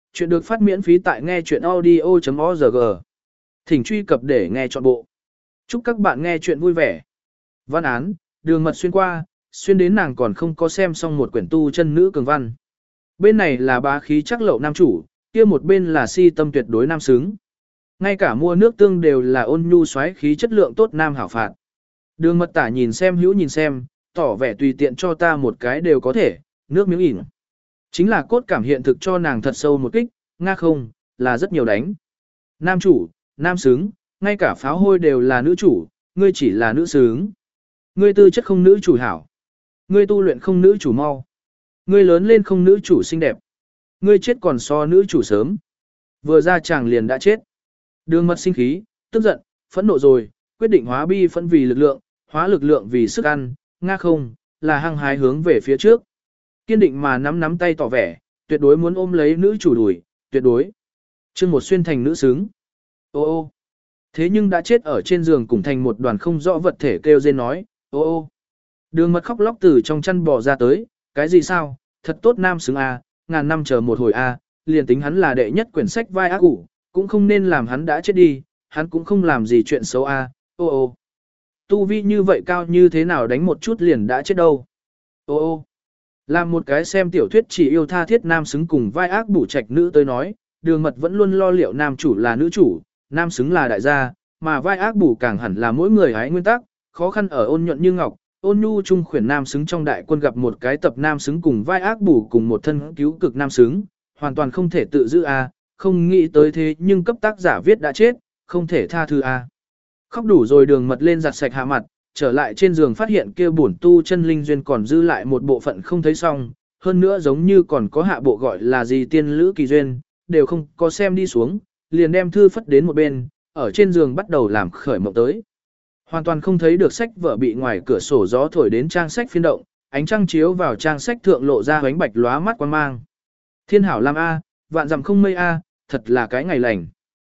Chuyện được phát miễn phí tại nghe chuyện audio.org. Thỉnh truy cập để nghe trọn bộ. Chúc các bạn nghe chuyện vui vẻ. Văn án, đường mật xuyên qua, xuyên đến nàng còn không có xem xong một quyển tu chân nữ cường văn. Bên này là bá khí chắc lậu nam chủ, kia một bên là si tâm tuyệt đối nam xứng. Ngay cả mua nước tương đều là ôn nhu xoáy khí chất lượng tốt nam hảo phạt. Đường mật tả nhìn xem hữu nhìn xem, tỏ vẻ tùy tiện cho ta một cái đều có thể, nước miếng ỉn. Chính là cốt cảm hiện thực cho nàng thật sâu một kích, nga không, là rất nhiều đánh. Nam chủ, nam xứng, ngay cả pháo hôi đều là nữ chủ, ngươi chỉ là nữ xứng. Ngươi tư chất không nữ chủ hảo. Ngươi tu luyện không nữ chủ mau. Ngươi lớn lên không nữ chủ xinh đẹp. Ngươi chết còn so nữ chủ sớm. Vừa ra chàng liền đã chết. Đường mật sinh khí, tức giận, phẫn nộ rồi, quyết định hóa bi phẫn vì lực lượng, hóa lực lượng vì sức ăn, nga không, là hăng hái hướng về phía trước. Kiên định mà nắm tay tỏ vẻ, tuyệt đối muốn ôm lấy nữ chủ đuổi, tuyệt đối. Chương một xuyên thành nữ xứng. Ô ô. Thế nhưng đã chết ở trên giường cùng thành một đoàn không rõ vật thể kêu rên nói, ô ô. Đường mật khóc lóc từ trong chăn bò ra tới, cái gì sao, thật tốt nam xứng a, ngàn năm chờ một hồi a, liền tính hắn là đệ nhất quyển sách vai ác củ, cũng không nên làm hắn đã chết đi, hắn cũng không làm gì chuyện xấu a, ô ô. Tu vi như vậy cao như thế nào đánh một chút liền đã chết đâu. Ô ô. Làm một cái xem tiểu thuyết chỉ yêu tha thiết nam xứng cùng vai ác bủ trạch nữ tới nói, đường mật vẫn luôn lo liệu nam chủ là nữ chủ, nam xứng là đại gia, mà vai ác bủ càng hẳn là mỗi người hái nguyên tắc, khó khăn ở ôn nhuận như ngọc, ôn nhu trung khuyển nam xứng trong đại quân gặp một cái tập nam xứng cùng vai ác bủ cùng một thân cứu cực nam xứng, hoàn toàn không thể tự giữ a, không nghĩ tới thế nhưng cấp tác giả viết đã chết, không thể tha thứ a. Khóc đủ rồi đường mật lên giặt sạch hạ mặt, trở lại trên giường phát hiện kia bổn tu chân linh duyên còn dư lại một bộ phận không thấy xong, hơn nữa giống như còn có hạ bộ gọi là gì tiên lữ kỳ duyên, đều không có xem đi xuống, liền đem thư phất đến một bên, ở trên giường bắt đầu làm khởi mộng tới. Hoàn toàn không thấy được sách vở bị ngoài cửa sổ gió thổi đến trang sách phiên động, ánh trăng chiếu vào trang sách thượng lộ ra ánh bạch lóa mắt quan mang. Thiên hảo làm a, vạn dặm không mây a, thật là cái ngày lành.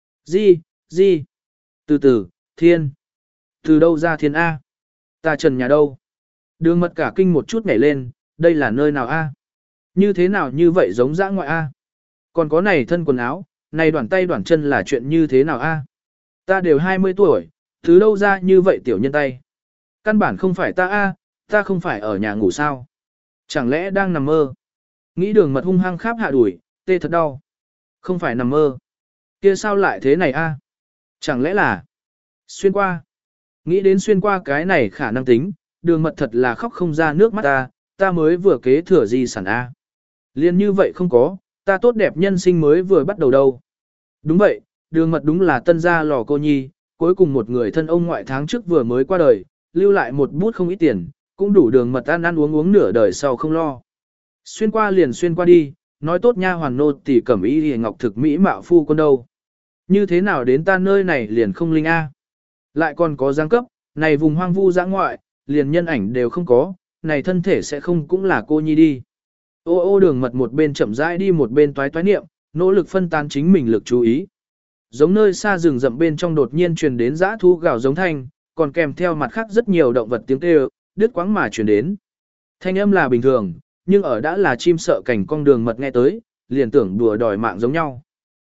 Gì? Từ từ, thiên. Từ đâu ra thiên a? Ta trần nhà đâu? Đường mật cả kinh một chút nhảy lên, đây là nơi nào a? Như thế nào như vậy giống dã ngoại a? Còn có này thân quần áo, này đoạn tay đoạn chân là chuyện như thế nào a? Ta đều 20 tuổi, thứ đâu ra như vậy tiểu nhân tay? Căn bản không phải ta a, ta không phải ở nhà ngủ sao? Chẳng lẽ đang nằm mơ? Nghĩ đường mật hung hăng kháp hạ đuổi, tê thật đau. Không phải nằm mơ. Kia sao lại thế này a? Chẳng lẽ là xuyên qua? Nghĩ đến xuyên qua cái này khả năng tính, đường mật thật là khóc không ra nước mắt ta mới vừa kế thừa di sản A. Liên như vậy không có, ta tốt đẹp nhân sinh mới vừa bắt đầu đâu. Đúng vậy, đường mật đúng là tân gia lò cô nhi, cuối cùng một người thân ông ngoại tháng trước vừa mới qua đời, lưu lại một bút không ít tiền, cũng đủ đường mật ăn uống nửa đời sau không lo. Xuyên qua liền xuyên qua đi, nói tốt nha hoàn nô tỷ cẩm y hề ngọc thực mỹ mạo phu quân đâu. Như thế nào đến ta nơi này liền không linh A. Lại còn có giáng cấp, này vùng hoang vu dã ngoại, liền nhân ảnh đều không có, này thân thể sẽ không cũng là cô nhi đi. Ô đường mật một bên chậm rãi đi một bên toái niệm, nỗ lực phân tán chính mình lực chú ý. Giống nơi xa rừng rậm bên trong đột nhiên truyền đến dã thú gào giống thanh, còn kèm theo mặt khác rất nhiều động vật tiếng kêu, đứt quãng mà truyền đến. Thanh âm là bình thường, nhưng ở đã là chim sợ cảnh con đường mật nghe tới, liền tưởng đùa đòi mạng giống nhau.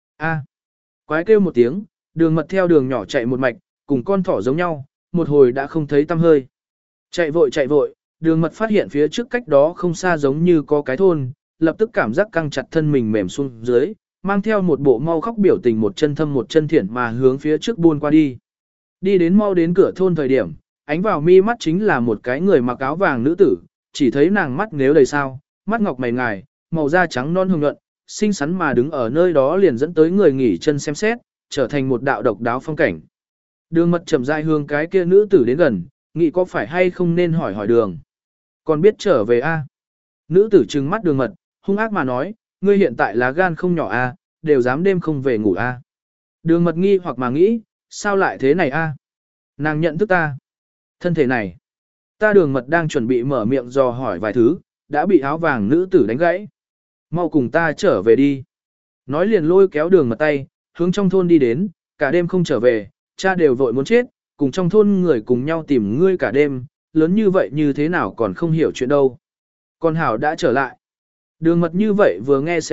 Quái kêu một tiếng, đường mật theo đường nhỏ chạy một mạch, cùng con thỏ giống nhau, một hồi đã không thấy tăm hơi. Chạy vội, đường mật phát hiện phía trước cách đó không xa giống như có cái thôn, lập tức cảm giác căng chặt thân mình mềm xuống dưới, mang theo một bộ mau khóc biểu tình một chân thâm một chân thiện mà hướng phía trước buôn qua đi. Đi đến mau đến cửa thôn thời điểm, ánh vào mi mắt chính là một cái người mặc áo vàng nữ tử, chỉ thấy nàng mắt nếu đầy sao, mắt ngọc mày ngài, màu da trắng non hồng nhuận, xinh xắn mà đứng ở nơi đó liền dẫn tới người nghỉ chân xem xét, trở thành một đạo độc đáo phong cảnh. Đường mật chậm rãi hướng cái kia nữ tử đến gần, nghĩ có phải hay không nên hỏi đường. Còn biết trở về a? Nữ tử trừng mắt đường mật, hung ác mà nói, ngươi hiện tại là gan không nhỏ a, đều dám đêm không về ngủ a. Đường mật nghi hoặc mà nghĩ, sao lại thế này a? Nàng nhận thức ta. Thân thể này. Ta đường mật đang chuẩn bị mở miệng dò hỏi vài thứ, đã bị áo vàng nữ tử đánh gãy. Mau cùng ta trở về đi. Nói liền lôi kéo đường mật tay, hướng trong thôn đi đến, cả đêm không trở về, cha đều vội muốn chết, cùng trong thôn người cùng nhau tìm ngươi cả đêm, lớn như vậy như thế nào còn không hiểu chuyện đâu. Con Hảo đã trở lại. Đường mật như vậy vừa nghe sẽ biết,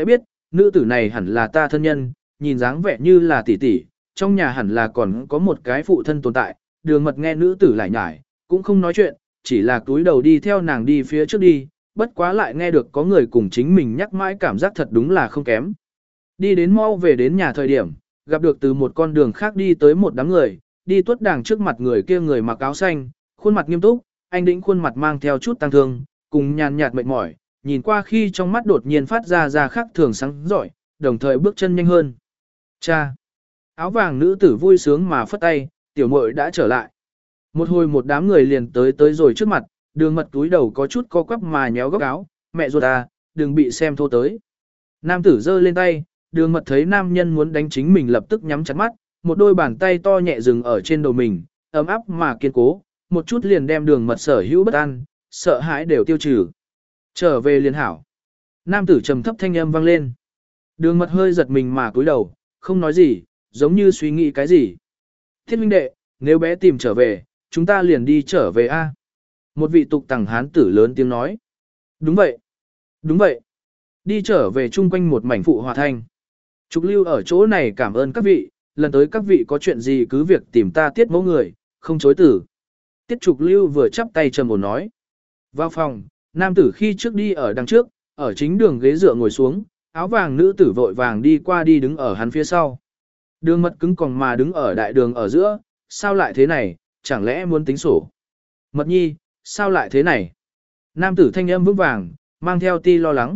nữ tử này hẳn là ta thân nhân, nhìn dáng vẻ như là tỷ tỷ, trong nhà hẳn là còn có một cái phụ thân tồn tại. Đường mật nghe nữ tử lại nhải, cũng không nói chuyện, chỉ là túi đầu đi theo nàng đi phía trước đi, bất quá lại nghe được có người cùng chính mình nhắc mãi, cảm giác thật đúng là không kém. Đi đến mau về đến nhà thời điểm, gặp được từ một con đường khác đi tới một đám người, đi tuốt đàng trước mặt người kia người mặc áo xanh, khuôn mặt nghiêm túc, anh đĩnh khuôn mặt mang theo chút tăng thương, cùng nhàn nhạt mệt mỏi, nhìn qua khi trong mắt đột nhiên phát ra khác thường sáng giỏi, đồng thời bước chân nhanh hơn. Cha! Áo vàng nữ tử vui sướng mà phất tay, tiểu muội đã trở lại. Một hồi một đám người liền tới rồi trước mặt, đường mật túi đầu có chút co quắp mà nhéo góc áo, mẹ ruột à, đừng bị xem thô tới. Nam tử giơ lên tay, đường mật thấy nam nhân muốn đánh chính mình lập tức nhắm chặt mắt, một đôi bàn tay to nhẹ dừng ở trên đầu mình, ấm áp mà kiên cố, một chút liền đem đường mật sở hữu bất an, sợ hãi đều tiêu trừ. Trở về liền hảo. Nam tử trầm thấp thanh âm vang lên. Đường mật hơi giật mình mà cúi đầu, không nói gì, giống như suy nghĩ cái gì. Thiết huynh đệ, nếu bé tìm trở về, chúng ta liền đi trở về a. Một vị tục tằng hán tử lớn tiếng nói. Đúng vậy. Đúng vậy. Đi trở về chung quanh một mảnh phụ hòa thanh. Trục Lưu ở chỗ này cảm ơn các vị, lần tới các vị có chuyện gì cứ việc tìm ta Tiết mẫu người, không chối tử. Tiết Trục Lưu vừa chắp tay trầm ổn nói. Vào phòng, nam tử khi trước đi ở đằng trước, ở chính đường ghế dựa ngồi xuống, áo vàng nữ tử vội vàng đi qua đi đứng ở hắn phía sau. Đường mật cứng còn mà đứng ở đại đường ở giữa, sao lại thế này, chẳng lẽ muốn tính sổ. Mật nhi, sao lại thế này? Nam tử thanh âm vững vàng, mang theo ti lo lắng.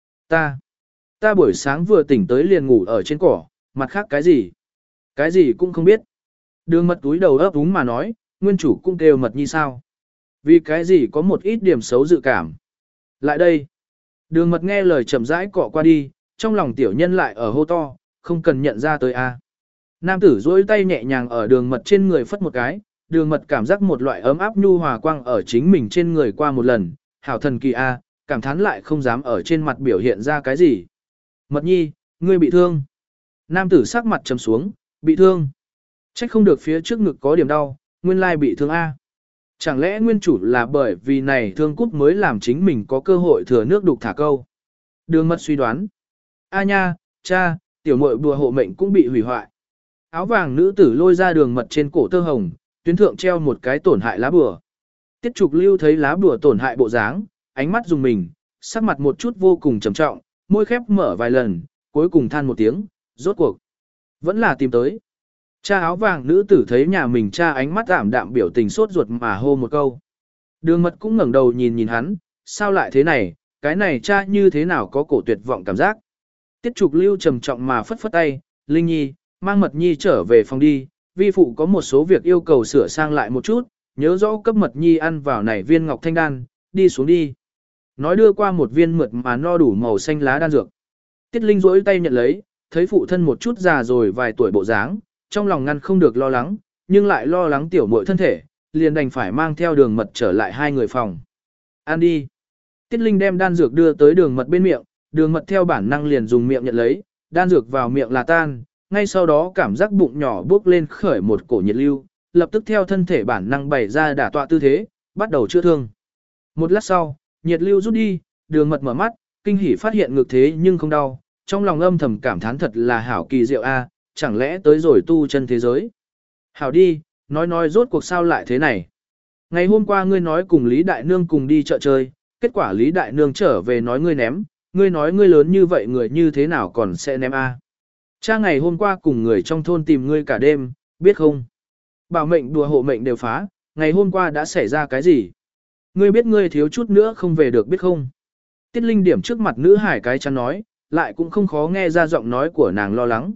Ta buổi sáng vừa tỉnh tới liền ngủ ở trên cỏ, mặt khác cái gì? Cái gì cũng không biết. Đường mật túi đầu ấp úng mà nói, nguyên chủ cũng kêu mật nhi sao? Vì cái gì có một ít điểm xấu dự cảm. Lại đây. Đường mật nghe lời chậm rãi cọ qua đi, trong lòng tiểu nhân lại ở hô to, không cần nhận ra tới a. Nam tử duỗi tay nhẹ nhàng ở đường mật trên người phất một cái, đường mật cảm giác một loại ấm áp nhu hòa quang ở chính mình trên người qua một lần, hảo thần kỳ a, cảm thán lại không dám ở trên mặt biểu hiện ra cái gì. Mật nhi, ngươi bị thương. Nam tử sắc mặt trầm xuống, bị thương. Trách không được phía trước ngực có điểm đau, nguyên lai bị thương a. Chẳng lẽ nguyên chủ là bởi vì này thương cúc mới làm chính mình có cơ hội thừa nước đục thả câu. Đường mật suy đoán. A nha, cha, tiểu muội bùa hộ mệnh cũng bị hủy hoại. Áo vàng nữ tử lôi ra đường mật trên cổ tơ hồng, tuyến thượng treo một cái tổn hại lá bùa. Tiết Trục Lưu thấy lá bùa tổn hại bộ dáng, ánh mắt dùng mình, sắc mặt một chút vô cùng trầm trọng, môi khép mở vài lần, cuối cùng than một tiếng, rốt cuộc. Vẫn là tìm tới. Cha áo vàng nữ tử thấy nhà mình cha ánh mắt ảm đạm biểu tình sốt ruột mà hô một câu. Đường mật cũng ngẩng đầu nhìn hắn, sao lại thế này, cái này cha như thế nào có cổ tuyệt vọng cảm giác. Tiết Trục Lưu trầm trọng mà phất phất tay, Linh Nhi, mang Mật Nhi trở về phòng đi, vi phụ có một số việc yêu cầu sửa sang lại một chút, nhớ rõ cấp Mật Nhi ăn vào này viên ngọc thanh đan, đi xuống đi. Nói đưa qua một viên mượt mà no đủ màu xanh lá đan dược. Tiết Linh rỗi tay nhận lấy, thấy phụ thân một chút già rồi vài tuổi bộ dáng, trong lòng ngăn không được lo lắng, nhưng lại lo lắng tiểu muội thân thể, liền đành phải mang theo đường mật trở lại hai người phòng. Ăn đi. Tiết Linh đem đan dược đưa tới đường mật bên miệng, đường mật theo bản năng liền dùng miệng nhận lấy, đan dược vào miệng là tan, ngay sau đó cảm giác bụng nhỏ bước lên khởi một cổ nhiệt lưu, lập tức theo thân thể bản năng bày ra đả tọa tư thế, bắt đầu chữa thương. Một lát sau, nhiệt lưu rút đi, đường mật mở mắt, kinh hỉ phát hiện ngực thế nhưng không đau, trong lòng âm thầm cảm thán thật là hảo kỳ diệu a, chẳng lẽ tới rồi tu chân thế giới. Hảo đi, nói rốt cuộc sao lại thế này. Ngày hôm qua ngươi nói cùng Lý Đại Nương cùng đi chợ chơi, kết quả Lý Đại Nương trở về nói ngươi ném, ngươi nói ngươi lớn như vậy người như thế nào còn sẽ ném a? Cha ngày hôm qua cùng người trong thôn tìm ngươi cả đêm, biết không? Bảo mệnh đùa hộ mệnh đều phá, ngày hôm qua đã xảy ra cái gì? Ngươi biết ngươi thiếu chút nữa không về được biết không? Tiết Linh điểm trước mặt nữ hải cái chắn nói, lại cũng không khó nghe ra giọng nói của nàng lo lắng.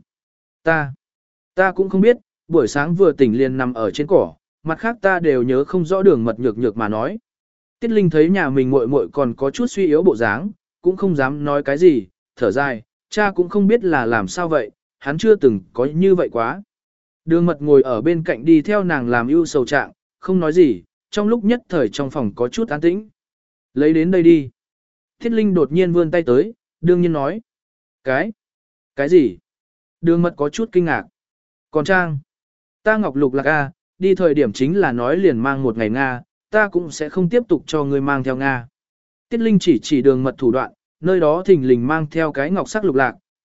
Ta cũng không biết, buổi sáng vừa tỉnh liền nằm ở trên cỏ, mặt khác ta đều nhớ không rõ đường mật nhược nhược mà nói. Tiết Linh thấy nhà mình muội muội còn có chút suy yếu bộ dáng, cũng không dám nói cái gì, thở dài, cha cũng không biết là làm sao vậy, hắn chưa từng có như vậy quá. Đường mật ngồi ở bên cạnh đi theo nàng làm ưu sầu trạng, không nói gì, trong lúc nhất thời trong phòng có chút an tĩnh. Lấy đến đây đi. Thiết Linh đột nhiên vươn tay tới, đương nhiên nói. Cái gì? Đường mật có chút kinh ngạc. Còn Trang, ta Ngọc Lục Lạc A, đi thời điểm chính là nói liền mang một ngày Nga, ta cũng sẽ không tiếp tục cho ngươi mang theo Nga. Tiết Linh chỉ đường mật thủ đoạn, nơi đó thình lình mang theo cái ngọc sắc lục lạc,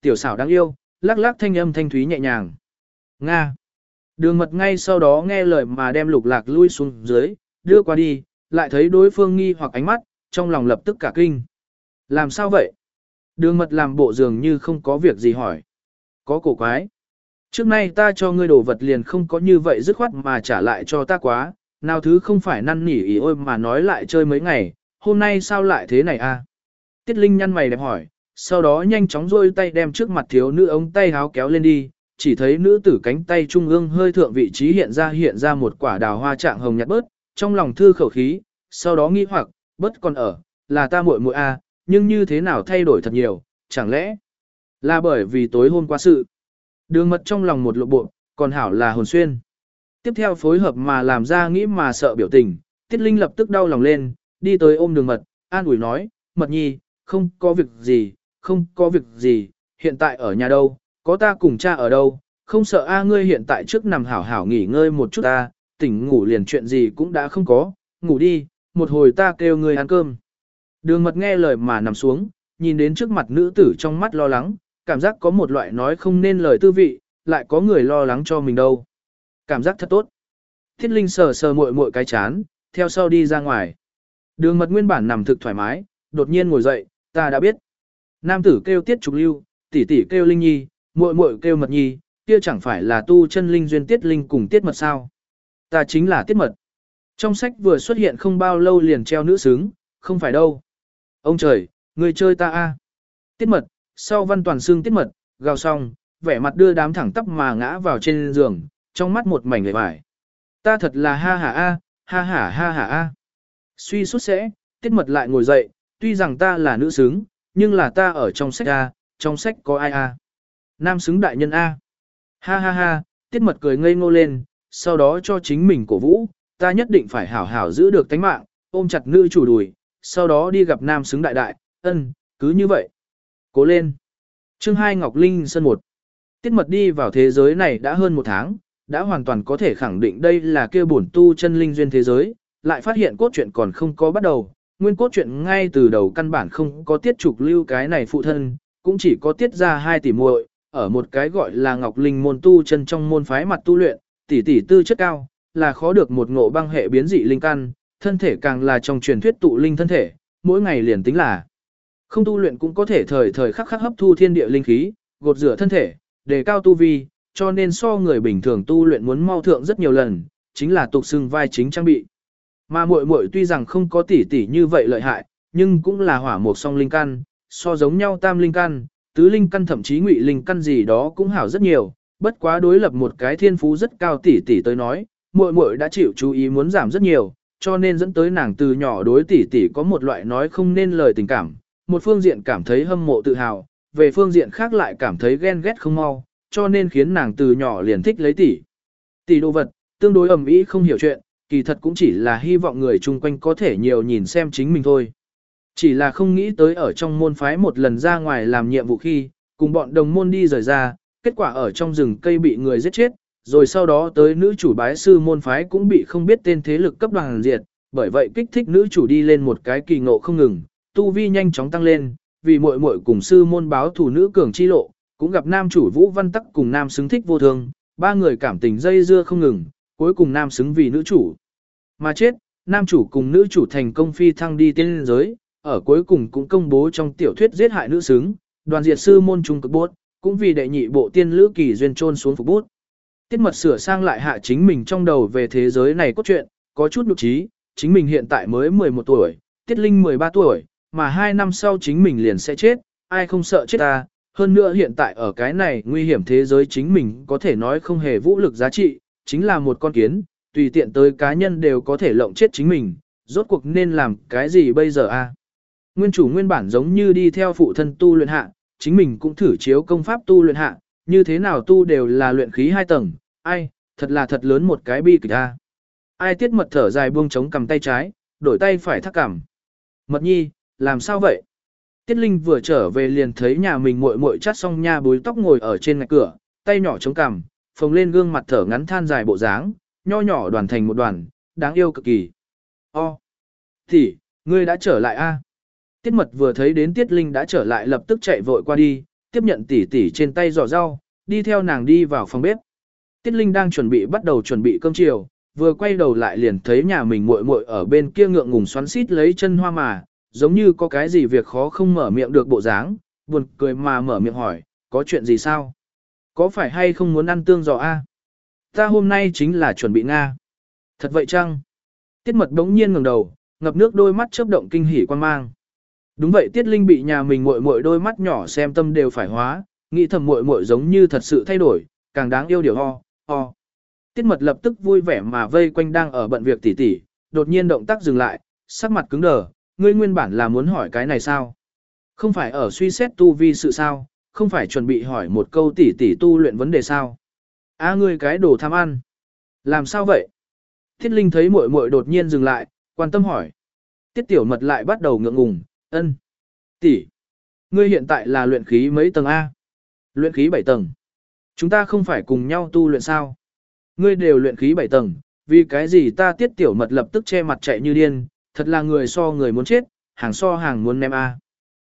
tiểu xảo đáng yêu, lắc lắc thanh âm thanh thúy nhẹ nhàng. Nga. Đường mật ngay sau đó nghe lời mà đem lục lạc lui xuống dưới, đưa qua đi, lại thấy đối phương nghi hoặc ánh mắt, trong lòng lập tức cả kinh. Làm sao vậy? Đường mật làm bộ dường như không có việc gì hỏi. Có cổ quái. Trước nay ta cho ngươi đồ vật liền không có như vậy dứt khoát mà trả lại cho ta quá, nào thứ không phải năn nỉ ý ôi mà nói lại chơi mấy ngày, hôm nay sao lại thế này a? Tiết Linh nhăn mày đẹp hỏi, sau đó nhanh chóng rôi tay đem trước mặt thiếu nữ ống tay háo kéo lên đi, chỉ thấy nữ tử cánh tay trung ương hơi thượng vị trí hiện ra một quả đào hoa trạng hồng nhạt bớt, trong lòng thư khẩu khí, sau đó nghi hoặc, bớt còn ở, là ta muội muội a, nhưng như thế nào thay đổi thật nhiều, chẳng lẽ là bởi vì tối hôm qua sự. Đường mật trong lòng một lộ bộ, còn hảo là hồn xuyên. Tiếp theo phối hợp mà làm ra nghĩ mà sợ biểu tình, Tiết Linh lập tức đau lòng lên, đi tới ôm đường mật, an ủi nói, mật nhi, không có việc gì, không có việc gì, hiện tại ở nhà đâu, có ta cùng cha ở đâu, không sợ a ngươi hiện tại trước nằm hảo hảo nghỉ ngơi một chút ta, tỉnh ngủ liền chuyện gì cũng đã không có, ngủ đi, một hồi ta kêu ngươi ăn cơm. Đường mật nghe lời mà nằm xuống, nhìn đến trước mặt nữ tử trong mắt lo lắng, cảm giác có một loại nói không nên lời tư vị, lại có người lo lắng cho mình đâu. Cảm giác thật tốt. Thiết Linh sờ sờ muội muội cái chán, theo sau đi ra ngoài. Đường mật nguyên bản nằm thực thoải mái, đột nhiên ngồi dậy, ta đã biết. Nam tử kêu Tiết Trục Lưu, tỷ tỷ kêu Linh Nhi, muội muội kêu Mật Nhi, kia chẳng phải là tu chân linh duyên Tiết Linh cùng Tiết Mật sao? Ta chính là Tiết Mật. Trong sách vừa xuất hiện không bao lâu liền treo nữ xứng, không phải đâu. Ông trời, người chơi ta a. Tiết Mật, sau văn toàn xương Tiết Mật, gào xong, vẻ mặt đưa đám thẳng tắp mà ngã vào trên giường, trong mắt một mảnh lệ vải. Ta thật là ha ha a, ha ha ha ha a. Suy sút sẽ, Tiết Mật lại ngồi dậy, tuy rằng ta là nữ xứng, nhưng là ta ở trong sách a, trong sách có ai a? Nam xứng đại nhân a. Ha ha ha, Tiết Mật cười ngây ngô lên, sau đó cho chính mình cổ vũ, ta nhất định phải hảo hảo giữ được tánh mạng, ôm chặt nữ chủ đùi, sau đó đi gặp nam xứng đại đại, cứ như vậy. Cố lên. Chương 2 Ngọc Linh Sơn 1. Tiết Mật đi vào thế giới này đã hơn 1 tháng, đã hoàn toàn có thể khẳng định đây là kia bổn tu chân linh duyên thế giới, lại phát hiện cốt truyện còn không có bắt đầu, nguyên cốt truyện ngay từ đầu căn bản không có Tiết Trục Lưu cái này phụ thân, cũng chỉ có tiết ra 2 tỷ muội, ở một cái gọi là Ngọc Linh môn tu chân trong môn phái mặt tu luyện, tỷ tỷ tư chất cao, là khó được một ngộ băng hệ biến dị linh căn, thân thể càng là trong truyền thuyết tụ linh thân thể, mỗi ngày liền tính là không tu luyện cũng có thể thời thời khắc khắc hấp thu thiên địa linh khí, gột rửa thân thể, đề cao tu vi, cho nên so người bình thường tu luyện muốn mau thượng rất nhiều lần, chính là tục xưng vai chính trang bị. Mà muội muội tuy rằng không có tỷ tỷ như vậy lợi hại, nhưng cũng là hỏa mộc song linh căn, so giống nhau tam linh căn, tứ linh căn thậm chí ngụy linh căn gì đó cũng hảo rất nhiều, bất quá đối lập một cái thiên phú rất cao tỷ tỷ tới nói, muội muội đã chịu chú ý muốn giảm rất nhiều, cho nên dẫn tới nàng từ nhỏ đối tỷ tỷ có một loại nói không nên lời tình cảm, một phương diện cảm thấy hâm mộ tự hào, về phương diện khác lại cảm thấy ghen ghét không mau, cho nên khiến nàng từ nhỏ liền thích lấy tỷ. Tỷ đồ vật, tương đối ầm ĩ không hiểu chuyện, kỳ thật cũng chỉ là hy vọng người chung quanh có thể nhiều nhìn xem chính mình thôi. Chỉ là không nghĩ tới ở trong môn phái một lần ra ngoài làm nhiệm vụ khi, cùng bọn đồng môn đi rời ra, kết quả ở trong rừng cây bị người giết chết, rồi sau đó tới nữ chủ bái sư môn phái cũng bị không biết tên thế lực cấp đoàn diệt, bởi vậy kích thích nữ chủ đi lên một cái kỳ ngộ không ngừng, tu vi nhanh chóng tăng lên, vì muội muội cùng sư môn báo thủ nữ cường chi lộ, cũng gặp nam chủ Vũ Văn Tắc cùng nam xứng thích vô thường, 3 người cảm tình dây dưa không ngừng, cuối cùng nam xứng vì nữ chủ. Mà chết, nam chủ cùng nữ chủ thành công phi thăng đi tiên giới, ở cuối cùng cũng công bố trong tiểu thuyết giết hại nữ xứng, đoàn diệt sư môn trung cực bốt, cũng vì đệ nhị bộ tiên lữ kỳ duyên trôn xuống phục bút. Tiết Mật sửa sang lại hạ chính mình trong đầu về thế giới này cốt truyện, có chút nhục trí, chính mình hiện tại mới 11 tuổi, Tiết Linh 13 tuổi, mà 2 năm sau chính mình liền sẽ chết, ai không sợ chết ta, hơn nữa hiện tại ở cái này nguy hiểm thế giới chính mình có thể nói không hề vũ lực giá trị, chính là một con kiến, tùy tiện tới cá nhân đều có thể lộng chết chính mình, rốt cuộc nên làm cái gì bây giờ a? Nguyên chủ nguyên bản giống như đi theo phụ thân tu luyện hạ, chính mình cũng thử chiếu công pháp tu luyện hạ, như thế nào tu đều là luyện khí 2 tầng, ai, thật là thật lớn một cái bi kịch a. Ai Tiết Mật thở dài buông chống cầm tay trái, đổi tay phải thắt cằm. Mật nhi, làm sao vậy? Tiết Linh vừa trở về liền thấy nhà mình muội muội chắt xong nha búi tóc ngồi ở trên ngạch cửa, tay nhỏ chống cằm, phồng lên gương mặt thở ngắn than dài bộ dáng, nho nhỏ đoàn thành một đoàn, đáng yêu cực kỳ. Thì, ngươi đã trở lại a? Tiết Mật vừa thấy đến Tiết Linh đã trở lại lập tức chạy vội qua đi, tiếp nhận tỷ tỷ trên tay giỏ rau, đi theo nàng đi vào phòng bếp. Tiết Linh đang bắt đầu chuẩn bị cơm chiều, vừa quay đầu lại liền thấy nhà mình muội muội ở bên kia ngượng ngùng xoắn xít lấy chân hoa mà, giống như có cái gì việc khó không mở miệng được bộ dáng, buồn cười mà mở miệng hỏi, có chuyện gì sao? Có phải hay không muốn ăn tương giò a? Ta hôm nay chính là chuẩn bị Nga. Thật vậy chăng? Tiết Mật bỗng nhiên ngẩng đầu, ngập nước đôi mắt chớp động kinh hỉ quan mang. Đúng vậy, Tiết Linh bị nhà mình muội muội đôi mắt nhỏ xem tâm đều phải hóa, nghĩ thầm muội muội giống như thật sự thay đổi, càng đáng yêu điều ho. Tiết Mật lập tức vui vẻ mà vây quanh đang ở bận việc tỉ tỉ, đột nhiên động tác dừng lại, sắc mặt cứng đờ, ngươi nguyên bản là muốn hỏi cái này sao? Không phải ở suy xét tu vi sự sao, không phải chuẩn bị hỏi một câu tỉ tỉ tu luyện vấn đề sao? Ngươi cái đồ tham ăn. Làm sao vậy? Tiết Linh thấy muội muội đột nhiên dừng lại, quan tâm hỏi. Tiết Tiểu Mật lại bắt đầu ngượng ngùng, ân. Tỷ, ngươi hiện tại là luyện khí mấy tầng A? Luyện khí 7 tầng. Chúng ta không phải cùng nhau tu luyện sao? Ngươi đều luyện khí 7 tầng, vì cái gì ta Tiết Tiểu Mật lập tức che mặt chạy như điên, thật là người so người muốn chết, hàng so hàng muốn ném A.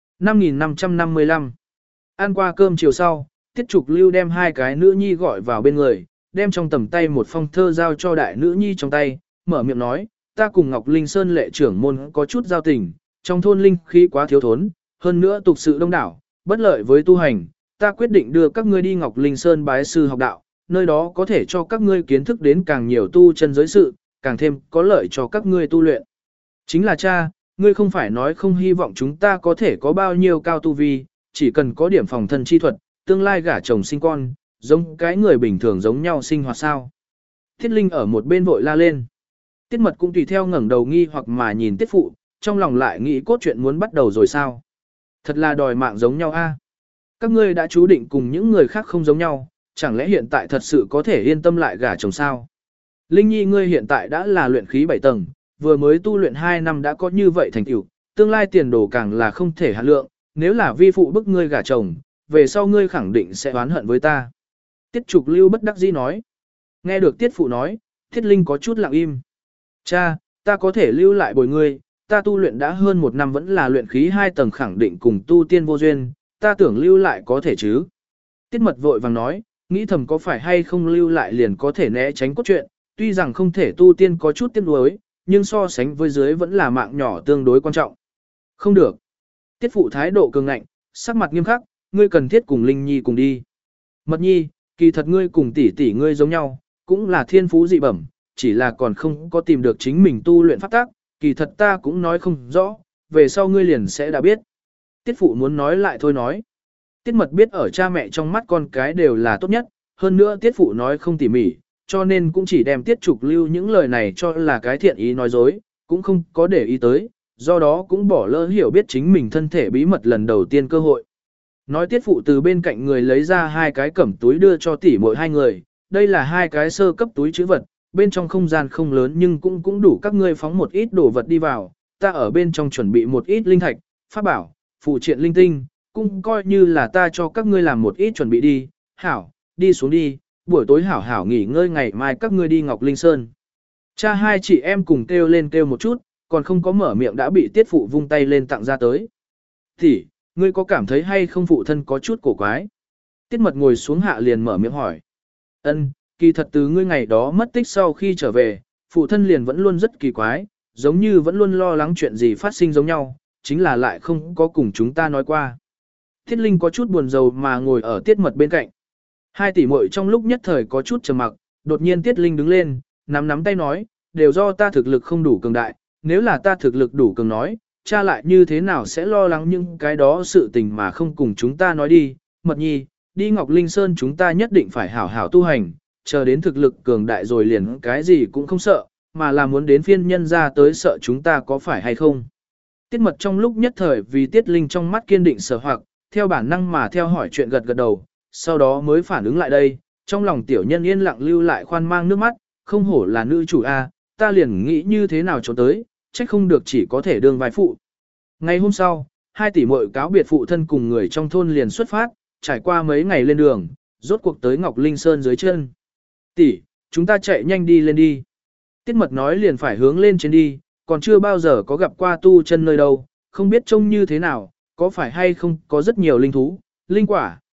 5555. Ăn qua cơm chiều sau, Tiết Trục Lưu đem hai cái nữ nhi gọi vào bên người, đem trong tầm tay một phong thơ giao cho đại nữ nhi trong tay, mở miệng nói, ta cùng Ngọc Linh Sơn lệ trưởng môn có chút giao tình, trong thôn linh khí quá thiếu thốn, hơn nữa tục sự đông đảo, bất lợi với tu hành, ta quyết định đưa các ngươi đi Ngọc Linh Sơn bái sư học đạo, nơi đó có thể cho các ngươi kiến thức đến càng nhiều tu chân giới sự, càng thêm có lợi cho các ngươi tu luyện. Chính là cha, ngươi không phải nói không hy vọng chúng ta có thể có bao nhiêu cao tu vi, chỉ cần có điểm phòng thân chi thuật, tương lai gả chồng sinh con, giống cái người bình thường giống nhau sinh hoạt sao. Tiết Linh ở một bên vội la lên. Tiết Mật cũng tùy theo ngẩng đầu nghi hoặc mà nhìn Tiết Phụ, trong lòng lại nghĩ cốt truyện muốn bắt đầu rồi sao. Thật là đòi mạng giống nhau a. Các ngươi đã chú định cùng những người khác không giống nhau, chẳng lẽ hiện tại thật sự có thể yên tâm lại gả chồng sao? Linh Nhi ngươi hiện tại đã là luyện khí 7 tầng, vừa mới tu luyện 2 năm đã có như vậy thành tựu, tương lai tiền đồ càng là không thể hạn lượng, nếu là vi phụ bức ngươi gả chồng, về sau ngươi khẳng định sẽ oán hận với ta. Tiết Trục Lưu bất đắc dĩ nói. Nghe được Tiết Phụ nói, Tiết Linh có chút lặng im. Cha, ta có thể lưu lại bồi ngươi, ta tu luyện đã hơn 1 năm vẫn là luyện khí 2 tầng khẳng định cùng tu tiên vô duyên, ta tưởng lưu lại có thể chứ. Tiết Mật vội vàng nói, nghĩ thầm có phải hay không lưu lại liền có thể né tránh cốt truyện, tuy rằng không thể tu tiên có chút tiếc nuối, nhưng so sánh với dưới vẫn là mạng nhỏ tương đối quan trọng. Không được. Tiết Phụ thái độ cường ngạnh, sắc mặt nghiêm khắc, ngươi cần thiết cùng Linh Nhi cùng đi. Mật Nhi, kỳ thật ngươi cùng tỷ tỷ ngươi giống nhau, cũng là thiên phú dị bẩm, chỉ là còn không có tìm được chính mình tu luyện pháp tác, kỳ thật ta cũng nói không rõ, về sau ngươi liền sẽ đã biết. Tiết Phụ muốn nói lại thôi nói. Tiết Mật biết ở cha mẹ trong mắt con cái đều là tốt nhất, hơn nữa Tiết Phụ nói không tỉ mỉ, cho nên cũng chỉ đem Tiết Trục Lưu những lời này cho là cái thiện ý nói dối, cũng không có để ý tới, do đó cũng bỏ lỡ hiểu biết chính mình thân thể bí mật lần đầu tiên cơ hội. Nói Tiết Phụ từ bên cạnh người lấy ra hai cái cẩm túi đưa cho tỷ muội hai người, đây là hai cái sơ cấp túi trữ vật, bên trong không gian không lớn nhưng cũng đủ các ngươi phóng một ít đồ vật đi vào, ta ở bên trong chuẩn bị một ít linh thạch, pháp bảo, phụ triện linh tinh, cũng coi như là ta cho các ngươi làm một ít chuẩn bị đi, hảo, đi xuống đi, buổi tối hảo hảo nghỉ ngơi ngày mai các ngươi đi Ngọc Linh Sơn. Cha hai chị em cùng kêu lên kêu một chút, còn không có mở miệng đã bị Tiết Phụ vung tay lên tặng ra tới. Thì, ngươi có cảm thấy hay không phụ thân có chút cổ quái? Tiết Mật ngồi xuống hạ liền mở miệng hỏi. Ân, kỳ thật từ ngươi ngày đó mất tích sau khi trở về, phụ thân liền vẫn luôn rất kỳ quái, giống như vẫn luôn lo lắng chuyện gì phát sinh giống nhau, chính là lại không có cùng chúng ta nói qua. Tiết Linh có chút buồn rầu mà ngồi ở Tiết Mật bên cạnh. Hai tỷ muội trong lúc nhất thời có chút trầm mặc, đột nhiên Tiết Linh đứng lên, nắm tay nói, đều do ta thực lực không đủ cường đại, nếu là ta thực lực đủ cường nói, cha lại như thế nào sẽ lo lắng những cái đó sự tình mà không cùng chúng ta nói đi. Mật Nhi, đi Ngọc Linh Sơn chúng ta nhất định phải hảo hảo tu hành, chờ đến thực lực cường đại rồi liền cái gì cũng không sợ, mà là muốn đến phiên nhân ra tới sợ chúng ta có phải hay không. Tiết Mật trong lúc nhất thời vì Tiết Linh trong mắt kiên định sở hoặc, theo bản năng mà theo hỏi chuyện gật đầu, sau đó mới phản ứng lại đây, trong lòng tiểu nhân yên lặng lưu lại khoan mang nước mắt, không hổ là nữ chủ A, ta liền nghĩ như thế nào trốn tới, trách không được chỉ có thể đương vai phụ. Ngày hôm sau, hai tỷ muội cáo biệt phụ thân cùng người trong thôn liền xuất phát, trải qua mấy ngày lên đường, rốt cuộc tới Ngọc Linh Sơn dưới chân. Tỷ, chúng ta chạy nhanh đi lên đi. Tiết Mật nói liền phải hướng lên trên đi, còn chưa bao giờ có gặp qua tu chân nơi đâu, không biết trông như thế nào, có phải hay không có rất nhiều linh thú, linh quả,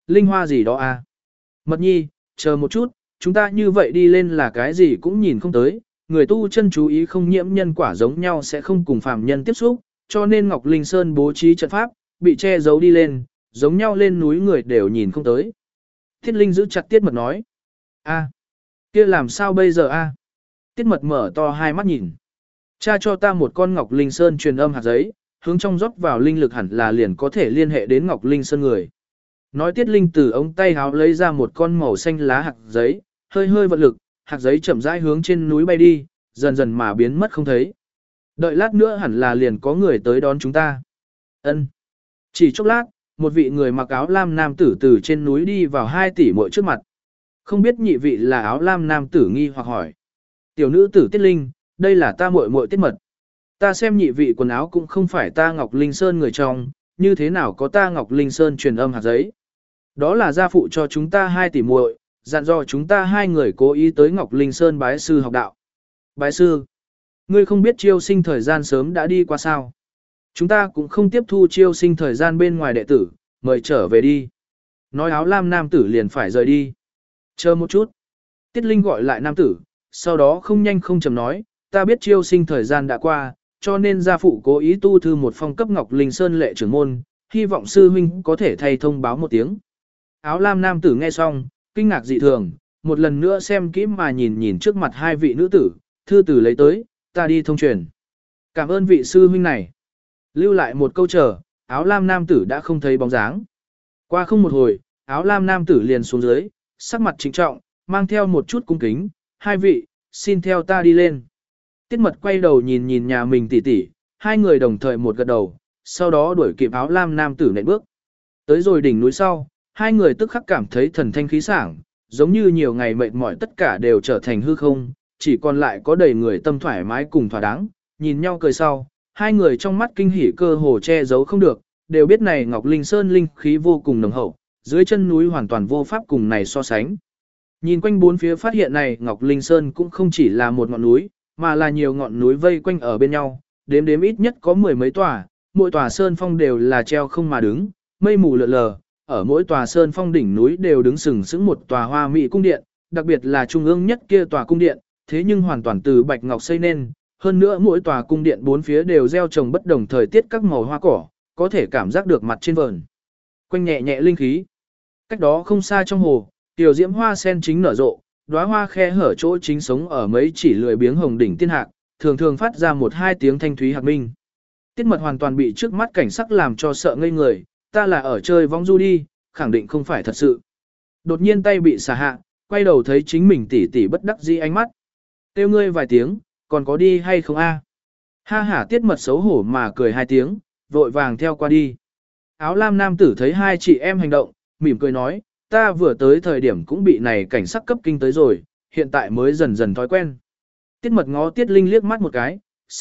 linh hoa gì đó à. Mật nhi, chờ một chút, chúng ta như vậy đi lên là cái gì cũng nhìn không tới, người tu chân chú ý không nhiễm nhân quả giống nhau sẽ không cùng phàm nhân tiếp xúc, cho nên Ngọc Linh Sơn bố trí trận pháp, bị che giấu đi lên, giống nhau lên núi người đều nhìn không tới. Tiết Linh giữ chặt Tiết Mật nói. A, kia làm sao bây giờ a? Tiết Mật mở to hai mắt nhìn. Cha cho ta một con Ngọc Linh Sơn truyền âm hạt giấy, hướng trong rót vào linh lực hẳn là liền có thể liên hệ đến Ngọc Linh Sơn người. Nói Tiết Linh từ ống tay háo lấy ra một con màu xanh lá hạt giấy, hơi hơi vận lực, hạt giấy chậm rãi hướng trên núi bay đi, dần dần mà biến mất không thấy. Đợi lát nữa hẳn là liền có người tới đón chúng ta. Ân. Chỉ chốc lát, một vị người mặc áo lam nam tử từ trên núi đi vào 2 tỷ muội trước mặt. Không biết nhị vị là áo lam nam tử nghi hoặc hỏi. Tiểu nữ tử Tiết Linh, đây là ta muội muội Tiết Mật. Ta xem nhị vị quần áo cũng không phải ta Ngọc Linh Sơn người trong, như thế nào có ta Ngọc Linh Sơn truyền âm hạt giấy. Đó là gia phụ cho chúng ta 2 tỷ muội, dặn dò chúng ta 2 người cố ý tới Ngọc Linh Sơn bái sư học đạo. Bái sư? Ngươi không biết chiêu sinh thời gian sớm đã đi qua sao? Chúng ta cũng không tiếp thu chiêu sinh thời gian bên ngoài đệ tử, mời trở về đi. Nói áo lam nam tử liền phải rời đi. Chờ một chút. Tiết Linh gọi lại nam tử, sau đó không nhanh không chậm nói, ta biết chiêu sinh thời gian đã qua, cho nên gia phụ cố ý tu thư một phong cấp Ngọc Linh Sơn lệ trưởng môn, hy vọng sư huynh có thể thay thông báo một tiếng. Áo lam nam tử nghe xong, kinh ngạc dị thường, một lần nữa xem kỹ mà nhìn nhìn trước mặt 2 vị nữ tử, thư tử lấy tới, ta đi thông truyền. Cảm ơn vị sư huynh này. Lưu lại một câu chờ, áo lam nam tử đã không thấy bóng dáng. Qua không một hồi, áo lam nam tử liền xuống dưới, sắc mặt trịnh trọng, mang theo một chút cung kính, 2 vị, xin theo ta đi lên. Tiết Mật quay đầu nhìn nhìn nhà mình tỷ tỷ, 2 người đồng thời một gật đầu, sau đó đuổi kịp áo lam nam tử nện bước. Tới rồi đỉnh núi sau, 2 người tức khắc cảm thấy thần thanh khí sảng, giống như nhiều ngày mệt mỏi tất cả đều trở thành hư không, chỉ còn lại có đầy người tâm thoải mái cùng thỏa đáng, nhìn nhau cười sau, 2 người trong mắt kinh hỉ cơ hồ che giấu không được, đều biết này Ngọc Linh Sơn linh khí vô cùng nồng hậu, dưới chân núi hoàn toàn vô pháp cùng này so sánh. Nhìn quanh bốn phía phát hiện này Ngọc Linh Sơn cũng không chỉ là một ngọn núi, mà là nhiều ngọn núi vây quanh ở bên nhau, đếm đếm ít nhất có 10 mấy tòa, mỗi tòa sơn phong đều là treo không mà đứng, mây mù lượn lờ, ở mỗi tòa sơn phong đỉnh núi đều đứng sừng sững một tòa hoa mỹ cung điện, đặc biệt là trung ương nhất kia tòa cung điện, thế nhưng hoàn toàn từ bạch ngọc xây nên, hơn nữa mỗi tòa cung điện bốn phía đều gieo trồng bất đồng thời tiết các màu hoa cỏ, có thể cảm giác được mặt trên vờn quanh nhẹ nhẹ linh khí. Cách đó không xa trong hồ, tiểu diễm hoa sen chính nở rộ, đóa hoa khe hở chỗ chính sống ở mấy chỉ lười biếng hồng đỉnh tiên hạc, thường thường phát ra 1-2 tiếng thanh thúy hạc minh. Tiết Mật hoàn toàn bị trước mắt cảnh sắc làm cho sợ ngây người, ta là ở chơi vong du đi, khẳng định không phải thật sự. Đột nhiên tay bị xả hạ, quay đầu thấy chính mình tỉ tỉ bất đắc dĩ ánh mắt. Kêu ngươi vài tiếng, còn có đi hay không a? Ha hả Tiết Mật xấu hổ mà cười 2 tiếng, vội vàng theo qua đi. Áo lam nam tử thấy 2 chị em hành động, mỉm cười nói, ta vừa tới thời điểm cũng bị này cảnh sắc cấp kinh tới rồi, hiện tại mới dần dần thói quen. Tiết Mật ngó Tiết Linh liếc mắt một cái,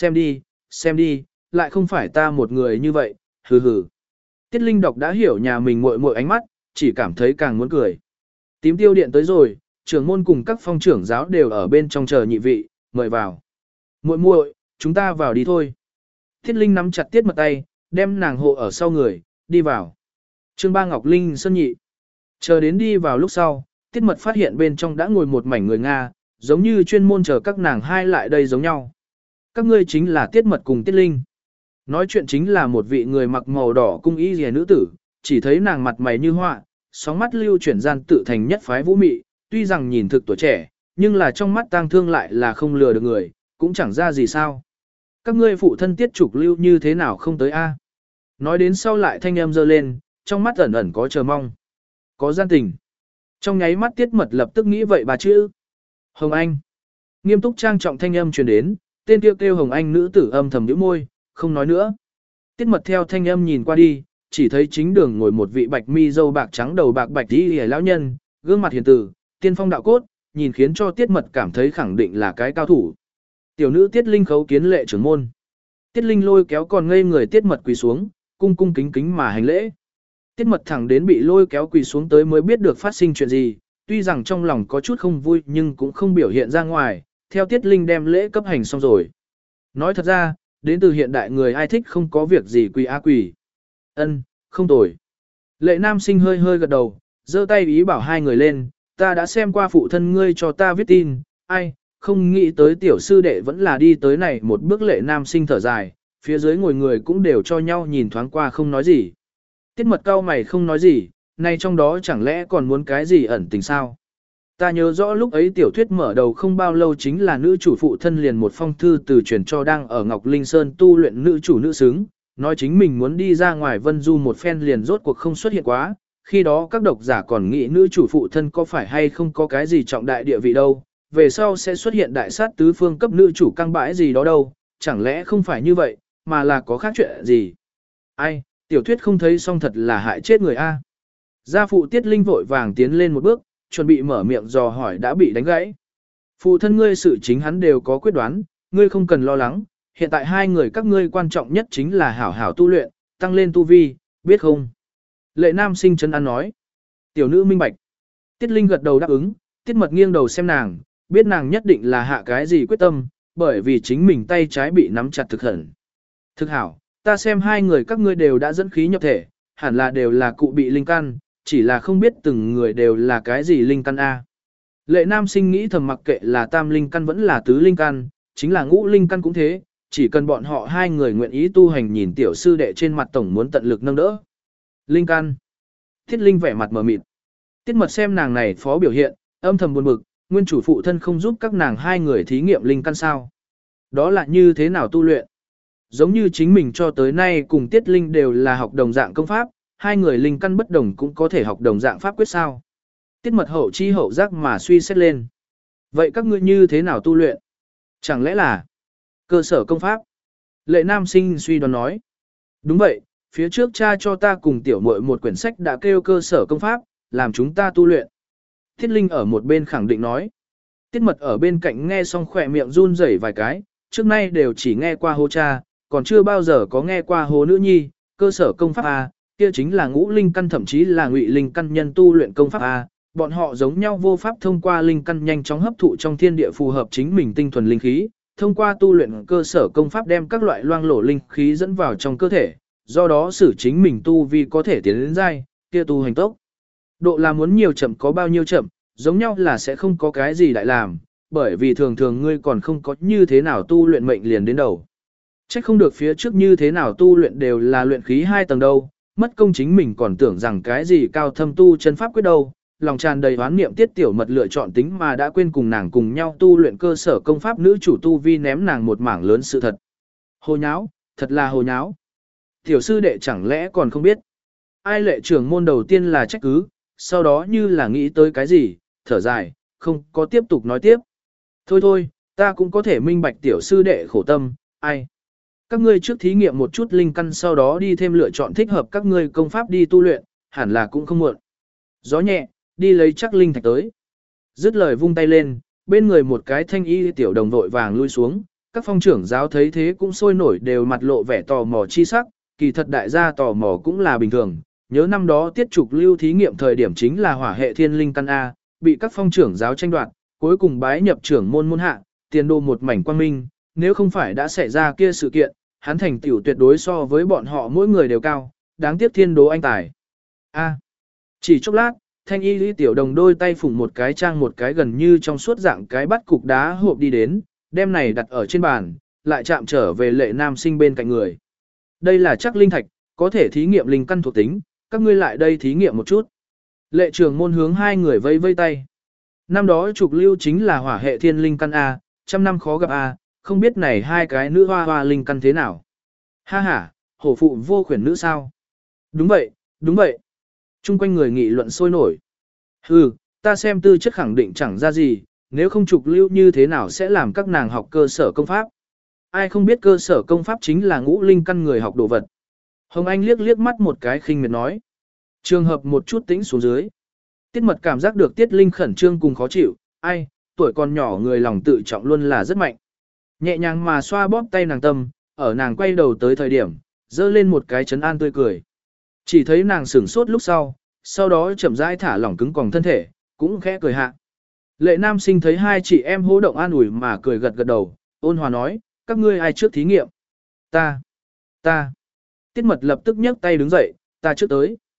xem đi, lại không phải ta một người như vậy, hừ hừ. Tiết Linh đọc đã hiểu nhà mình muội muội ánh mắt, chỉ cảm thấy càng muốn cười. Tím tiêu điện tới rồi, trưởng môn cùng các phong trưởng giáo đều ở bên trong chờ nhị vị, mời vào. Muội muội, chúng ta vào đi thôi. Tiết Linh nắm chặt Tiết Mật tay, đem nàng hộ ở sau người, đi vào. Chương 3 Ngọc Linh Sơn nhị. Chờ đến đi vào lúc sau, Tiết Mật phát hiện bên trong đã ngồi một mảnh người Nga, giống như chuyên môn chờ các nàng hai lại đây giống nhau. Các ngươi chính là Tiết Mật cùng Tiết Linh. Nói chuyện chính là một vị người mặc màu đỏ cung y rìa nữ tử, chỉ thấy nàng mặt mày như họa, sóng mắt lưu chuyển gian tự thành nhất phái vũ mị, tuy rằng nhìn thực tuổi trẻ, nhưng là trong mắt tang thương lại là không lừa được người, cũng chẳng ra gì sao. Các ngươi phụ thân Tiết Trục Lưu như thế nào không tới a? Nói đến sau lại thanh âm dơ lên, trong mắt ẩn ẩn có chờ mong. Có gian tình. Trong nháy mắt Tiết Mật lập tức nghĩ vậy bà chữ. Hồng Anh. Nghiêm túc trang trọng thanh âm truyền đến, tên kêu Hồng Anh nữ tử âm thầm nhíu môi, không nói nữa. Tiết Mật theo thanh âm nhìn qua đi, chỉ thấy chính đường ngồi một vị bạch mi râu bạc trắng đầu bạc bạch đi hề lão nhân, gương mặt hiền tử, tiên phong đạo cốt, nhìn khiến cho Tiết Mật cảm thấy khẳng định là cái cao thủ. Tiểu nữ Tiết Linh khấu kiến lệ trưởng môn. Tiết Linh lôi kéo còn ngây người Tiết Mật quỳ xuống, cung cung kính kính mà hành lễ. Tiết Mật thẳng đến bị lôi kéo quỳ xuống tới mới biết được phát sinh chuyện gì, tuy rằng trong lòng có chút không vui nhưng cũng không biểu hiện ra ngoài, theo Tiết Linh đem lễ cấp hành xong rồi. Nói thật ra, đến từ hiện đại người ai thích không có việc gì quỳ á quỳ. Ân, không tồi. Lệ nam sinh hơi hơi gật đầu, giơ tay ý bảo hai người lên, ta đã xem qua phụ thân ngươi cho ta viết tin, ai, không nghĩ tới tiểu sư đệ vẫn là đi tới này một bước. Lệ Nam Sinh thở dài, phía dưới ngồi người cũng đều cho nhau nhìn thoáng qua không nói gì. Tiết Mật cau mày không nói gì, này trong đó chẳng lẽ còn muốn cái gì ẩn tình sao? Ta nhớ rõ lúc ấy tiểu thuyết mở đầu không bao lâu chính là nữ chủ phụ thân liền một phong thư từ truyền cho đang ở Ngọc Linh Sơn tu luyện nữ chủ nữ xứng, nói chính mình muốn đi ra ngoài Vân Du một phen liền rốt cuộc không xuất hiện quá. Khi đó các độc giả còn nghĩ nữ chủ phụ thân có phải hay không có cái gì trọng đại địa vị đâu, về sau sẽ xuất hiện đại sát tứ phương cấp nữ chủ căng bãi gì đó đâu, chẳng lẽ không phải như vậy, mà là có khác chuyện gì? Ai, tiểu thuyết không thấy xong thật là hại chết người a. Gia phụ Tiết Linh vội vàng tiến lên một bước, chuẩn bị mở miệng dò hỏi đã bị đánh gãy. Phụ thân ngươi sự chính hắn đều có quyết đoán, ngươi không cần lo lắng, hiện tại hai người các ngươi quan trọng nhất chính là hảo hảo tu luyện, tăng lên tu vi, biết không? Lệ Nam Sinh trấn an nói. Tiểu nữ minh bạch. Tiết Linh gật đầu đáp ứng, Tiết Mật nghiêng đầu xem nàng, biết nàng nhất định là hạ cái gì quyết tâm, bởi vì chính mình tay trái bị nắm chặt thực hẳn. Thực hảo, ta xem hai người các ngươi đều đã dẫn khí nhập thể, hẳn là đều là cụ bị linh căn, chỉ là không biết từng người đều là cái gì linh căn A. Lệ Nam Sinh nghĩ thầm mặc kệ là tam linh căn vẫn là tứ linh căn, chính là ngũ linh căn cũng thế, chỉ cần bọn họ hai người nguyện ý tu hành nhìn tiểu sư đệ trên mặt tổng muốn tận lực nâng đỡ. Linh căn. Thiết Linh vẻ mặt mờ mịt. Tiết Mật xem nàng này phó biểu hiện, âm thầm buồn bực, nguyên chủ phụ thân không giúp các nàng hai người thí nghiệm linh căn sao. Đó là như thế nào tu luyện? Giống như chính mình cho tới nay cùng Tiết Linh đều là học đồng dạng công pháp, hai người linh căn bất đồng cũng có thể học đồng dạng pháp quyết sao. Tiết Mật hậu chi hậu giác mà suy xét lên. Vậy các ngươi như thế nào tu luyện? Chẳng lẽ là cơ sở công pháp? Lệ Nam Sinh suy đoán nói. Đúng vậy, phía trước cha cho ta cùng tiểu muội một quyển sách đã kêu cơ sở công pháp, làm chúng ta tu luyện. Thiết Linh ở một bên khẳng định nói. Tiết Mật ở bên cạnh nghe xong khỏe miệng run rẩy vài cái, trước nay đều chỉ nghe qua hô cha, còn chưa bao giờ có nghe qua hô nữ nhi, cơ sở công pháp A, kia chính là ngũ linh căn thậm chí là ngụy linh căn nhân tu luyện công pháp A, bọn họ giống nhau vô pháp thông qua linh căn nhanh chóng hấp thụ trong thiên địa phù hợp chính mình tinh thuần linh khí, thông qua tu luyện cơ sở công pháp đem các loại loang lổ linh khí dẫn vào trong cơ thể, do đó xử chính mình tu vi có thể tiến đến giai, kia tu hành tốc. Độ là muốn nhiều chậm có bao nhiêu chậm, giống nhau là sẽ không có cái gì đại làm, bởi vì thường thường ngươi còn không có như thế nào tu luyện mệnh liền đến đầu. Chắc không được phía trước như thế nào tu luyện đều là luyện khí 2 tầng đâu, mất công chính mình còn tưởng rằng cái gì cao thâm tu chân pháp quyết đâu, lòng tràn đầy oán niệm Tiết Tiểu Mật lựa chọn tính mà đã quên cùng nàng cùng nhau tu luyện cơ sở công pháp nữ chủ tu vi ném nàng một mảng lớn sự thật. Hồ nháo, thật là hồ nháo. Tiểu sư đệ chẳng lẽ còn không biết. Ai Lệ trưởng môn đầu tiên là trách cứ, sau đó như là nghĩ tới cái gì, thở dài, không có tiếp tục nói tiếp. Thôi thôi, ta cũng có thể minh bạch tiểu sư đệ khổ tâm, ai. Các ngươi trước thí nghiệm một chút linh căn sau đó đi thêm lựa chọn thích hợp các ngươi công pháp đi tu luyện, hẳn là cũng không muộn. Gió nhẹ, đi lấy chắc linh thạch tới. Dứt lời vung tay lên, bên người một cái thanh y tiểu đồng vội vàng lui xuống, các phong trưởng giáo thấy thế cũng sôi nổi đều mặt lộ vẻ tò mò chi sắc, kỳ thật đại gia tò mò cũng là bình thường. Nhớ năm đó tiết trục lưu thí nghiệm thời điểm chính là hỏa hệ thiên linh căn A, bị các phong trưởng giáo tranh đoạt, cuối cùng bái nhập trưởng môn môn hạ, tiền đồ một mảnh quang minh, nếu không phải đã xảy ra kia sự kiện, hắn thành tiểu tuyệt đối so với bọn họ mỗi người đều cao, đáng tiếc thiên đố anh tài. A. Chỉ chốc lát, thanh y lý tiểu đồng đôi tay phủng một cái trang một cái gần như trong suốt dạng cái bắt cục đá hộp đi đến, đem này đặt ở trên bàn, lại chạm trở về Lệ Nam Sinh bên cạnh người. Đây là chắc linh thạch, có thể thí nghiệm linh căn thuộc tính, các ngươi lại đây thí nghiệm một chút. Lệ trưởng môn hướng hai người vây vây tay. Năm đó trục lưu chính là hỏa hệ thiên linh căn A, trăm năm khó gặp A, không biết này hai cái nữ hoa hoa linh căn thế nào. Ha ha, hổ phụ vô khuyển nữ sao? Đúng vậy, đúng vậy. Trung quanh người nghị luận sôi nổi. Hừ, ta xem tư chất khẳng định chẳng ra gì, nếu không trục lưu như thế nào sẽ làm các nàng học cơ sở công pháp. Ai không biết cơ sở công pháp chính là ngũ linh căn người học đồ vật. Hồng Anh liếc liếc mắt một cái khinh miệt nói. Trường hợp một chút tĩnh xuống dưới. Tiết Mật cảm giác được Tiết Linh khẩn trương cùng khó chịu, ai, tuổi còn nhỏ người lòng tự trọng luôn là rất mạnh. Nhẹ nhàng mà xoa bóp tay nàng tâm, ở nàng quay đầu tới thời điểm, dơ lên một cái trấn an tươi cười. Chỉ thấy nàng sửng sốt lúc sau đó chậm rãi thả lỏng cứng còng thân thể, cũng khẽ cười hạ. Lệ Nam Sinh thấy hai chị em hô động an ủi mà cười gật gật đầu, ôn hòa nói, các ngươi ai trước thí nghiệm? Ta. Tiết Mật lập tức nhấc tay đứng dậy, ta trước tới.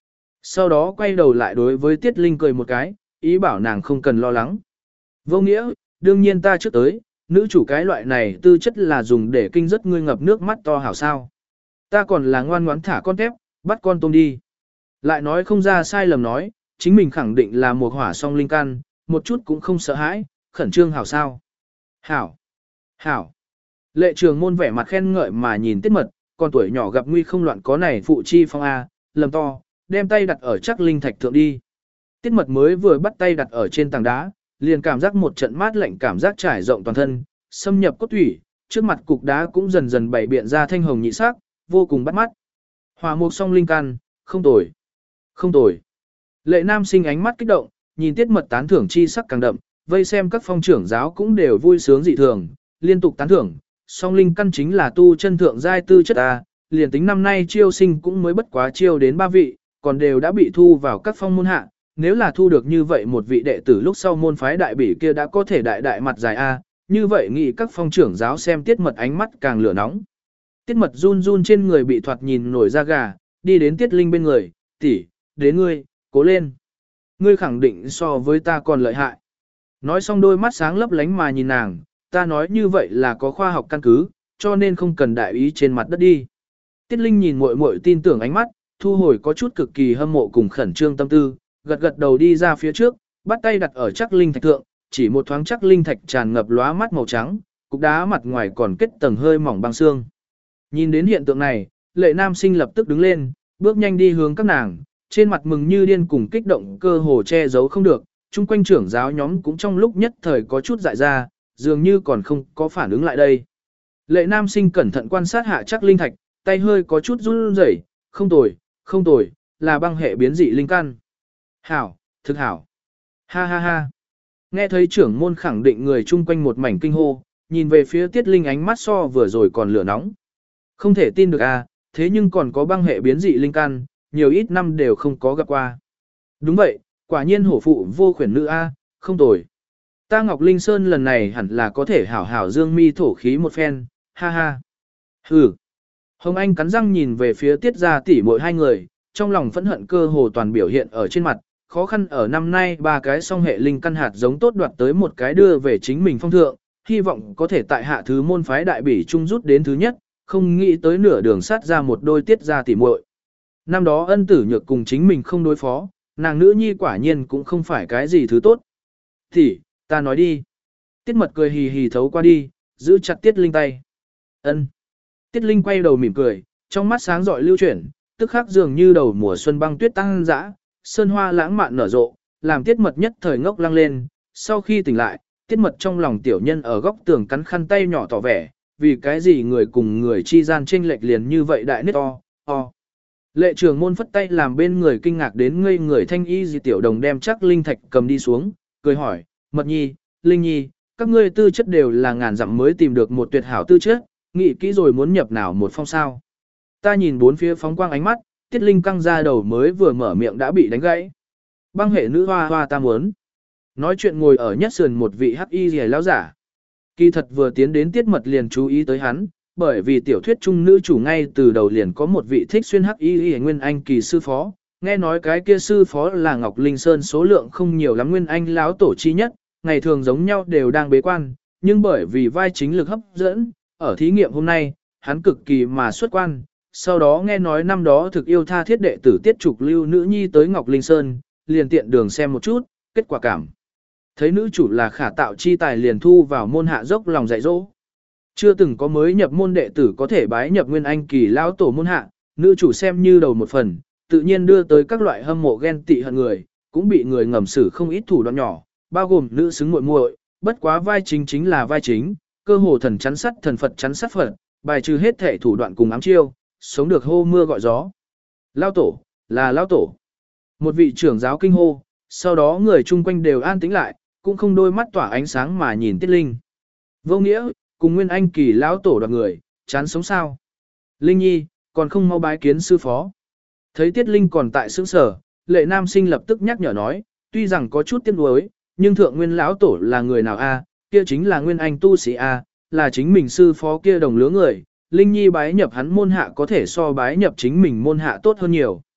Sau đó quay đầu lại đối với Tiết Linh cười một cái, ý bảo nàng không cần lo lắng. Vô nghĩa, đương nhiên ta trước tới, nữ chủ cái loại này tư chất là dùng để kinh rất ngươi ngập nước mắt to hảo sao. Ta còn là ngoan ngoãn thả con tép, bắt con tôm đi. Lại nói không ra sai lầm nói, chính mình khẳng định là một hỏa song linh căn, một chút cũng không sợ hãi, khẩn trương hảo sao. Hảo, hảo. Lệ trường môn vẻ mặt khen ngợi mà nhìn Tiết Mật, con tuổi nhỏ gặp nguy không loạn có này phụ chi phong A, lầm to, đem tay đặt ở chắc linh thạch thượng đi. Tiết Mật mới vừa bắt tay đặt ở trên tảng đá, liền cảm giác một trận mát lạnh cảm giác trải rộng toàn thân, xâm nhập cốt thủy, trước mặt cục đá cũng dần dần bảy biện ra thanh hồng nhị sắc, vô cùng bắt mắt. Hỏa mục song linh căn, không tồi, không tồi. Lệ Nam Sinh ánh mắt kích động, nhìn Tiết Mật tán thưởng chi sắc càng đậm, vây xem các phong trưởng giáo cũng đều vui sướng dị thường, liên tục tán thưởng. Song linh căn chính là tu chân thượng giai tư chất A, liền tính năm nay chiêu sinh cũng mới bất quá chiêu đến 3 vị, còn đều đã bị thu vào các phong môn hạ. Nếu là thu được như vậy một vị đệ tử lúc sau môn phái đại bỉ kia đã có thể đại đại mặt dài A, như vậy nghĩ các phong trưởng giáo xem Tiết Mật ánh mắt càng lửa nóng. Tiết Mật run run trên người bị thoạt nhìn nổi da gà, đi đến Tiết Linh bên người, tỷ, đến ngươi, cố lên. Ngươi khẳng định so với ta còn lợi hại. Nói xong đôi mắt sáng lấp lánh mà nhìn nàng, ta nói như vậy là có khoa học căn cứ, cho nên không cần đại ý trên mặt đất đi. Tiết Linh nhìn muội muội tin tưởng ánh mắt, thu hồi có chút cực kỳ hâm mộ cùng khẩn trương tâm tư, gật gật đầu đi ra phía trước, bắt tay đặt ở chắc linh thạch thượng, chỉ một thoáng chắc linh thạch tràn ngập lóa mắt màu trắng, cục đá mặt ngoài còn kết tầng hơi mỏng băng xương. Nhìn đến hiện tượng này, Lệ Nam Sinh lập tức đứng lên, bước nhanh đi hướng các nàng, trên mặt mừng như điên cùng kích động cơ hồ che giấu không được, chung quanh trưởng giáo nhóm cũng trong lúc nhất thời có chút dại ra, dường như còn không có phản ứng lại đây. Lệ Nam Sinh cẩn thận quan sát hạ chắc linh thạch, tay hơi có chút run rẩy, không tồi, không tồi, là băng hệ biến dị linh căn. Hảo, thực hảo. Ha ha ha. Nghe thấy trưởng môn khẳng định người chung quanh một mảnh kinh hô, nhìn về phía Tiết Linh ánh mắt so vừa rồi còn lửa nóng. Không thể tin được à, thế nhưng còn có băng hệ biến dị linh căn, nhiều ít năm đều không có gặp qua. Đúng vậy, quả nhiên hổ phụ vô khuyển nữ a, không tồi. Ta Ngọc Linh Sơn lần này hẳn là có thể hảo hảo dương mi thổ khí một phen, ha ha. Hừ. Hồng Anh cắn răng nhìn về phía Tiết gia tỷ muội hai người, trong lòng phẫn hận cơ hồ toàn biểu hiện ở trên mặt, khó khăn ở năm nay 3 cái song hệ linh căn hạt giống tốt đoạt tới một cái đưa về chính mình phong thượng, hy vọng có thể tại hạ thứ môn phái đại bỉ trung rút đến thứ nhất, không nghĩ tới nửa đường sát ra một đôi Tiết gia tỷ muội. Năm đó Ân Tử Nhược cùng chính mình không đối phó, nàng nữ nhi quả nhiên cũng không phải cái gì thứ tốt. Thì, ta nói đi. Tiết Mật cười hì hì thấu qua đi, giữ chặt Tiết Linh tay. Ân. Tiết Linh quay đầu mỉm cười, trong mắt sáng rọi lưu chuyển, tức khắc dường như đầu mùa xuân băng tuyết tăng dã, sơn hoa lãng mạn nở rộ, làm Tiết Mật nhất thời ngốc lăng lên. Sau khi tỉnh lại, Tiết Mật trong lòng tiểu nhân ở góc tường cắn khăn tay nhỏ tỏ vẻ, vì cái gì người cùng người chi gian chênh lệch liền như vậy đại nết to. Lệ trường môn phất tay làm bên người kinh ngạc đến ngây người thanh y gì tiểu đồng đem chắc linh thạch cầm đi xuống, cười hỏi, Mật nhi, Linh nhi, các ngươi tư chất đều là ngàn dặm mới tìm được một tuyệt hảo tư chất, nghĩ kỹ rồi muốn nhập nào một phong sao. Ta nhìn bốn phía phóng quang ánh mắt, Tiết Linh căng ra đầu mới vừa mở miệng đã bị đánh gãy. Băng hệ nữ hoa hoa ta muốn. Nói chuyện ngồi ở nhất sườn một vị hắc y rìa lão giả. Kỳ thật vừa tiến đến Tiết Mật liền chú ý tới hắn, bởi vì tiểu thuyết trung nữ chủ ngay từ đầu liền có một vị thích xuyên hắc y nguyên anh kỳ sư phó, nghe nói cái kia sư phó là Ngọc Linh Sơn số lượng không nhiều lắm nguyên anh lão tổ chi nhất, ngày thường giống nhau đều đang bế quan, nhưng bởi vì vai chính lực hấp dẫn, ở thí nghiệm hôm nay, hắn cực kỳ mà xuất quan, sau đó nghe nói năm đó thực yêu tha thiết đệ tử Tiết Trục lưu nữ nhi tới Ngọc Linh Sơn, liền tiện đường xem một chút, kết quả cảm. Thấy nữ chủ là khả tạo chi tài liền thu vào môn hạ dốc lòng dạy dỗ. Chưa từng có mới nhập môn đệ tử có thể bái nhập nguyên anh kỳ lão tổ môn hạ, nữ chủ xem như đầu một phần, tự nhiên đưa tới các loại hâm mộ ghen tị hận người, cũng bị người ngầm xử không ít thủ đoạn nhỏ, bao gồm nữ xứng muội muội, bất quá vai chính chính là vai chính, cơ hồ thần chắn sắt thần Phật chắn sắt Phật, bài trừ hết thể thủ đoạn cùng ám chiêu, sống được hô mưa gọi gió. Lão tổ, là lão tổ. Một vị trưởng giáo kinh hô, sau đó người chung quanh đều an tĩnh lại, cũng không đôi mắt tỏa ánh sáng mà nhìn Tiết Linh. Vô nghĩa, cùng nguyên anh kỳ lão tổ đoạt người, chán sống sao. Linh nhi, còn không mau bái kiến sư phó. Thấy Tiết Linh còn tại sững sở, Lệ Nam Sinh lập tức nhắc nhở nói, tuy rằng có chút tiếc nuối, nhưng thượng nguyên lão tổ là người nào a? Kia chính là nguyên anh tu sĩ a, là chính mình sư phó kia đồng lứa người, Linh nhi bái nhập hắn môn hạ có thể so bái nhập chính mình môn hạ tốt hơn nhiều.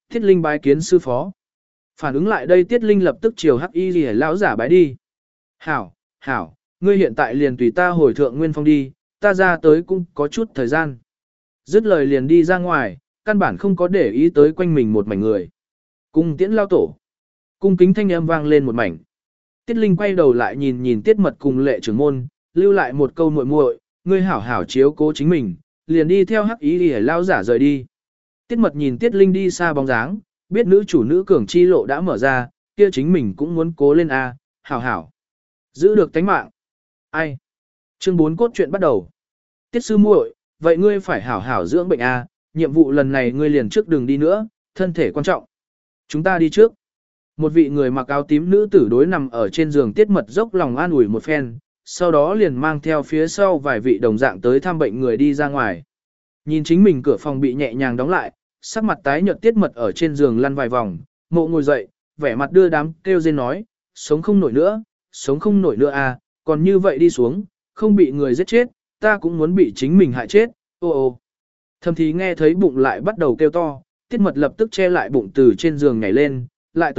Tiết Linh bái kiến sư phó. Phản ứng lại đây Tiết Linh lập tức chiều Hắc Y Liễu lão giả bái đi. Hảo, hảo, ngươi hiện tại liền tùy ta hồi thượng nguyên phong đi, ta ra tới cũng có chút thời gian. Dứt lời liền đi ra ngoài, căn bản không có để ý tới quanh mình một mảnh người. Cung tiễn lao tổ. Cung kính thanh âm vang lên một mảnh. Tiết Linh quay đầu lại nhìn nhìn Tiết Mật cùng Lệ trưởng môn, lưu lại một câu muội muội, ngươi hảo hảo chiếu cố chính mình, liền đi theo Hắc Y Liễu lão giả rời đi. Tiết Mật nhìn Tiết Linh đi xa bóng dáng, biết nữ chủ nữ cường chi lộ đã mở ra, kia chính mình cũng muốn cố lên a, hảo hảo. Giữ được tánh mạng. Ai? Chương 4 cốt truyện bắt đầu. Tiết sư muội, vậy ngươi phải hảo hảo dưỡng bệnh a, nhiệm vụ lần này ngươi liền trước đường đi nữa, thân thể quan trọng. Chúng ta đi trước. Một vị người mặc áo tím nữ tử đối nằm ở trên giường Tiết Mật dốc lòng an ủi một phen, sau đó liền mang theo phía sau vài vị đồng dạng tới thăm bệnh người đi ra ngoài. Nhìn chính mình cửa phòng bị nhẹ nhàng đóng lại, sắc mặt tái nhợt Tiết Mật ở trên giường lăn vài vòng, mộ ngồi dậy, vẻ mặt đưa đám kêu rên nói, sống không nổi nữa à, còn như vậy đi xuống, không bị người giết chết, ta cũng muốn bị chính mình hại chết, ô ô. Thầm thì nghe thấy bụng lại bắt đầu kêu to, Tiết Mật lập tức che lại bụng từ trên giường nhảy lên, lại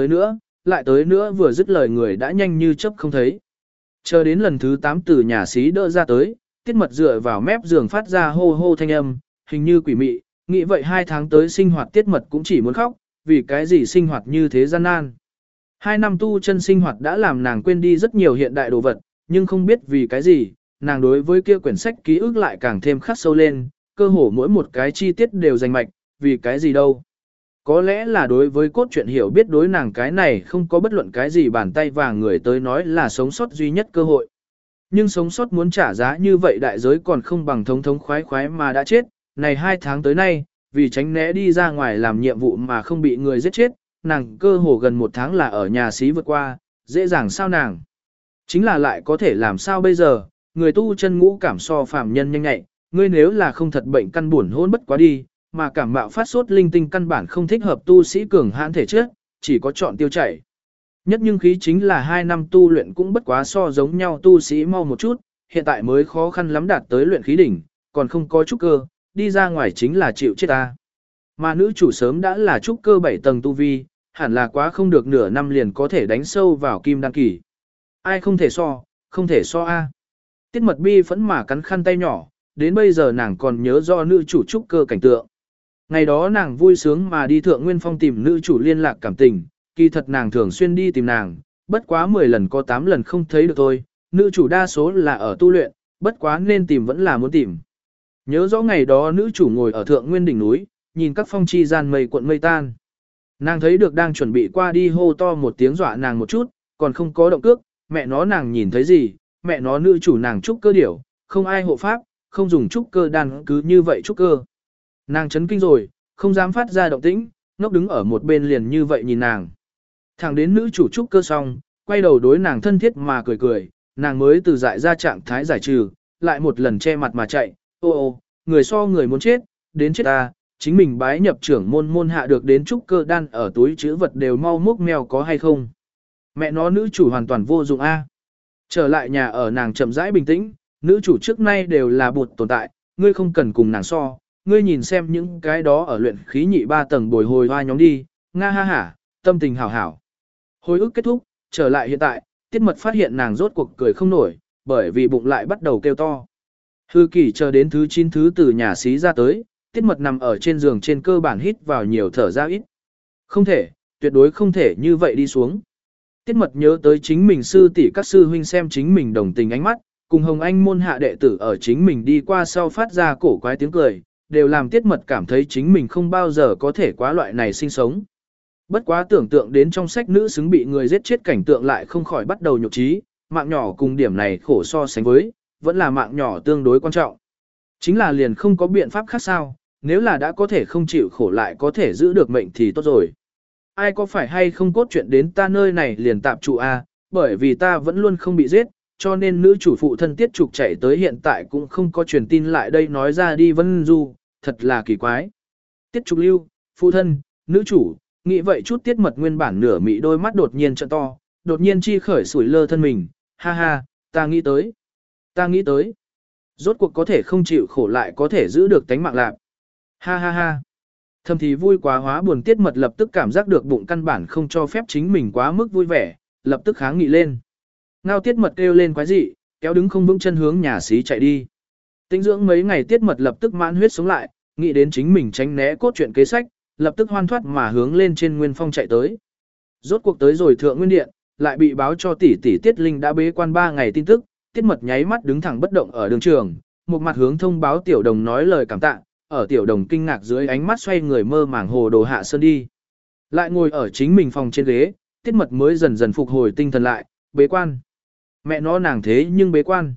tới nữa vừa dứt lời người đã nhanh như chớp không thấy. Chờ đến lần thứ 8 từ nhà xí đỡ ra tới, Tiết Mật dựa vào mép giường phát ra hô hô thanh âm, hình như quỷ mị, nghĩ vậy 2 tháng tới sinh hoạt Tiết Mật cũng chỉ muốn khóc, vì cái gì sinh hoạt như thế gian nan. 2 năm tu chân sinh hoạt đã làm nàng quên đi rất nhiều hiện đại đồ vật, nhưng không biết vì cái gì, nàng đối với kia quyển sách ký ức lại càng thêm khắc sâu lên, cơ hồ mỗi một cái chi tiết đều rành mạch, vì cái gì đâu. Có lẽ là đối với cốt truyện hiểu biết đối nàng cái này không có bất luận cái gì bàn tay vàng người tới nói là sống sót duy nhất cơ hội. Nhưng sống sót muốn trả giá như vậy đại giới còn không bằng thống thống khoái khoái mà đã chết, này 2 tháng tới nay, vì tránh né đi ra ngoài làm nhiệm vụ mà không bị người giết chết, nàng cơ hồ gần 1 tháng là ở nhà xí vượt qua, dễ dàng sao nàng. Chính là lại có thể làm sao bây giờ, người tu chân ngũ cảm so phàm nhân nhanh nhạy, ngươi nếu là không thật bệnh căn buồn hôn bất quá đi, mà cảm mạo phát sốt linh tinh căn bản không thích hợp tu sĩ cường hãn thể chất, chỉ có chọn tiêu chảy. Nhất nhưng khí chính là 2 năm tu luyện cũng bất quá so giống nhau tu sĩ mau một chút, hiện tại mới khó khăn lắm đạt tới luyện khí đỉnh, còn không có trúc cơ, đi ra ngoài chính là chịu chết ta. Mà nữ chủ sớm đã là trúc cơ 7 tầng tu vi, hẳn là quá không được nửa năm liền có thể đánh sâu vào kim đăng kỳ. Ai không thể so a. Tiết Mật bi phẫn mà cắn khăn tay nhỏ, đến bây giờ nàng còn nhớ do nữ chủ trúc cơ cảnh tượng. Ngày đó nàng vui sướng mà đi thượng nguyên phong tìm nữ chủ liên lạc cảm tình, kỳ thật nàng thường xuyên đi tìm nàng, bất quá 10 lần có 8 lần không thấy được thôi, nữ chủ đa số là ở tu luyện, bất quá nên tìm vẫn là muốn tìm. Nhớ rõ ngày đó nữ chủ ngồi ở thượng nguyên đỉnh núi, nhìn các phong chi gian mây cuộn mây tan. Nàng thấy được đang chuẩn bị qua đi hô to một tiếng dọa nàng một chút, còn không có động cước, mẹ nó nàng nhìn thấy gì, mẹ nó nữ chủ nàng trúc cơ điểu, không ai hộ pháp, không dùng trúc cơ đan cứ như vậy trúc cơ. Nàng chấn kinh rồi, không dám phát ra động tĩnh, ngốc đứng ở một bên liền như vậy nhìn nàng. Thẳng đến nữ chủ trúc cơ xong, quay đầu đối nàng thân thiết mà cười cười, nàng mới từ dại ra trạng thái giải trừ, lại một lần che mặt mà chạy, ô ô, người so người muốn chết, đến chết ta, chính mình bái nhập trưởng môn hạ được đến trúc cơ đan ở túi chữ vật đều mau múc mèo có hay không. Mẹ nó nữ chủ hoàn toàn vô dụng a. Trở lại nhà ở nàng chậm rãi bình tĩnh, nữ chủ trước nay đều là bụt tồn tại, ngươi không cần cùng nàng so, ngươi nhìn xem những cái đó ở luyện khí nhị 3 tầng bồi hồi hoa nhóm đi, nga ha hả, tâm tình hảo hảo. Hồi ức kết thúc, trở lại hiện tại, Tiết Mật phát hiện nàng rốt cuộc cười không nổi, bởi vì bụng lại bắt đầu kêu to. Hư Kỳ chờ đến thứ 9 thứ từ nhà xí ra tới, Tiết Mật nằm ở trên giường trên cơ bản hít vào nhiều thở ra ít. Không thể, tuyệt đối không thể như vậy đi xuống. Tiết Mật nhớ tới chính mình sư tỷ các sư huynh xem chính mình đồng tình ánh mắt, cùng Hồng Anh môn hạ đệ tử ở chính mình đi qua sau phát ra cổ quái tiếng cười, đều làm Tiết Mật cảm thấy chính mình không bao giờ có thể quá loại này sinh sống. Bất quá tưởng tượng đến trong sách nữ xứng bị người giết chết cảnh tượng lại không khỏi bắt đầu nhục trí, mạng nhỏ cùng điểm này khổ so sánh với, vẫn là mạng nhỏ tương đối quan trọng. Chính là liền không có biện pháp khác sao, nếu là đã có thể không chịu khổ lại có thể giữ được mệnh thì tốt rồi. Ai có phải hay không cốt chuyện đến ta nơi này liền tạp trụ a, bởi vì ta vẫn luôn không bị giết, cho nên nữ chủ phụ thân Tiết Trục chạy tới hiện tại cũng không có truyền tin lại đây nói ra đi Vân Du, thật là kỳ quái. Tiết Trục lưu, phụ thân, nữ chủ, nghĩ vậy chút Tiết Mật nguyên bản nửa mị đôi mắt đột nhiên trợn to, đột nhiên chi khởi sủi lơ thân mình, ha ha, ta nghĩ tới. Rốt cuộc có thể không chịu khổ lại có thể giữ được tánh mạng lạc. Ha ha ha. Thầm thì vui quá hóa buồn Tiết Mật lập tức cảm giác được bụng căn bản không cho phép chính mình quá mức vui vẻ, lập tức kháng nghị lên. Ngao Tiết Mật kêu lên quái dị, kéo đứng không vững chân hướng nhà xí chạy đi. Tĩnh dưỡng mấy ngày Tiết Mật lập tức mãn huyết sống lại, nghĩ đến chính mình tránh né cốt truyện kế sách, lập tức hoan thoát mà hướng lên trên Nguyên Phong chạy tới. Rốt cuộc tới rồi Thượng Nguyên Điện, lại bị báo cho tỷ tỷ Tiết Linh đã bế quan 3 ngày tin tức, Tiết Mật nháy mắt đứng thẳng bất động ở đường trường, một mặt hướng thông báo Tiểu Đồng nói lời cảm tạ, ở Tiểu Đồng kinh ngạc dưới ánh mắt xoay người mơ màng hồ đồ hạ sơn đi. Lại ngồi ở chính mình phòng trên ghế, Tiết Mật mới dần dần phục hồi tinh thần lại, bế quan. Mẹ nó nàng thế nhưng bế quan.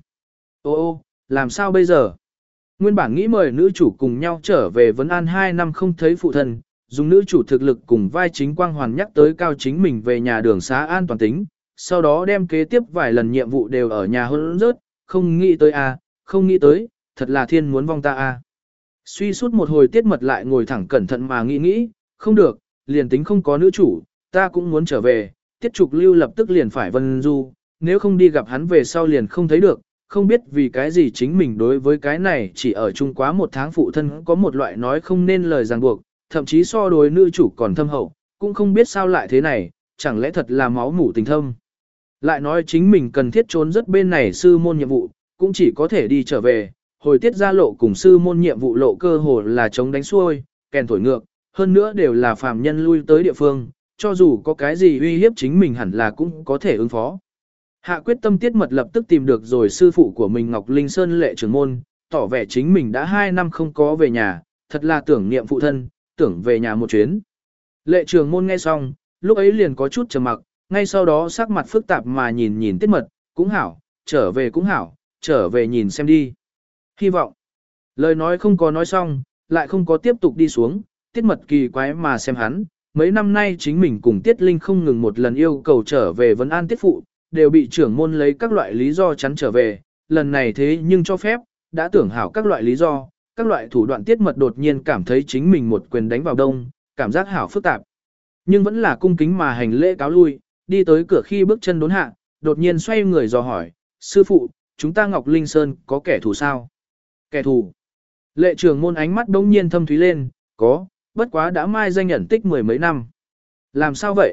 Ô, làm sao bây giờ? Nguyên bản nghĩ mời nữ chủ cùng nhau trở về Vân An 2 năm không thấy phụ thân, dùng nữ chủ thực lực cùng vai chính quang hoàn nhắc tới cao chính mình về nhà đường xá an toàn tính, sau đó đem kế tiếp vài lần nhiệm vụ đều ở nhà hơn rớt, không nghĩ tới không nghĩ tới, thật là thiên muốn vong ta Suy suốt một hồi Tiết Mật lại ngồi thẳng cẩn thận mà nghĩ, không được, liền tính không có nữ chủ, ta cũng muốn trở về, Tiết Trục Lưu lập tức liền phải Vân Du, nếu không đi gặp hắn về sau liền không thấy được, không biết vì cái gì chính mình đối với cái này chỉ ở chung quá 1 tháng phụ thân có một loại nói không nên lời ràng buộc, thậm chí so đối nữ chủ còn thâm hậu, cũng không biết sao lại thế này, chẳng lẽ thật là máu mủ tình thâm. Lại nói chính mình cần thiết trốn rất bên này sư môn nhiệm vụ, cũng chỉ có thể đi trở về, hồi tiết ra lộ cùng sư môn nhiệm vụ lộ cơ hồ là chống đánh xuôi, kèn thổi ngược, hơn nữa đều là phàm nhân lui tới địa phương, cho dù có cái gì uy hiếp chính mình hẳn là cũng có thể ứng phó. Hạ quyết tâm Tiết Mật lập tức tìm được rồi sư phụ của mình Ngọc Linh Sơn Lệ trưởng môn, tỏ vẻ chính mình đã 2 năm không có về nhà, thật là tưởng niệm phụ thân, tưởng về nhà một chuyến. Lệ trưởng môn nghe xong, lúc ấy liền có chút trầm mặc, ngay sau đó sắc mặt phức tạp mà nhìn Tiết Mật, cũng hảo, trở về cũng hảo, trở về nhìn xem đi. Hy vọng. Lời nói không có nói xong, lại không có tiếp tục đi xuống, Tiết Mật kỳ quái mà xem hắn, mấy năm nay chính mình cùng Tiết Linh không ngừng một lần yêu cầu trở về Vân An Tiết Phụ, đều bị trưởng môn lấy các loại lý do chắn trở về, lần này thế nhưng cho phép, đã tưởng hảo các loại lý do, các loại thủ đoạn Tiết Mật đột nhiên cảm thấy chính mình một quyền đánh vào đông, cảm giác hảo phức tạp. Nhưng vẫn là cung kính mà hành lễ cáo lui, đi tới cửa khi bước chân đốn hạ, đột nhiên xoay người dò hỏi, sư phụ, chúng ta Ngọc Linh Sơn có kẻ thù sao? Kẻ thù. Lệ trưởng môn ánh mắt bỗng nhiên thâm thúy lên, có, bất quá đã mai danh nhận tích 10 mấy năm. Làm sao vậy?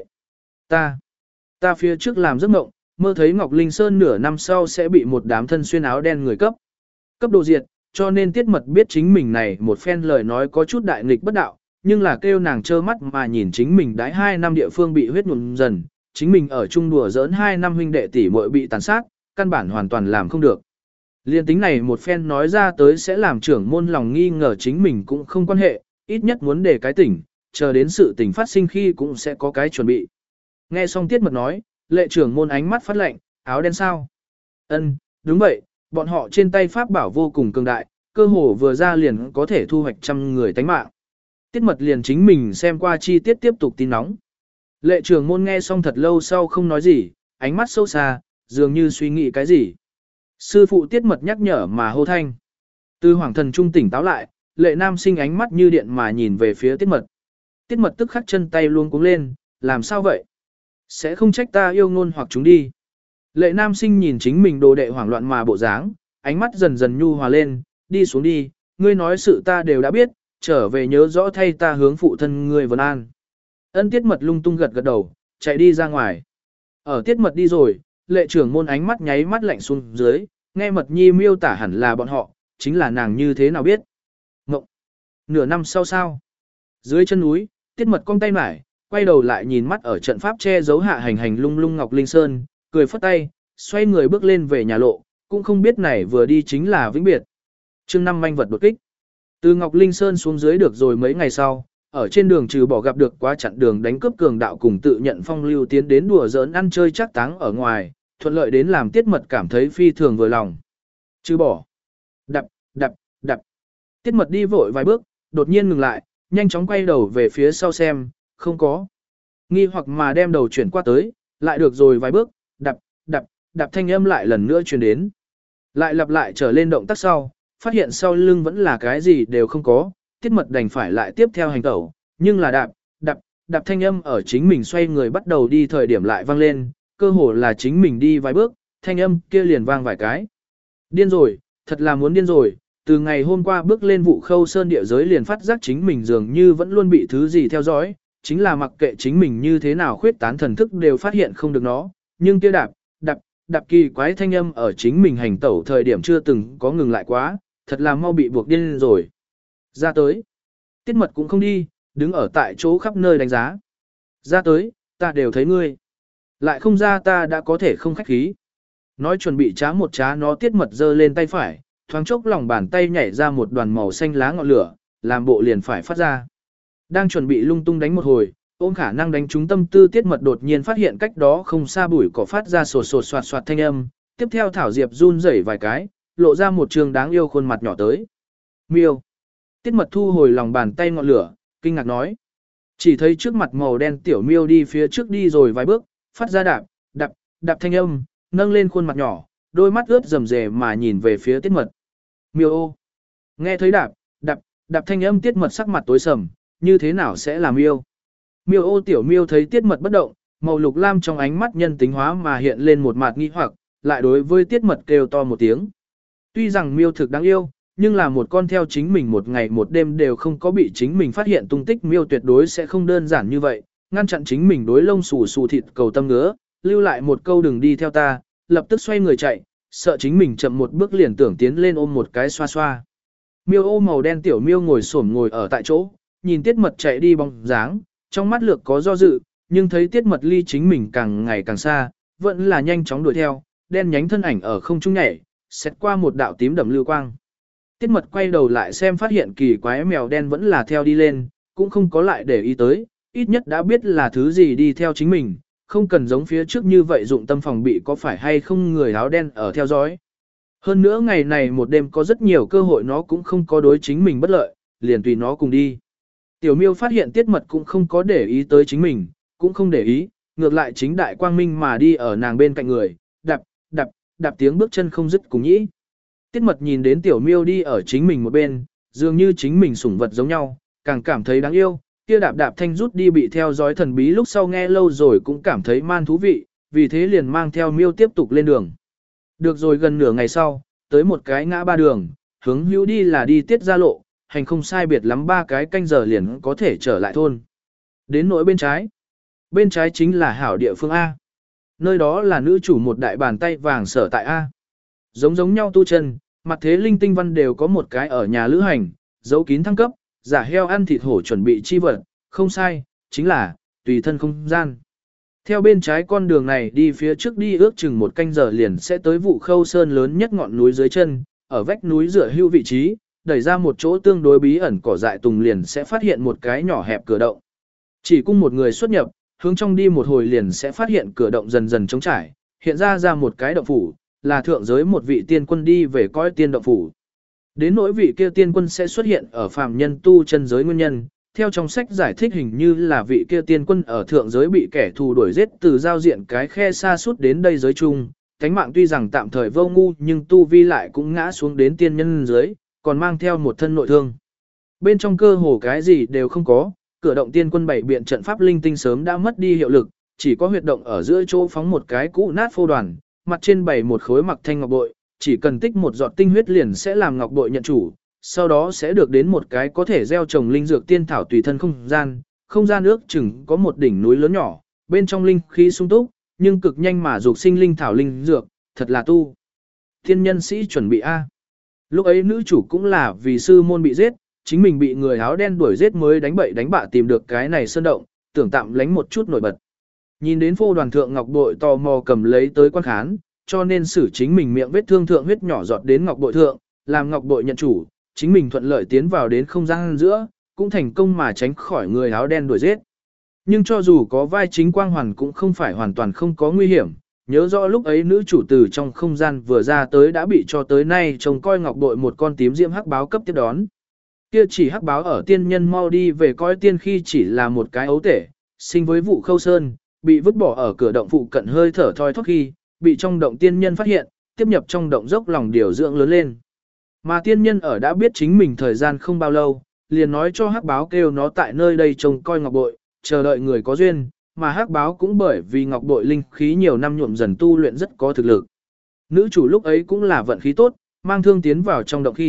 Ta phía trước làm giấc mộng, mơ thấy Ngọc Linh Sơn nửa năm sau sẽ bị một đám thân xuyên áo đen người cấp đồ diệt, cho nên Tiết Mật biết chính mình này một phen lời nói có chút đại nghịch bất đạo, nhưng là kêu nàng trơ mắt mà nhìn chính mình đãi 2 năm địa phương bị huyết nhuộm dần, chính mình ở chung đùa giỡn 2 năm huynh đệ tỷ muội bị tàn sát, căn bản hoàn toàn làm không được. Liên tính này một phen nói ra tới sẽ làm trưởng môn lòng nghi ngờ chính mình cũng không quan hệ, ít nhất muốn để cái tỉnh, chờ đến sự tình phát sinh khi cũng sẽ có cái chuẩn bị. Nghe xong Tiết Mật nói, lệ trưởng môn ánh mắt phát lạnh, áo đen sao? Ân, đúng vậy, bọn họ trên tay pháp bảo vô cùng cường đại, cơ hồ vừa ra liền có thể thu hoạch trăm người tánh mạng. Tiết Mật liền chính mình xem qua chi tiết tiếp tục tin nóng. Lệ trưởng môn nghe xong thật lâu sau không nói gì, ánh mắt sâu xa, dường như suy nghĩ cái gì. Sư phụ Tiết Mật nhắc nhở mà hô thanh. Từ hoàng thần trung tỉnh táo lại, lệ nam sinh ánh mắt như điện mà nhìn về phía Tiết Mật. Tiết Mật tức khắc chân tay luôn cuống lên, làm sao vậy? Sẽ không trách ta yêu ngôn hoặc chúng đi. Lệ nam sinh nhìn chính mình đồ đệ hoảng loạn mà bộ dáng, ánh mắt dần dần nhu hòa lên, đi xuống đi, ngươi nói sự ta đều đã biết, trở về nhớ rõ thay ta hướng phụ thân ngươi Vân An. Ân Tiết Mật lung tung gật gật đầu, chạy đi ra ngoài. Ở Tiết Mật đi rồi, lệ trưởng môn ánh mắt nháy mắt lạnh xuống dưới, nghe Mật Nhi miêu tả hẳn là bọn họ, chính là nàng như thế nào biết. Ngộng! Nửa năm sau sao? Dưới chân núi, Tiết Mật cong tay mải, quay đầu lại nhìn mắt ở trận pháp che giấu hạ hành lung lung Ngọc Linh Sơn, cười phất tay, xoay người bước lên về nhà lộ, cũng không biết này vừa đi chính là vĩnh biệt. Chương 5 manh vật đột kích. Từ Ngọc Linh Sơn xuống dưới được rồi mấy ngày sau, ở trên đường trừ bỏ gặp được quá chặn đường đánh cướp cường đạo cùng tự nhận phong lưu tiến đến đùa giỡn ăn chơi chắc táng ở ngoài, thuận lợi đến làm Tiết Mật cảm thấy phi thường vừa lòng. Trừ bỏ. Đập. Tiết Mật đi vội vài bước, đột nhiên ngừng lại, nhanh chóng quay đầu về phía sau xem, không có. Nghi hoặc mà đem đầu chuyển qua tới, lại được rồi vài bước, đập thanh âm lại lần nữa truyền đến. Lại lặp lại trở lên động tác sau, phát hiện sau lưng vẫn là cái gì đều không có, Tiết Mật đành phải lại tiếp theo hành tẩu, nhưng là đạp thanh âm ở chính mình xoay người bắt đầu đi thời điểm lại vang lên, cơ hồ là chính mình đi vài bước, thanh âm kia liền vang vài cái. Điên rồi, thật là muốn điên rồi, Từ ngày hôm qua bước lên Vũ Khâu Sơn địa giới liền phát giác chính mình dường như vẫn luôn bị thứ gì theo dõi, chính là mặc kệ chính mình như thế nào khuyết tán thần thức đều phát hiện không được nó, nhưng kia đạp kỳ quái thanh âm ở chính mình hành tẩu thời điểm chưa từng có ngừng lại quá, thật là mau bị buộc điên rồi. Ra tới, Tiết Mật cũng không đi, đứng ở tại chỗ khắp nơi đánh giá. Ra tới, ta đều thấy ngươi. Lại không ra ta đã có thể không khách khí. Nói chuẩn bị trá một trá nó Tiết Mật giơ lên tay phải, thoáng chốc lòng bàn tay nhảy ra một đoàn màu xanh lá ngọn lửa, làm bộ liền phải phát ra. Đang chuẩn bị lung tung đánh một hồi, ôm khả năng đánh trúng tâm tư Tiết Mật đột nhiên phát hiện cách đó không xa bụi cỏ phát ra sột sột soạt soạt thanh âm, tiếp theo Thảo Diệp run rẩy vài cái, lộ ra một trường đáng yêu khuôn mặt nhỏ tới. Miêu. Tiết Mật thu hồi lòng bàn tay ngọn lửa, kinh ngạc nói. Chỉ thấy trước mặt màu đen tiểu miêu đi phía trước đi rồi vài bước, phát ra đạp thanh âm, nâng lên khuôn mặt nhỏ, đôi mắt ướt rầm rề mà nhìn về phía Tiết Mật. Miêu ô. Nghe thấy đạp thanh âm Tiết Mật sắc mặt tối sầm, như thế nào sẽ làm miêu? Miêu ô tiểu miêu thấy Tiết Mật bất động, màu lục lam trong ánh mắt nhân tính hóa mà hiện lên một mặt nghi hoặc, lại đối với Tiết Mật kêu to một tiếng. Tuy rằng miêu thực đáng yêu, nhưng là một con theo chính mình một ngày một đêm đều không có bị chính mình phát hiện tung tích miêu tuyệt đối sẽ không đơn giản như vậy, ngăn chặn chính mình đối lông xù xù thịt cầu tâm ngứa, lưu lại một câu đừng đi theo ta, lập tức xoay người chạy, sợ chính mình chậm một bước liền tưởng tiến lên ôm một cái xoa xoa. Miêu ô màu đen tiểu miêu ngồi xổm ngồi ở tại chỗ, nhìn Tiết Mật chạy đi bóng dáng, trong mắt lược có do dự, nhưng thấy Tiết Mật ly chính mình càng ngày càng xa, vẫn là nhanh chóng đuổi theo, đen nhánh thân ảnh ở không trung nhảy, xét qua một đạo tím đậm lưu quang. Tiết Mật quay đầu lại xem phát hiện kỳ quái mèo đen vẫn là theo đi lên, cũng không có lại để ý tới, ít nhất đã biết là thứ gì đi theo chính mình, không cần giống phía trước như vậy dụng tâm phòng bị có phải hay không người áo đen ở theo dõi. Hơn nữa ngày này một đêm có rất nhiều cơ hội nó cũng không có đối chính mình bất lợi, liền tùy nó cùng đi. Tiểu miêu phát hiện Tiết Mật cũng không có để ý tới chính mình, cũng không để ý, ngược lại chính đại quang minh mà đi ở nàng bên cạnh người, đạp tiếng bước chân không dứt cùng nhĩ. Tiết Mật nhìn đến tiểu miêu đi ở chính mình một bên, dường như chính mình sủng vật giống nhau, càng cảm thấy đáng yêu, kia đạp thanh rút đi bị theo dõi thần bí lúc sau nghe lâu rồi cũng cảm thấy man thú vị, vì thế liền mang theo miêu tiếp tục lên đường. Được rồi gần nửa ngày sau, tới một cái ngã ba đường, hướng hữu đi là đi tiết ra lộ, hành không sai biệt lắm 3 cái canh giờ liền có thể trở lại thôn. Đến nỗi bên trái chính là hảo địa phương A. Nơi đó là nữ chủ một đại bàn tay vàng sở tại A. Giống nhau tu chân, mặt thế linh tinh văn đều có một cái ở nhà lữ hành, giấu kín thăng cấp, giả heo ăn thịt hổ chuẩn bị chi vật, không sai, chính là tùy thân không gian. Theo bên trái con đường này đi phía trước đi ước chừng 1 canh giờ liền sẽ tới Vũ Khâu Sơn lớn nhất ngọn núi dưới chân, ở vách núi dựa hưu vị trí, đẩy ra một chỗ tương đối bí ẩn cỏ dại tùng liền sẽ phát hiện một cái nhỏ hẹp cửa động. Chỉ cung một người xuất nhập, hướng trong đi một hồi liền sẽ phát hiện cửa động dần dần trống trải, hiện ra một cái động phủ, là thượng giới một vị tiên quân đi về coi tiên động phủ. Đến nỗi vị kia tiên quân sẽ xuất hiện ở phàm nhân tu chân giới nguyên nhân, theo trong sách giải thích hình như là vị kia tiên quân ở thượng giới bị kẻ thù đuổi giết từ giao diện cái khe xa suốt đến đây giới chung, cánh mạng tuy rằng tạm thời vô ngu nhưng tu vi lại cũng ngã xuống đến tiên nhân dưới, còn mang theo một thân nội thương. Bên trong cơ hồ cái gì đều không có, cửa động tiên quân bảy biện trận pháp linh tinh sớm đã mất đi hiệu lực, chỉ có huyệt động ở giữa chỗ phóng một cái cũ nát phô đoàn, mặt trên bày một khối mặc thanh ngọc bội, chỉ cần tích một giọt tinh huyết liền sẽ làm ngọc bội nhận chủ, sau đó sẽ được đến một cái có thể gieo trồng linh dược tiên thảo tùy thân không gian ước chừng có một đỉnh núi lớn nhỏ, bên trong linh khí sung túc, nhưng cực nhanh mà dục sinh linh thảo linh dược, thật là tu. Thiên nhân sĩ chuẩn bị A. Lúc ấy nữ chủ cũng là vì sư môn bị giết, chính mình bị người áo đen đuổi giết mới đánh bậy đánh bạ tìm được cái này sơn động, tưởng tạm lánh một chút nổi bật. Nhìn đến phô đoàn thượng ngọc bội tò mò cầm lấy tới quan khán, cho nên xử chính mình miệng vết thương thượng huyết nhỏ giọt đến ngọc bội thượng, làm ngọc bội nhận chủ, chính mình thuận lợi tiến vào đến không gian giữa, cũng thành công mà tránh khỏi người áo đen đuổi giết. Nhưng cho dù có vai chính quang hoàn cũng không phải hoàn toàn không có nguy hiểm, nhớ rõ lúc ấy nữ chủ từ trong không gian vừa ra tới đã bị cho tới nay trông coi ngọc bội một con tím diễm hắc báo cấp tiếp đón. Kia chỉ hắc báo ở tiên nhân mau đi về coi tiên khi chỉ là một cái ấu tể, sinh với Vũ Khâu Sơn, bị vứt bỏ ở cửa động phụ cận hơi thở thoi thoát khi, bị trong động tiên nhân phát hiện, tiếp nhập trong động dốc lòng điều dưỡng lớn lên. Mà tiên nhân ở đã biết chính mình thời gian không bao lâu, liền nói cho hắc báo kêu nó tại nơi đây trông coi ngọc bội, chờ đợi người có duyên, mà hắc báo cũng bởi vì ngọc bội linh khí nhiều năm nhuộm dần tu luyện rất có thực lực. Nữ chủ lúc ấy cũng là vận khí tốt, mang thương tiến vào trong động khi,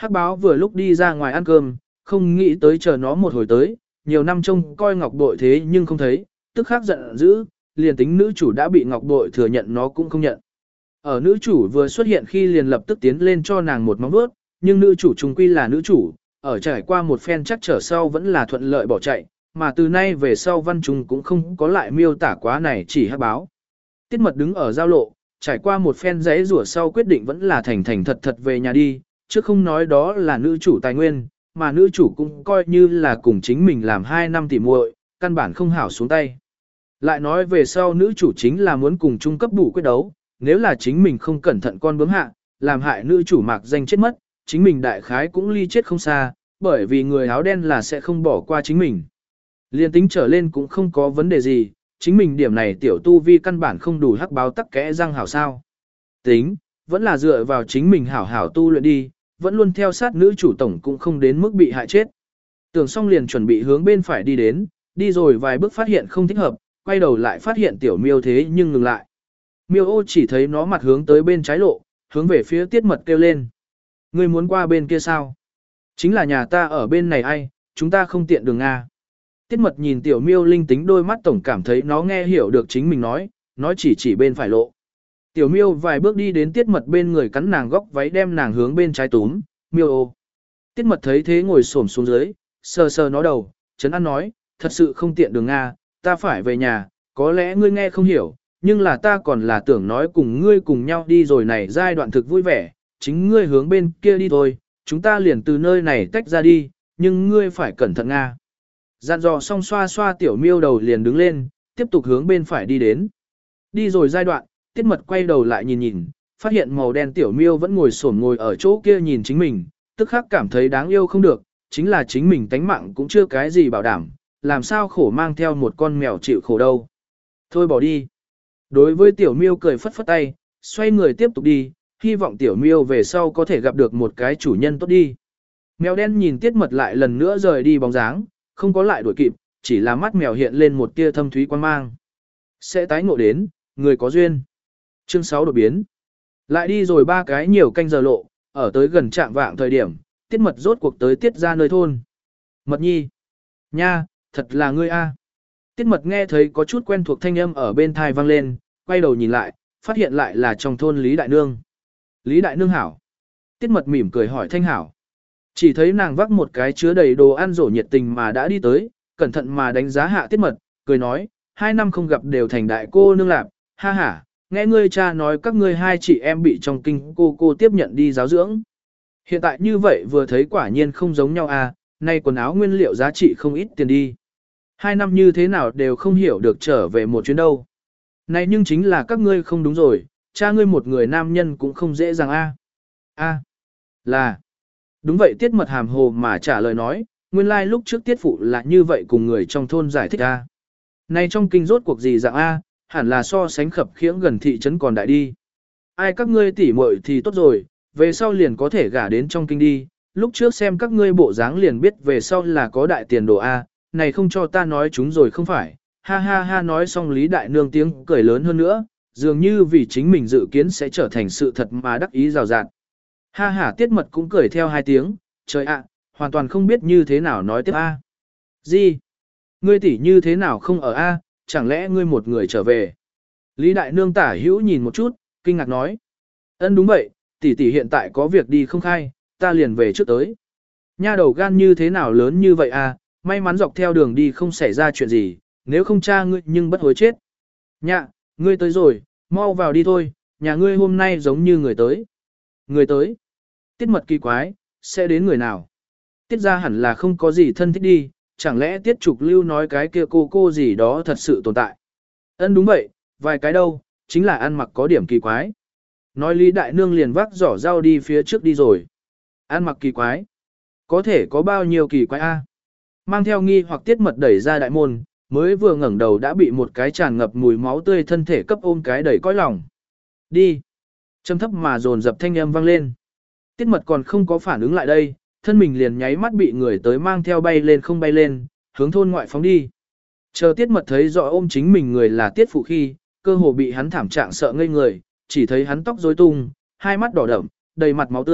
Hắc báo vừa lúc đi ra ngoài ăn cơm, không nghĩ tới chờ nó một hồi tới, nhiều năm trông coi ngọc bội thế nhưng không thấy, tức khắc giận dữ, liền tính nữ chủ đã bị ngọc bội thừa nhận nó cũng không nhận. Ở nữ chủ vừa xuất hiện khi liền lập tức tiến lên cho nàng một móng vuốt, nhưng nữ chủ trung quy là nữ chủ, ở trải qua một phen chắc trở sau vẫn là thuận lợi bỏ chạy, mà từ nay về sau văn trùng cũng không có lại miêu tả quá này chỉ hắc báo. Tiết Mật đứng ở giao lộ, trải qua một phen giấy rủa sau quyết định vẫn là thành thành thật thật về nhà đi, chứ không nói đó là nữ chủ tài nguyên, mà nữ chủ cũng coi như là cùng chính mình làm 2 năm tỉ muội, căn bản không hảo xuống tay. Lại nói về sau nữ chủ chính là muốn cùng trung cấp bù quyết đấu, nếu là chính mình không cẩn thận con bướm hạ, làm hại nữ chủ mạc danh chết mất, chính mình đại khái cũng ly chết không xa, bởi vì người áo đen là sẽ không bỏ qua chính mình. Liên tính trở lên cũng không có vấn đề gì, chính mình điểm này tiểu tu vi căn bản không đủ hắc báo tắc kẽ răng hảo sao. Tính, vẫn là dựa vào chính mình hảo hảo tu luyện đi, vẫn luôn theo sát nữ chủ tổng cũng không đến mức bị hại chết. Tưởng xong liền chuẩn bị hướng bên phải đi đến, đi rồi vài bước phát hiện không thích hợp, quay đầu lại phát hiện tiểu miêu thế nhưng ngừng lại. Miêu ô chỉ thấy nó mặt hướng tới bên trái lộ, hướng về phía Tiết Mật kêu lên. Ngươi muốn qua bên kia sao? Chính là nhà ta ở bên này ai, chúng ta không tiện đường Nga. Tiết Mật nhìn tiểu miêu linh tính đôi mắt tổng cảm thấy nó nghe hiểu được chính mình nói chỉ bên phải lộ. Tiểu miêu vài bước đi đến Tiết Mật bên người cắn nàng góc váy đem nàng hướng bên trái túm, miêu ô. Tiết Mật thấy thế ngồi xổm xuống dưới, sờ sờ nó đầu, chấn an nói, thật sự không tiện đường Nga, ta phải về nhà, có lẽ ngươi nghe không hiểu, nhưng là ta còn là tưởng nói cùng ngươi cùng nhau đi rồi này giai đoạn thực vui vẻ, chính ngươi hướng bên kia đi thôi, chúng ta liền từ nơi này tách ra đi, nhưng ngươi phải cẩn thận Nga. Dặn dò xong xoa xoa tiểu miêu đầu liền đứng lên, tiếp tục hướng bên phải đi đến. Đi rồi giai đoạn, Tiết Mật quay đầu lại nhìn, phát hiện màu đen tiểu miêu vẫn ngồi ở chỗ kia nhìn chính mình, tức khắc cảm thấy đáng yêu không được, chính là chính mình tánh mạng cũng chưa cái gì bảo đảm, làm sao khổ mang theo một con mèo chịu khổ đâu. Thôi bỏ đi. Đối với tiểu miêu cười phất phất tay, xoay người tiếp tục đi, hy vọng tiểu miêu về sau có thể gặp được một cái chủ nhân tốt đi. Mèo đen nhìn Tiết Mật lại lần nữa rời đi bóng dáng, không có lại đuổi kịp, chỉ là mắt mèo hiện lên một tia thâm thúy quan mang. Sẽ tái ngộ đến, người có duyên. Chương 6 đột biến. Lại đi rồi 3 cái nhiều canh giờ lộ, ở tới gần trạm vạng thời điểm, Tiết Mật rốt cuộc tới Tiết ra nơi thôn. Mật nhi. Nha, thật là ngươi a. Tiết Mật nghe thấy có chút quen thuộc thanh âm ở bên thai vang lên, quay đầu nhìn lại, phát hiện lại là trong thôn Lý Đại Nương. Lý Đại Nương hảo. Tiết Mật mỉm cười hỏi thanh hảo. Chỉ thấy nàng vác một cái chứa đầy đồ ăn rổ nhiệt tình mà đã đi tới, cẩn thận mà đánh giá hạ Tiết Mật, cười nói, 2 năm không gặp đều thành đại cô nương lạp, ha ha, nghe ngươi cha nói các ngươi 2 chị em bị trong kinh cô tiếp nhận đi giáo dưỡng. Hiện tại như vậy vừa thấy quả nhiên không giống nhau à, nay quần áo nguyên liệu giá trị không ít tiền đi. 2 năm như thế nào đều không hiểu được trở về một chuyến đâu. Này nhưng chính là các ngươi không đúng rồi, cha ngươi một người nam nhân cũng không dễ dàng a. Là. Đúng vậy Tiết Mật hàm hồ mà trả lời nói, nguyên lai lúc trước Tiết Phụ là như vậy cùng người trong thôn giải thích a. Này trong kinh rốt cuộc gì dạng a, hẳn là so sánh khập khiễng gần thị trấn còn đại đi. Ai các ngươi tỉ muội thì tốt rồi, về sau liền có thể gả đến trong kinh đi, lúc trước xem các ngươi bộ dáng liền biết về sau là có đại tiền đồ a, này không cho ta nói chúng rồi không phải, ha ha ha nói xong Lý Đại Nương tiếng cười lớn hơn nữa, dường như vì chính mình dự kiến sẽ trở thành sự thật mà đắc ý rào rạt. Ha ha Tiết Mật cũng cười theo 2 tiếng, trời ạ, hoàn toàn không biết như thế nào nói tiếp a. Gì? Ngươi tỷ như thế nào không ở a, chẳng lẽ ngươi một người trở về? Lý Đại Nương tả hữu nhìn một chút, kinh ngạc nói. Ân đúng vậy, tỷ hiện tại có việc đi không khai, ta liền về trước tới. Nha đầu gan như thế nào lớn như vậy a, may mắn dọc theo đường đi không xảy ra chuyện gì, nếu không cha ngươi nhưng bất hối chết. Nhạ, ngươi tới rồi, mau vào đi thôi, nhà ngươi hôm nay giống như người tới. Người tới? Tiết Mật kỳ quái, sẽ đến người nào? Tiết ra hẳn là không có gì thân thích đi, chẳng lẽ Tiết Trục Lưu nói cái kia cô gì đó thật sự tồn tại? Ân đúng vậy, vài cái đâu, chính là ăn mặc có điểm kỳ quái. Nói Lý Đại Nương liền vác giỏ rau đi phía trước đi rồi. Ăn mặc kỳ quái? Có thể có bao nhiêu kỳ quái a? Mang theo nghi hoặc Tiết Mật đẩy ra đại môn, mới vừa ngẩng đầu đã bị một cái tràn ngập mùi máu tươi thân thể cấp ôm cái đẩy cõi lòng. Đi! Trầm thấp mà dồn dập thanh âm vang lên. Tiết Mật còn không có phản ứng lại đây, thân mình liền nháy mắt bị người tới mang theo bay lên không bay lên, hướng thôn ngoại phóng đi. Chờ Tiết Mật thấy rõ ôm chính mình người là Tiết Phụ khi, cơ hồ bị hắn thảm trạng sợ ngây người, chỉ thấy hắn tóc rối tung, 2 mắt đỏ đậm, đầy mặt máu tươi,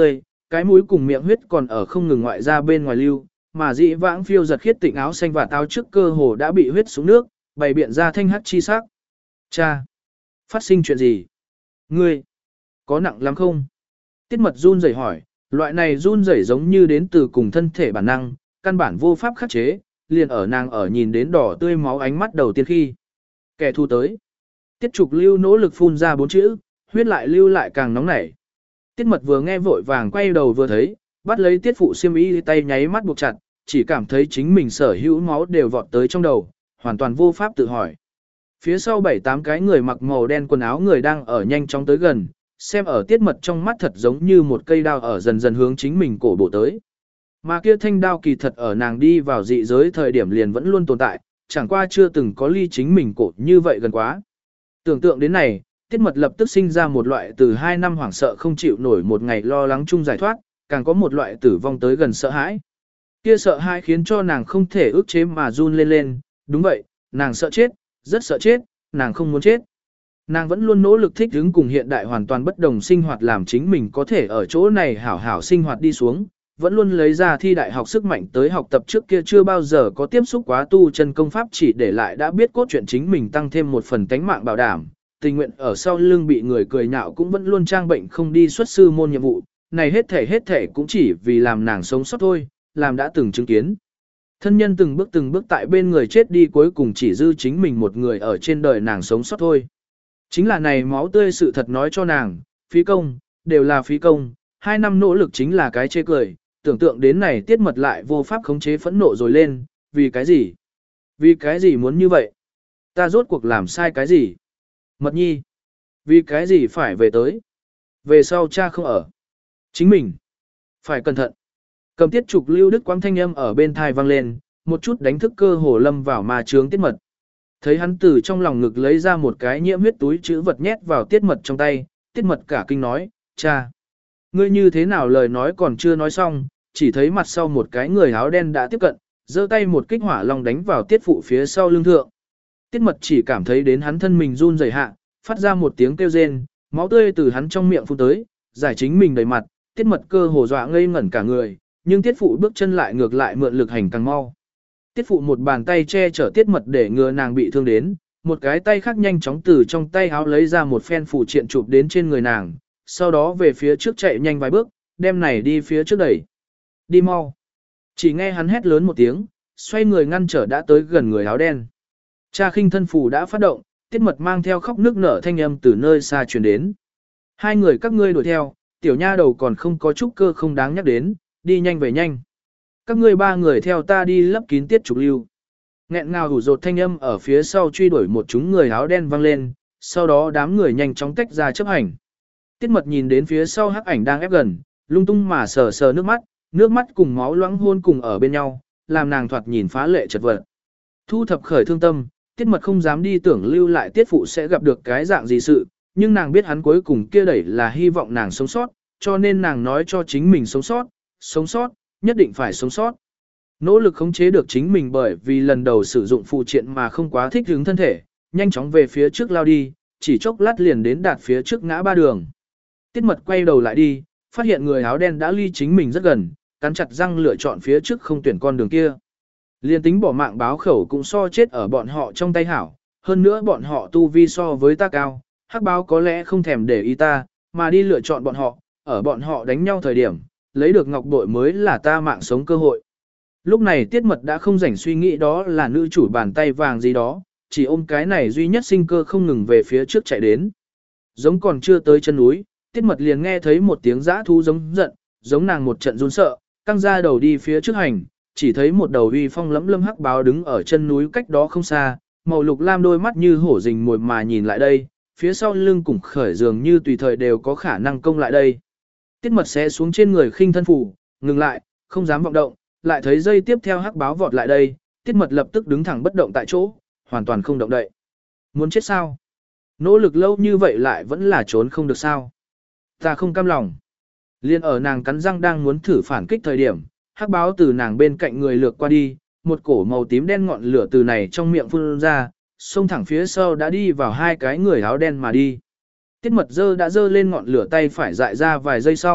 cái mũi cùng miệng huyết còn ở không ngừng ngoại ra bên ngoài lưu, mà dị vãng phiêu giật khiết tịnh áo xanh và táo trước cơ hồ đã bị huyết xuống nước, bày biện ra thanh hắc chi sắc. Cha! Phát sinh chuyện gì? Ngươi! Có nặng lắm không? Tiết mật run rẩy hỏi, loại này run rẩy giống như đến từ cùng thân thể bản năng, căn bản vô pháp khắc chế, liền ở nàng ở nhìn đến đỏ tươi máu ánh mắt đầu tiên khi. Kẻ thù tới. Tiết trục lưu nỗ lực phun ra 4 chữ, huyết lại lưu lại càng nóng nảy. Tiết mật vừa nghe vội vàng quay đầu vừa thấy, bắt lấy tiết phụ xiêm y tay nháy mắt buộc chặt, chỉ cảm thấy chính mình sở hữu máu đều vọt tới trong đầu, hoàn toàn vô pháp tự hỏi. Phía sau 7-8 cái người mặc màu đen quần áo người đang ở nhanh chóng tới gần, xem ở tiết mật trong mắt thật giống như một cây đao ở dần dần hướng chính mình cổ bộ tới. Mà kia thanh đao kỳ thật ở nàng đi vào dị giới thời điểm liền vẫn luôn tồn tại, chẳng qua chưa từng có ly chính mình cổ như vậy gần quá. Tưởng tượng đến này, tiết mật lập tức sinh ra một loại từ 2 năm hoảng sợ không chịu nổi một ngày lo lắng chung giải thoát, càng có một loại tử vong tới gần sợ hãi. Kia sợ hãi khiến cho nàng không thể ức chế mà run lên lên, đúng vậy, nàng sợ chết, rất sợ chết, nàng không muốn chết. Nàng vẫn luôn nỗ lực thích ứng cùng hiện đại hoàn toàn bất đồng sinh hoạt làm chính mình có thể ở chỗ này hảo hảo sinh hoạt đi xuống, vẫn luôn lấy ra thi đại học sức mạnh tới học tập trước kia chưa bao giờ có tiếp xúc quá tu chân công pháp chỉ để lại đã biết cốt truyện chính mình tăng thêm một phần tánh mạng bảo đảm, tình nguyện ở sau lưng bị người cười nhạo cũng vẫn luôn trang bệnh không đi xuất sư môn nhiệm vụ, này hết thể cũng chỉ vì làm nàng sống sót thôi, làm đã từng chứng kiến. Thân nhân từng bước tại bên người chết đi cuối cùng chỉ dư chính mình một người ở trên đời nàng sống sót thôi. Chính là này máu tươi sự thật nói cho nàng, phí công, đều là phí công, 2 năm nỗ lực chính là cái chê cười, tưởng tượng đến này tiết mật lại vô pháp khống chế phẫn nộ rồi lên, vì cái gì? Vì cái gì muốn như vậy? Ta rốt cuộc làm sai cái gì? Mật nhi, vì cái gì phải về tới? Về sau cha không ở. Chính mình, phải cẩn thận. Cầm tiết trục lưu đức quang thanh âm ở bên thai vang lên, một chút đánh thức cơ hồ lâm vào ma trướng tiết mật. Thấy hắn từ trong lòng ngực lấy ra một cái nhiễm huyết túi chữ vật nhét vào tiết mật trong tay, tiết mật cả kinh nói, cha. Ngươi như thế nào lời nói còn chưa nói xong, chỉ thấy mặt sau một cái người áo đen đã tiếp cận, giơ tay một kích hỏa long đánh vào tiết phụ phía sau lưng thượng. Tiết mật chỉ cảm thấy đến hắn thân mình run rẩy hạ, phát ra một tiếng kêu rên, máu tươi từ hắn trong miệng phun tới, giải chính mình đầy mặt, tiết mật cơ hồ dọa ngây ngẩn cả người, nhưng tiết phụ bước chân lại ngược lại mượn lực hành càng mau. Tiết phụ một bàn tay che chở tiết mật để ngừa nàng bị thương đến, một cái tay khác nhanh chóng từ trong tay áo lấy ra một phen phụ triện chụp đến trên người nàng, sau đó về phía trước chạy nhanh vài bước, đem này đi phía trước đẩy. Đi mau. Chỉ nghe hắn hét lớn một tiếng, xoay người ngăn trở đã tới gần người áo đen. Cha khinh thân phù đã phát động, tiết mật mang theo khóc nước nở thanh âm từ nơi xa truyền đến. 2 người các ngươi đuổi theo, tiểu nha đầu còn không có chút cơ không đáng nhắc đến, đi nhanh về nhanh. Các ngươi 3 người theo ta đi lấp kín tiết trục lưu. Nghẹn ngào hủ rột thanh âm ở phía sau truy đuổi một chúng người áo đen vang lên, sau đó đám người nhanh chóng tách ra chấp hành. Tiết mật nhìn đến phía sau hắc ảnh đang ép gần, lung tung mà sờ sờ nước mắt cùng máu loãng hôn cùng ở bên nhau, làm nàng thoạt nhìn phá lệ chật vật. Thu thập khởi thương tâm, tiết mật không dám đi tưởng lưu lại tiết phụ sẽ gặp được cái dạng gì sự, nhưng nàng biết hắn cuối cùng kia đẩy là hy vọng nàng sống sót, cho nên nàng nói cho chính mình sống sót, nhất định phải sống sót. Nỗ lực khống chế được chính mình bởi vì lần đầu sử dụng phụ triện mà không quá thích ứng thân thể, nhanh chóng về phía trước lao đi, chỉ chốc lát liền đến đạt phía trước ngã ba đường. Tiết mật quay đầu lại đi, phát hiện người áo đen đã ly chính mình rất gần, cắn chặt răng lựa chọn phía trước không tuyển con đường kia. Liên tính bỏ mạng báo khẩu cũng so chết ở bọn họ trong tay hảo, hơn nữa bọn họ tu vi so với ta cao, hắc báo có lẽ không thèm để ý ta, mà đi lựa chọn bọn họ, ở bọn họ đánh nhau thời điểm, lấy được ngọc bội mới là ta mạng sống cơ hội. Lúc này tiết mật đã không rảnh suy nghĩ đó là nữ chủ bàn tay vàng gì đó, chỉ ôm cái này duy nhất sinh cơ không ngừng về phía trước chạy đến. Giống còn chưa tới chân núi, tiết mật liền nghe thấy một tiếng dã thú giống giận, giống nàng một trận run sợ, căng ra đầu đi phía trước hành, chỉ thấy một đầu uy phong lẫm lâm hắc báo đứng ở chân núi cách đó không xa, màu lục lam đôi mắt như hổ rình mồi mà nhìn lại đây, phía sau lưng cùng khởi dường như tùy thời đều có khả năng công lại đây. Tiết mật sẽ xuống trên người khinh thân phủ, ngừng lại, không dám vọng động, lại thấy dây tiếp theo hắc báo vọt lại đây, tiết mật lập tức đứng thẳng bất động tại chỗ, hoàn toàn không động đậy. Muốn chết sao? Nỗ lực lâu như vậy lại vẫn là trốn không được sao? Ta không cam lòng. Liên ở nàng cắn răng đang muốn thử phản kích thời điểm, hắc báo từ nàng bên cạnh người lược qua đi, một cổ màu tím đen ngọn lửa từ này trong miệng phun ra, xông thẳng phía sau đã đi vào 2 cái người áo đen mà đi. Tiết mật đã dơ lên ngọn lửa tay phải dại ra vài giây sau,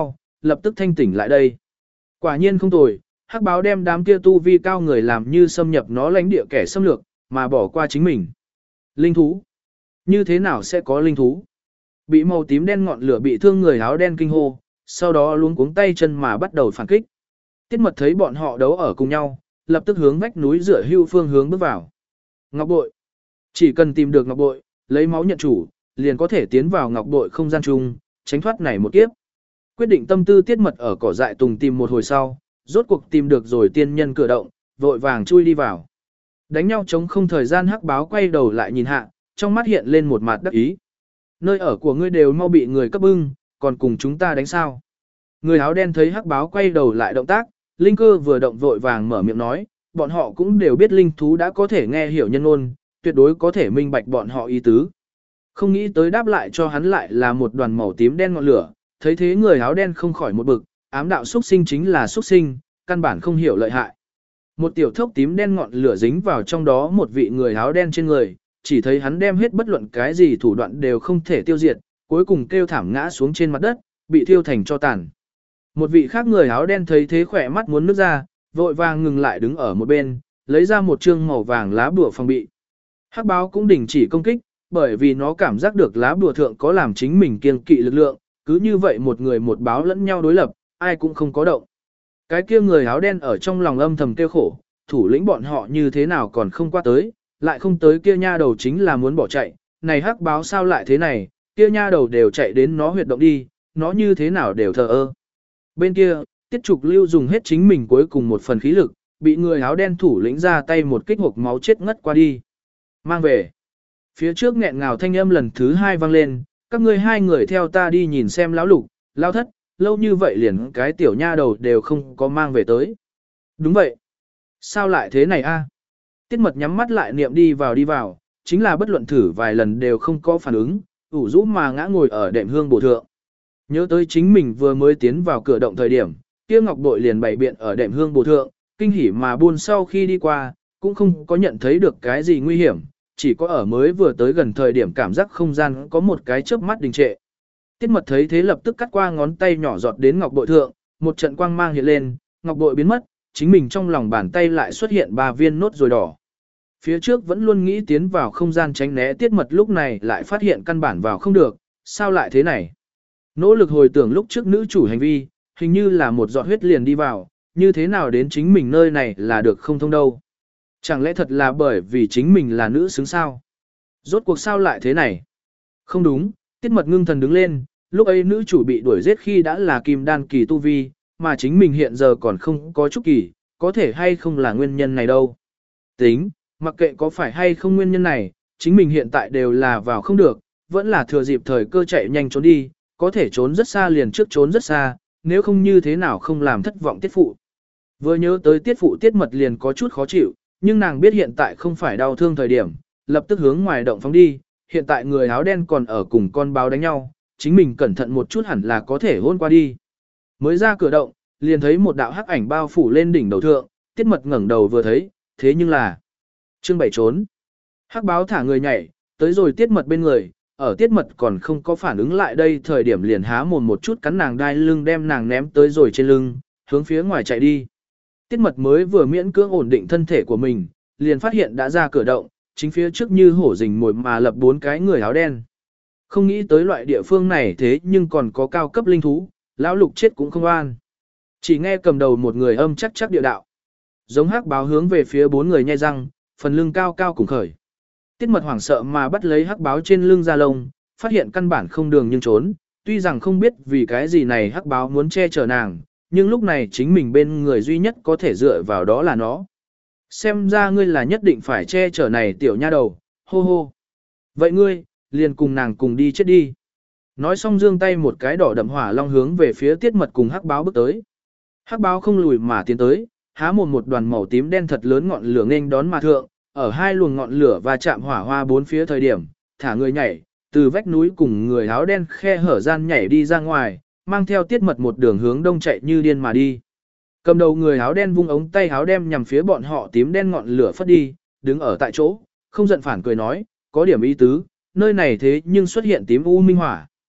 lập tức thanh tỉnh lại đây. Quả nhiên không tồi, hắc báo đem đám kia tu vi cao người làm như xâm nhập nó lãnh địa kẻ xâm lược, mà bỏ qua chính mình. Linh thú. Như thế nào sẽ có linh thú? Bị màu tím đen ngọn lửa bị thương người áo đen kinh hô, sau đó luống cuống tay chân mà bắt đầu phản kích. Tiết Mật thấy bọn họ đấu ở cùng nhau, lập tức hướng vách núi dựa hưu phương hướng bước vào. Ngọc bội. Chỉ cần tìm được ngọc bội, lấy máu nhận chủ, liền có thể tiến vào ngọc bội không gian chung, tránh thoát này một kiếp. Quyết định tâm tư Tiết Mật ở cỏ dại tùng tìm một hồi sau, rốt cuộc tìm được rồi tiên nhân cửa động, vội vàng chui đi vào. Đánh nhau chống không thời gian hắc báo quay đầu lại nhìn hạ, trong mắt hiện lên một mặt đắc ý. Nơi ở của ngươi đều mau bị người cấp bưng, còn cùng chúng ta đánh sao. Người áo đen thấy hắc báo quay đầu lại động tác, linh cơ vừa động vội vàng mở miệng nói, bọn họ cũng đều biết linh thú đã có thể nghe hiểu nhân ngôn, tuyệt đối có thể minh bạch bọn họ ý tứ. Không nghĩ tới đáp lại cho hắn lại là một đoàn màu tím đen ngọn lửa, thấy thế người áo đen không khỏi một bực, ám đạo xuất sinh chính là xuất sinh, căn bản không hiểu lợi hại. Một tiểu thốc tím đen ngọn lửa dính vào trong đó một vị người áo đen trên người, chỉ thấy hắn đem hết bất luận cái gì thủ đoạn đều không thể tiêu diệt, cuối cùng kêu thảm ngã xuống trên mặt đất, bị thiêu thành cho tàn. Một vị khác người áo đen thấy thế khỏe mắt muốn nước ra, vội vàng ngừng lại đứng ở một bên, lấy ra một trương màu vàng lá bùa phòng bị. Hắc báo cũng đình chỉ công kích, bởi vì nó cảm giác được lá bùa thượng có làm chính mình kiêng kỵ lực lượng, cứ như vậy một người một báo lẫn nhau đối lập, ai cũng không có động. Cái kia người áo đen ở trong lòng âm thầm kêu khổ, thủ lĩnh bọn họ như thế nào còn không qua tới, lại không tới kia nha đầu chính là muốn bỏ chạy, này hắc báo sao lại thế này, kia nha đầu đều chạy đến nó huyệt động đi, nó như thế nào đều thờ ơ. Bên kia, Tiết Trục Lưu dùng hết chính mình cuối cùng một phần khí lực, bị người áo đen thủ lĩnh ra tay một kích hộc máu chết ngất qua đi. Mang về. Phía trước nghẹn ngào thanh âm lần thứ hai vang lên, các ngươi hai người theo ta đi nhìn xem lão lục, lão thất, lâu như vậy liền cái tiểu nha đầu đều không có mang về tới. Đúng vậy. Sao lại thế này a? Tiết Mật nhắm mắt lại niệm đi vào, chính là bất luận thử vài lần đều không có phản ứng, ủ rũ mà ngã ngồi ở đệm hương bổ thượng. Nhớ tới chính mình vừa mới tiến vào cửa động thời điểm, kia ngọc bội liền bày biện ở đệm hương bổ thượng, kinh hỉ mà buôn sau khi đi qua, cũng không có nhận thấy được cái gì nguy hiểm, chỉ có ở mới vừa tới gần thời điểm cảm giác không gian có một cái chớp mắt đình trệ. Tiết Mật thấy thế lập tức cắt qua ngón tay nhỏ giọt đến ngọc bội thượng, một trận quang mang hiện lên, ngọc bội biến mất, chính mình trong lòng bàn tay lại xuất hiện 3 viên nốt ruồi đỏ. Phía trước vẫn luôn nghĩ tiến vào không gian tránh né Tiết Mật lúc này lại phát hiện căn bản vào không được, sao lại thế này? Nỗ lực hồi tưởng lúc trước nữ chủ hành vi, hình như là một giọt huyết liền đi vào, như thế nào đến chính mình nơi này là được không thông đâu. Chẳng lẽ thật là bởi vì chính mình là nữ xứng sao? Rốt cuộc sao lại thế này? Không đúng, Tiết Mật ngưng thần đứng lên, lúc ấy nữ chủ bị đuổi giết khi đã là kim đan kỳ tu vi, mà chính mình hiện giờ còn không có chút kỳ, có thể hay không là nguyên nhân này đâu. Tính, mặc kệ có phải hay không nguyên nhân này, chính mình hiện tại đều là vào không được, vẫn là thừa dịp thời cơ chạy nhanh trốn đi, có thể trốn rất xa liền trước trốn rất xa, nếu không như thế nào không làm thất vọng tiết phụ. Vừa nhớ tới tiết phụ Tiết Mật liền có chút khó chịu, nhưng nàng biết hiện tại không phải đau thương thời điểm, lập tức hướng ngoài động phóng đi, hiện tại người áo đen còn ở cùng con báo đánh nhau, chính mình cẩn thận một chút hẳn là có thể hôn qua đi. Mới ra cửa động, liền thấy một đạo hắc ảnh bao phủ lên đỉnh đầu thượng, Tiết Mật ngẩng đầu vừa thấy, thế nhưng là chương 7 trốn. Hắc báo thả người nhảy, tới rồi Tiết Mật bên người, ở Tiết Mật còn không có phản ứng lại đây thời điểm liền há mồm một chút cắn nàng đai lưng đem nàng ném tới rồi trên lưng, hướng phía ngoài chạy đi. Tiết Mật mới vừa miễn cưỡng ổn định thân thể của mình, liền phát hiện đã ra cửa động, chính phía trước như hổ rình mồi mà lập 4 cái người áo đen. Không nghĩ tới loại địa phương này thế nhưng còn có cao cấp linh thú, lão lục chết cũng không an. Chỉ nghe cầm đầu một người âm chắc chắc địa đạo. Giống hắc báo hướng về phía 4 người nhai răng, phần lưng cao cao cùng khởi. Tiết Mật hoảng sợ mà bắt lấy hắc báo trên lưng ra lông, phát hiện căn bản không đường nhưng trốn, tuy rằng không biết vì cái gì này hắc báo muốn che chở nàng, nhưng lúc này chính mình bên người duy nhất có thể dựa vào đó là nó. Xem ra ngươi là nhất định phải che chở này tiểu nha đầu, hô hô. Vậy ngươi, liền cùng nàng cùng đi chết đi. Nói xong giương tay một cái đỏ đậm hỏa long hướng về phía Tiết Mật cùng hắc báo bước tới. Hắc báo không lùi mà tiến tới, há một đoàn màu tím đen thật lớn ngọn lửa nghênh đón mà thượng, ở hai luồng ngọn lửa và chạm hỏa hoa 4 phía thời điểm, thả người nhảy, từ vách núi cùng người áo đen khe hở gian nhảy đi ra ngoài, mang theo Tiết Mật một đường hướng đông chạy như điên mà đi. Cầm đầu người áo đen vung ống tay áo đem nhằm phía bọn họ tím đen ngọn lửa phất đi, đứng ở tại chỗ, không giận phản cười nói, có điểm ý tứ, nơi này thế nhưng xuất hiện tím u minh hỏa.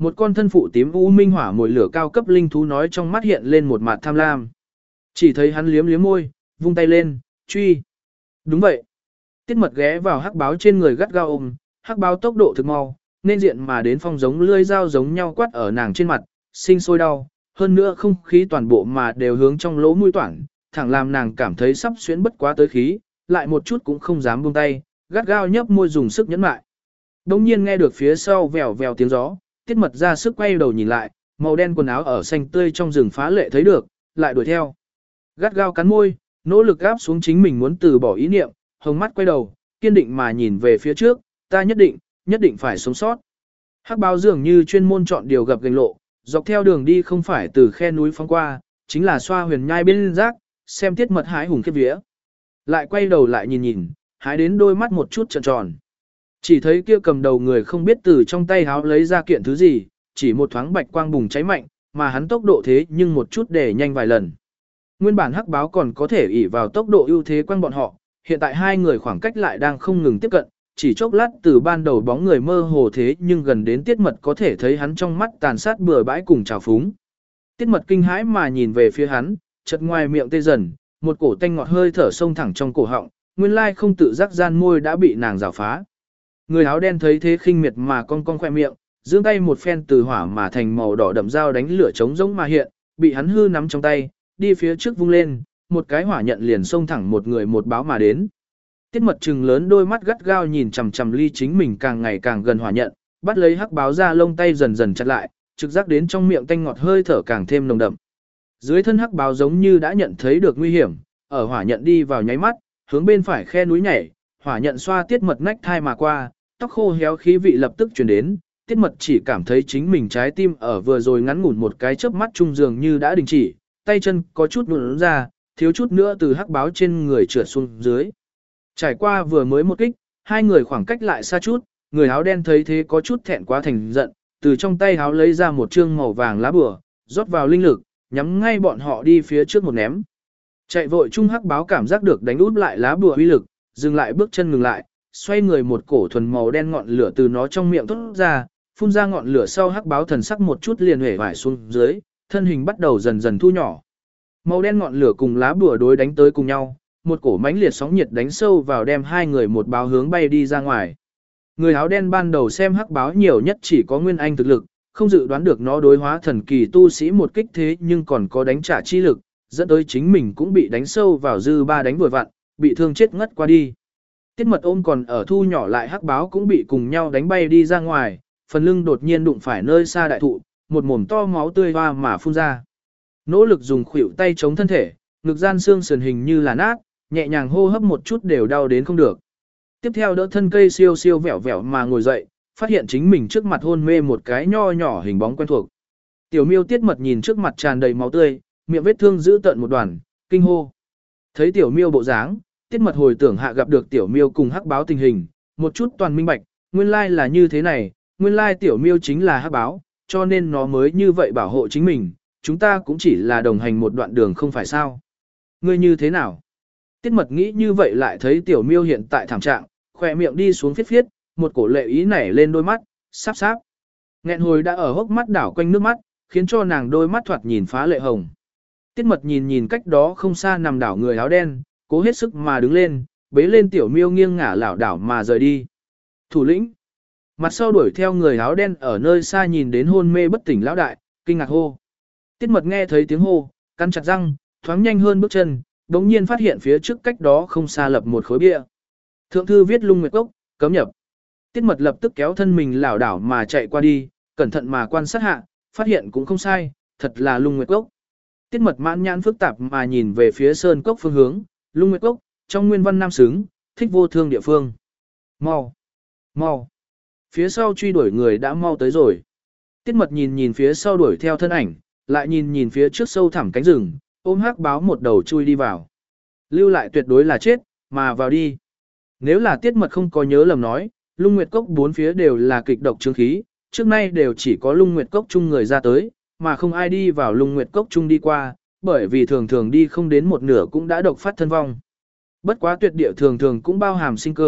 Một con thân phụ tím u minh hỏa mồi lửa cao cấp linh thú nói trong mắt hiện lên một mặt tham lam. Chỉ thấy hắn liếm liếm môi, vung tay lên, truy. Đúng vậy. Tiết mật ghé vào hắc báo trên người gắt gao ôm, hắc báo tốc độ thực mau, nên diện mà đến phong giống lưỡi dao giống nhau quát ở nàng trên mặt, sinh sôi đau, hơn nữa không khí toàn bộ mà đều hướng trong lỗ mũi toản, thẳng làm nàng cảm thấy sắp xuyến bất quá tới khí, lại một chút cũng không dám buông tay, gắt gao nhấp môi dùng sức nhẫn lại. Đông nhiên nghe được phía sau vèo vèo tiếng gió, tiết mật ra sức quay đầu nhìn lại, màu đen quần áo ở xanh tươi trong rừng phá lệ thấy được, lại đuổi theo. Gắt gao cắn môi, nỗ lực áp xuống chính mình muốn từ bỏ ý niệm, hồng mắt quay đầu, kiên định mà nhìn về phía trước, ta nhất định phải sống sót. Hắc báo dường như chuyên môn chọn điều gặp gành lộ, dọc theo đường đi không phải từ khe núi phóng qua, chính là xoa huyền nhai bên rác, xem tiết mật hái hùng khiếp vía. Lại quay đầu lại nhìn nhìn, hái đến đôi mắt một chút tròn tròn. Chỉ thấy kia cầm đầu người không biết từ trong tay háo lấy ra kiện thứ gì, chỉ một thoáng bạch quang bùng cháy mạnh, mà hắn tốc độ thế nhưng một chút để nhanh vài lần. Nguyên bản hắc báo còn có thể ỷ vào tốc độ ưu thế quanh bọn họ, hiện tại hai người khoảng cách lại đang không ngừng tiếp cận, chỉ chốc lát từ ban đầu bóng người mơ hồ thế nhưng gần đến tiết mật có thể thấy hắn trong mắt tàn sát bừa bãi cùng trào phúng. Tiết mật kinh hãi mà nhìn về phía hắn, chợt ngoài miệng tê dần, một cổ tanh ngọt hơi thở sông thẳng trong cổ họng, nguyên lai không tự giác gian môi đã bị nàng rào phá. Người áo đen thấy thế khinh miệt mà cong cong khoe miệng, giương tay một phen từ hỏa mà thành màu đỏ đậm dao đánh lửa trống giống mà hiện, bị hắn hư nắm trong tay, đi phía trước vung lên, một cái hỏa nhận liền xông thẳng một người một báo mà đến. Tiết mật trừng lớn đôi mắt gắt gao nhìn chằm chằm ly chính mình càng ngày càng gần hỏa nhận, bắt lấy hắc báo ra lông tay dần dần chặt lại, trực giác đến trong miệng tanh ngọt hơi thở càng thêm nồng đậm. Dưới thân hắc báo giống như đã nhận thấy được nguy hiểm, ở hỏa nhận đi vào nháy mắt, hướng bên phải khe núi nhảy, hỏa nhận xoa tiết mật nách thai mà qua, tóc khô héo khí vị lập tức truyền đến, tiết mật chỉ cảm thấy chính mình trái tim ở vừa rồi ngắn ngủn một cái chớp mắt trung dường như đã đình chỉ, tay chân có chút nhũn ra, thiếu chút nữa từ hắc báo trên người trượt xuống dưới. Trải qua vừa mới một kích, hai người khoảng cách lại xa chút, người áo đen thấy thế có chút thẹn quá thành giận, từ trong tay áo lấy ra một trương màu vàng lá bùa, rót vào linh lực, nhắm ngay bọn họ đi phía trước một ném. Chạy vội trung hắc báo cảm giác được đánh út lại lá bùa uy lực, dừng lại bước chân ngừng lại, xoay người một cổ thuần màu đen ngọn lửa từ nó trong miệng thốt ra, phun ra ngọn lửa sau hắc báo thần sắc một chút liền hể vải xuống dưới, thân hình bắt đầu dần dần thu nhỏ. Màu đen ngọn lửa cùng lá bùa đối đánh tới cùng nhau, một cổ mãnh liệt sóng nhiệt đánh sâu vào đem hai người một báo hướng bay đi ra ngoài. Người áo đen ban đầu xem hắc báo nhiều nhất chỉ có nguyên anh thực lực, không dự đoán được nó đối hóa thần kỳ tu sĩ một kích thế nhưng còn có đánh trả chi lực, dẫn tới chính mình cũng bị đánh sâu vào dư ba đánh vội vặn, bị thương chết ngất qua đi. Tiết mật ôm còn ở thu nhỏ lại hắc báo cũng bị cùng nhau đánh bay đi ra ngoài, phần lưng đột nhiên đụng phải nơi xa đại thụ, một mồm to máu tươi hoa mà phun ra. Nỗ lực dùng khuỷu tay chống thân thể, ngực gian xương sườn hình như là nát, nhẹ nhàng hô hấp một chút đều đau đến không được. Tiếp theo đỡ thân cây siêu siêu vẹo vẹo mà ngồi dậy, phát hiện chính mình trước mặt hôn mê một cái nho nhỏ hình bóng quen thuộc. Tiểu miêu tiết mật nhìn trước mặt tràn đầy máu tươi, miệng vết thương giữ tận một đoàn, kinh hô. Thấy tiểu miêu bộ dáng, tiết mật hồi tưởng hạ gặp được tiểu miêu cùng hắc báo tình hình, một chút toàn minh bạch, nguyên lai là như thế này, nguyên lai tiểu miêu chính là hắc báo, cho nên nó mới như vậy bảo hộ chính mình, chúng ta cũng chỉ là đồng hành một đoạn đường không phải sao. Ngươi như thế nào? Tiết mật nghĩ như vậy lại thấy tiểu miêu hiện tại thảm trạng, khỏe miệng đi xuống phiết phiết, một cổ lệ ý nảy lên đôi mắt, sáp sáp. Nghẹn hồi đã ở hốc mắt đảo quanh nước mắt, khiến cho nàng đôi mắt thoạt nhìn phá lệ hồng. Tiết mật nhìn nhìn cách đó không xa nằm đảo người áo đen, cố hết sức mà đứng lên, bế lên tiểu miêu nghiêng ngả lảo đảo mà rời đi. Thủ lĩnh. Mặt sau đuổi theo người áo đen ở nơi xa nhìn đến hôn mê bất tỉnh lão đại, kinh ngạc hô. Tiết mật nghe thấy tiếng hô, cắn chặt răng, thoáng nhanh hơn bước chân, đống nhiên phát hiện phía trước cách đó không xa lập một khối bia. Thượng thư viết Lung Nguyệt Cốc, cấm nhập. Tiết mật lập tức kéo thân mình lảo đảo mà chạy qua đi, cẩn thận mà quan sát hạ, phát hiện cũng không sai, thật là Lung Nguyệt Cốc. Tiết mật mãn nhãn phức tạp mà nhìn về phía sơn cốc phương hướng, Lung Nguyệt Cốc, trong nguyên văn nam xứng, thích vô thương địa phương. Mau, mau. Phía sau truy đuổi người đã mau tới rồi. Tiết mật nhìn nhìn phía sau đuổi theo thân ảnh, lại nhìn nhìn phía trước sâu thẳm cánh rừng, ôm hắc báo một đầu chui đi vào. Lưu lại tuyệt đối là chết, mà vào đi. Nếu là tiết mật không có nhớ lầm nói, Lung Nguyệt Cốc bốn phía đều là kịch độc chứng khí, trước nay đều chỉ có Lung Nguyệt Cốc chung người ra tới, mà không ai đi vào Lung Nguyệt Cốc chung đi qua, bởi vì thường thường đi không đến một nửa cũng đã độc phát thân vong. Bất quá tuyệt địa thường thường cũng bao hàm sinh cơ,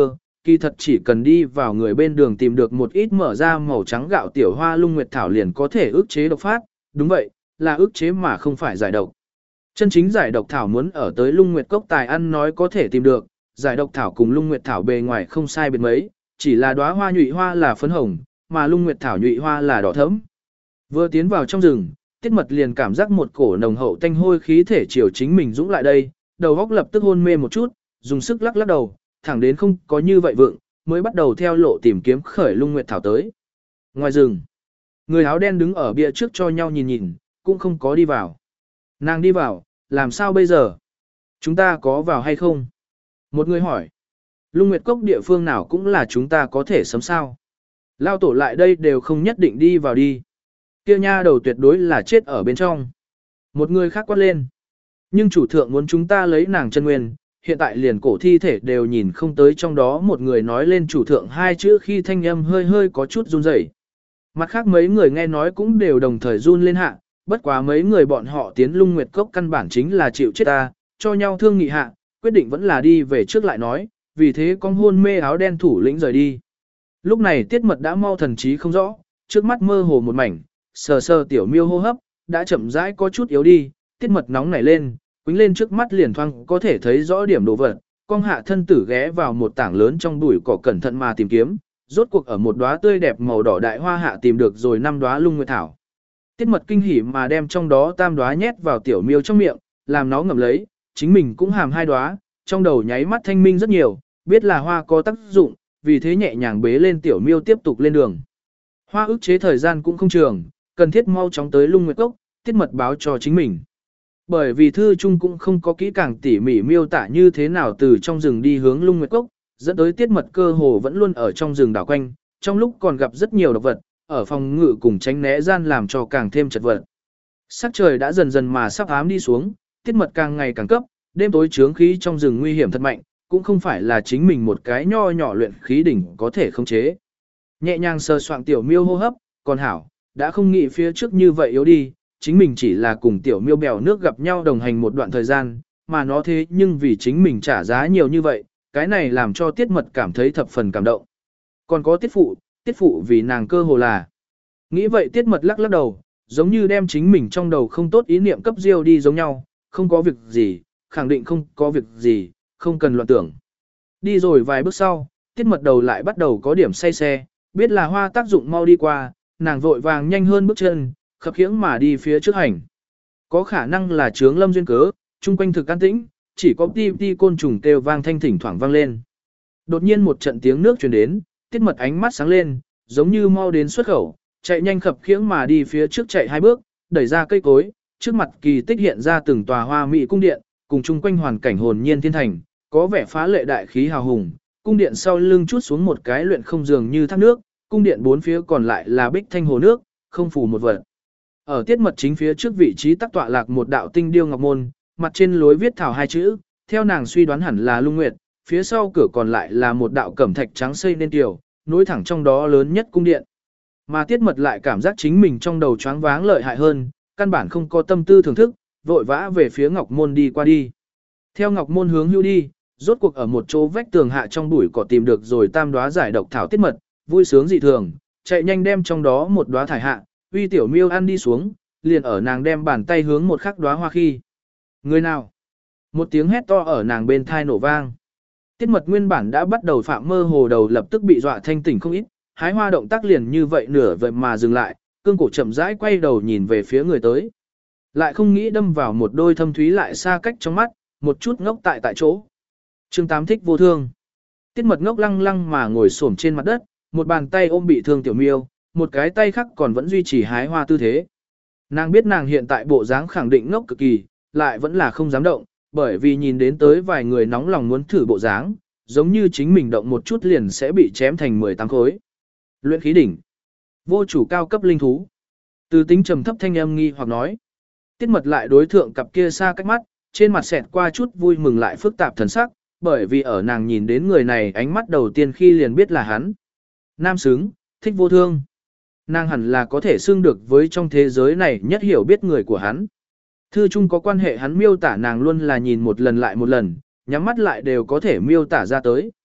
kỳ thật chỉ cần đi vào người bên đường tìm được một ít mở ra màu trắng gạo tiểu hoa lung nguyệt thảo liền có thể ức chế độc phát, đúng vậy, là ức chế mà không phải giải độc. Chân chính giải độc thảo muốn ở tới lung nguyệt cốc tài ăn nói có thể tìm được, giải độc thảo cùng lung nguyệt thảo bề ngoài không sai biệt mấy, chỉ là đóa hoa nhụy hoa là phấn hồng, mà lung nguyệt thảo nhụy hoa là đỏ thẫm. Vừa tiến vào trong rừng, Tiết Mật liền cảm giác một cổ nồng hậu tanh hôi khí thể chiều chính mình dũng lại đây, đầu óc lập tức hôn mê một chút, dùng sức lắc lắc đầu, thẳng đến không có như vậy vượng, mới bắt đầu theo lộ tìm kiếm khởi lung nguyệt thảo tới. Ngoài rừng, người áo đen đứng ở bia trước cho nhau nhìn nhìn, cũng không có đi vào. Nàng đi vào, làm sao bây giờ? Chúng ta có vào hay không? Một người hỏi. Lung nguyệt cốc địa phương nào cũng là chúng ta có thể sấm sao. Lao tổ lại đây đều không nhất định đi vào đi. Kia nha đầu tuyệt đối là chết ở bên trong. Một người khác quát lên. Nhưng chủ thượng muốn chúng ta lấy nàng chân nguyên, hiện tại liền cổ thi thể đều nhìn không tới, trong đó một người nói lên chủ thượng hai chữ khi thanh âm hơi hơi có chút run rẩy. Mặt khác mấy người nghe nói cũng đều đồng thời run lên hạ, bất quá mấy người bọn họ tiến lung nguyệt cốc căn bản chính là chịu chết ta, cho nhau thương nghị hạ, quyết định vẫn là đi về trước lại nói, vì thế con hôn mê áo đen thủ lĩnh rời đi. Lúc này Tiết Mật đã mau thần trí không rõ, trước mắt mơ hồ một mảnh, sờ sờ tiểu miêu hô hấp, đã chậm rãi có chút yếu đi, Tiết Mật nóng nảy lên, quính lên trước mắt liền thoang có thể thấy rõ điểm đồ vật, con hạ thân tử ghé vào một tảng lớn trong bụi cỏ cẩn thận mà tìm kiếm, rốt cuộc ở một đóa tươi đẹp màu đỏ đại hoa hạ tìm được rồi 5 đóa lung nguyệt thảo. Tiết Mật kinh hỉ mà đem trong đó tam đóa nhét vào tiểu miêu trong miệng, làm nó ngậm lấy, chính mình cũng hàm 2 đóa, trong đầu nháy mắt thanh minh rất nhiều, biết là hoa có tác dụng, vì thế nhẹ nhàng bế lên tiểu miêu tiếp tục lên đường. Hoa ức chế thời gian cũng không trường, cần thiết mau chóng tới lung nguyệt cốc, Tiết Mật báo cho chính mình. Bởi vì thư chung cũng không có kỹ càng tỉ mỉ miêu tả như thế nào từ trong rừng đi hướng lung nguyệt cốc, dẫn tới Tiết Mật cơ hồ vẫn luôn ở trong rừng đảo quanh, trong lúc còn gặp rất nhiều độc vật, ở phòng ngự cùng tránh né gian làm cho càng thêm chật vật. Sắc trời đã dần dần mà sắp ám đi xuống, Tiết Mật càng ngày càng cấp, đêm tối chướng khí trong rừng nguy hiểm thật mạnh, cũng không phải là chính mình một cái nho nhỏ luyện khí đỉnh có thể khống chế. Nhẹ nhàng sờ soạng tiểu miêu hô hấp, còn hảo, đã không nghĩ phía trước như vậy yếu đi, chính mình chỉ là cùng tiểu miêu bèo nước gặp nhau đồng hành một đoạn thời gian, mà nó thế nhưng vì chính mình trả giá nhiều như vậy, cái này làm cho Tiết Mật cảm thấy thập phần cảm động. Còn có tiết phụ vì nàng cơ hồ là. Nghĩ vậy Tiết Mật lắc lắc đầu, giống như đem chính mình trong đầu không tốt ý niệm cấp diêu đi giống nhau, không có việc gì, khẳng định không có việc gì, không cần loạn tưởng. Đi rồi vài bước sau, Tiết Mật đầu lại bắt đầu có điểm say xe, biết là hoa tác dụng mau đi qua, nàng vội vàng nhanh hơn bước chân, khập khiễng mà đi phía trước hành. Có khả năng là chướng lâm duyên cớ, chung quanh thực an tĩnh, chỉ có ti côn trùng kêu vang thanh thỉnh thoảng vang lên. Đột nhiên một trận tiếng nước truyền đến, Tiết Mật ánh mắt sáng lên, giống như mau đến xuất khẩu, chạy nhanh khập khiễng mà đi phía trước chạy 2 bước, đẩy ra cây cối, trước mặt kỳ tích hiện ra từng tòa hoa mỹ cung điện, cùng chung quanh hoàn cảnh hồn nhiên thiên thành, có vẻ phá lệ đại khí hào hùng. Cung điện sau lưng chút xuống một cái luyện không dường như thác nước, cung điện bốn phía còn lại là bích thanh hồ nước, không phủ một vật. Ở Tiết Mật chính phía trước vị trí tắc tọa lạc một đạo tinh điêu ngọc môn, mặt trên lối viết thảo 2 chữ, theo nàng suy đoán hẳn là Lung Nguyệt, phía sau cửa còn lại là một đạo cẩm thạch trắng xây nên tiểu, nối thẳng trong đó lớn nhất cung điện. Mà Tiết Mật lại cảm giác chính mình trong đầu choáng váng lợi hại hơn, căn bản không có tâm tư thưởng thức, vội vã về phía ngọc môn đi qua đi. Theo ngọc môn hướng hưu đi, rốt cuộc ở một chỗ vách tường hạ trong bụi cỏ tìm được rồi tam đóa giải độc thảo Tiết Mật, vui sướng dị thường, chạy nhanh đem trong đó một đóa thải hạ, uy tiểu miêu ăn đi xuống, liền ở nàng đem bàn tay hướng một khắc đóa hoa khi. Người nào? Một tiếng hét to ở nàng bên thai nổ vang. Tiết Mật nguyên bản đã bắt đầu phạm mơ hồ đầu lập tức bị dọa thanh tỉnh không ít, hái hoa động tác liền như vậy nửa vậy mà dừng lại, cương cổ chậm rãi quay đầu nhìn về phía người tới. Lại không nghĩ đâm vào một đôi thâm thúy lại xa cách trong mắt, một chút ngốc tại chỗ. Chương 8 thích vô thương. Tiết Mật ngốc lăng lăng mà ngồi xổm trên mặt đất, một bàn tay ôm bị thương tiểu miêu, một cái tay khác còn vẫn duy trì hái hoa tư thế. Nàng biết nàng hiện tại bộ dáng khẳng định ngốc cực kỳ, lại vẫn là không dám động, bởi vì nhìn đến tới vài người nóng lòng muốn thử bộ dáng, giống như chính mình động một chút liền sẽ bị chém thành 18 khối. Luyện khí đỉnh. Vô chủ cao cấp linh thú. Từ tính trầm thấp thanh âm nghi hoặc nói. Tiết Mật lại đối thượng cặp kia xa cách mắt, trên mặt xẹt qua chút vui mừng lại phức tạp thần sắc, bởi vì ở nàng nhìn đến người này ánh mắt đầu tiên khi liền biết là hắn. Nam xứng, thích vô thương. Nàng hẳn là có thể xưng được với trong thế giới này nhất hiểu biết người của hắn. Thư chung có quan hệ hắn miêu tả nàng luôn là nhìn một lần lại một lần, nhắm mắt lại đều có thể miêu tả ra tới.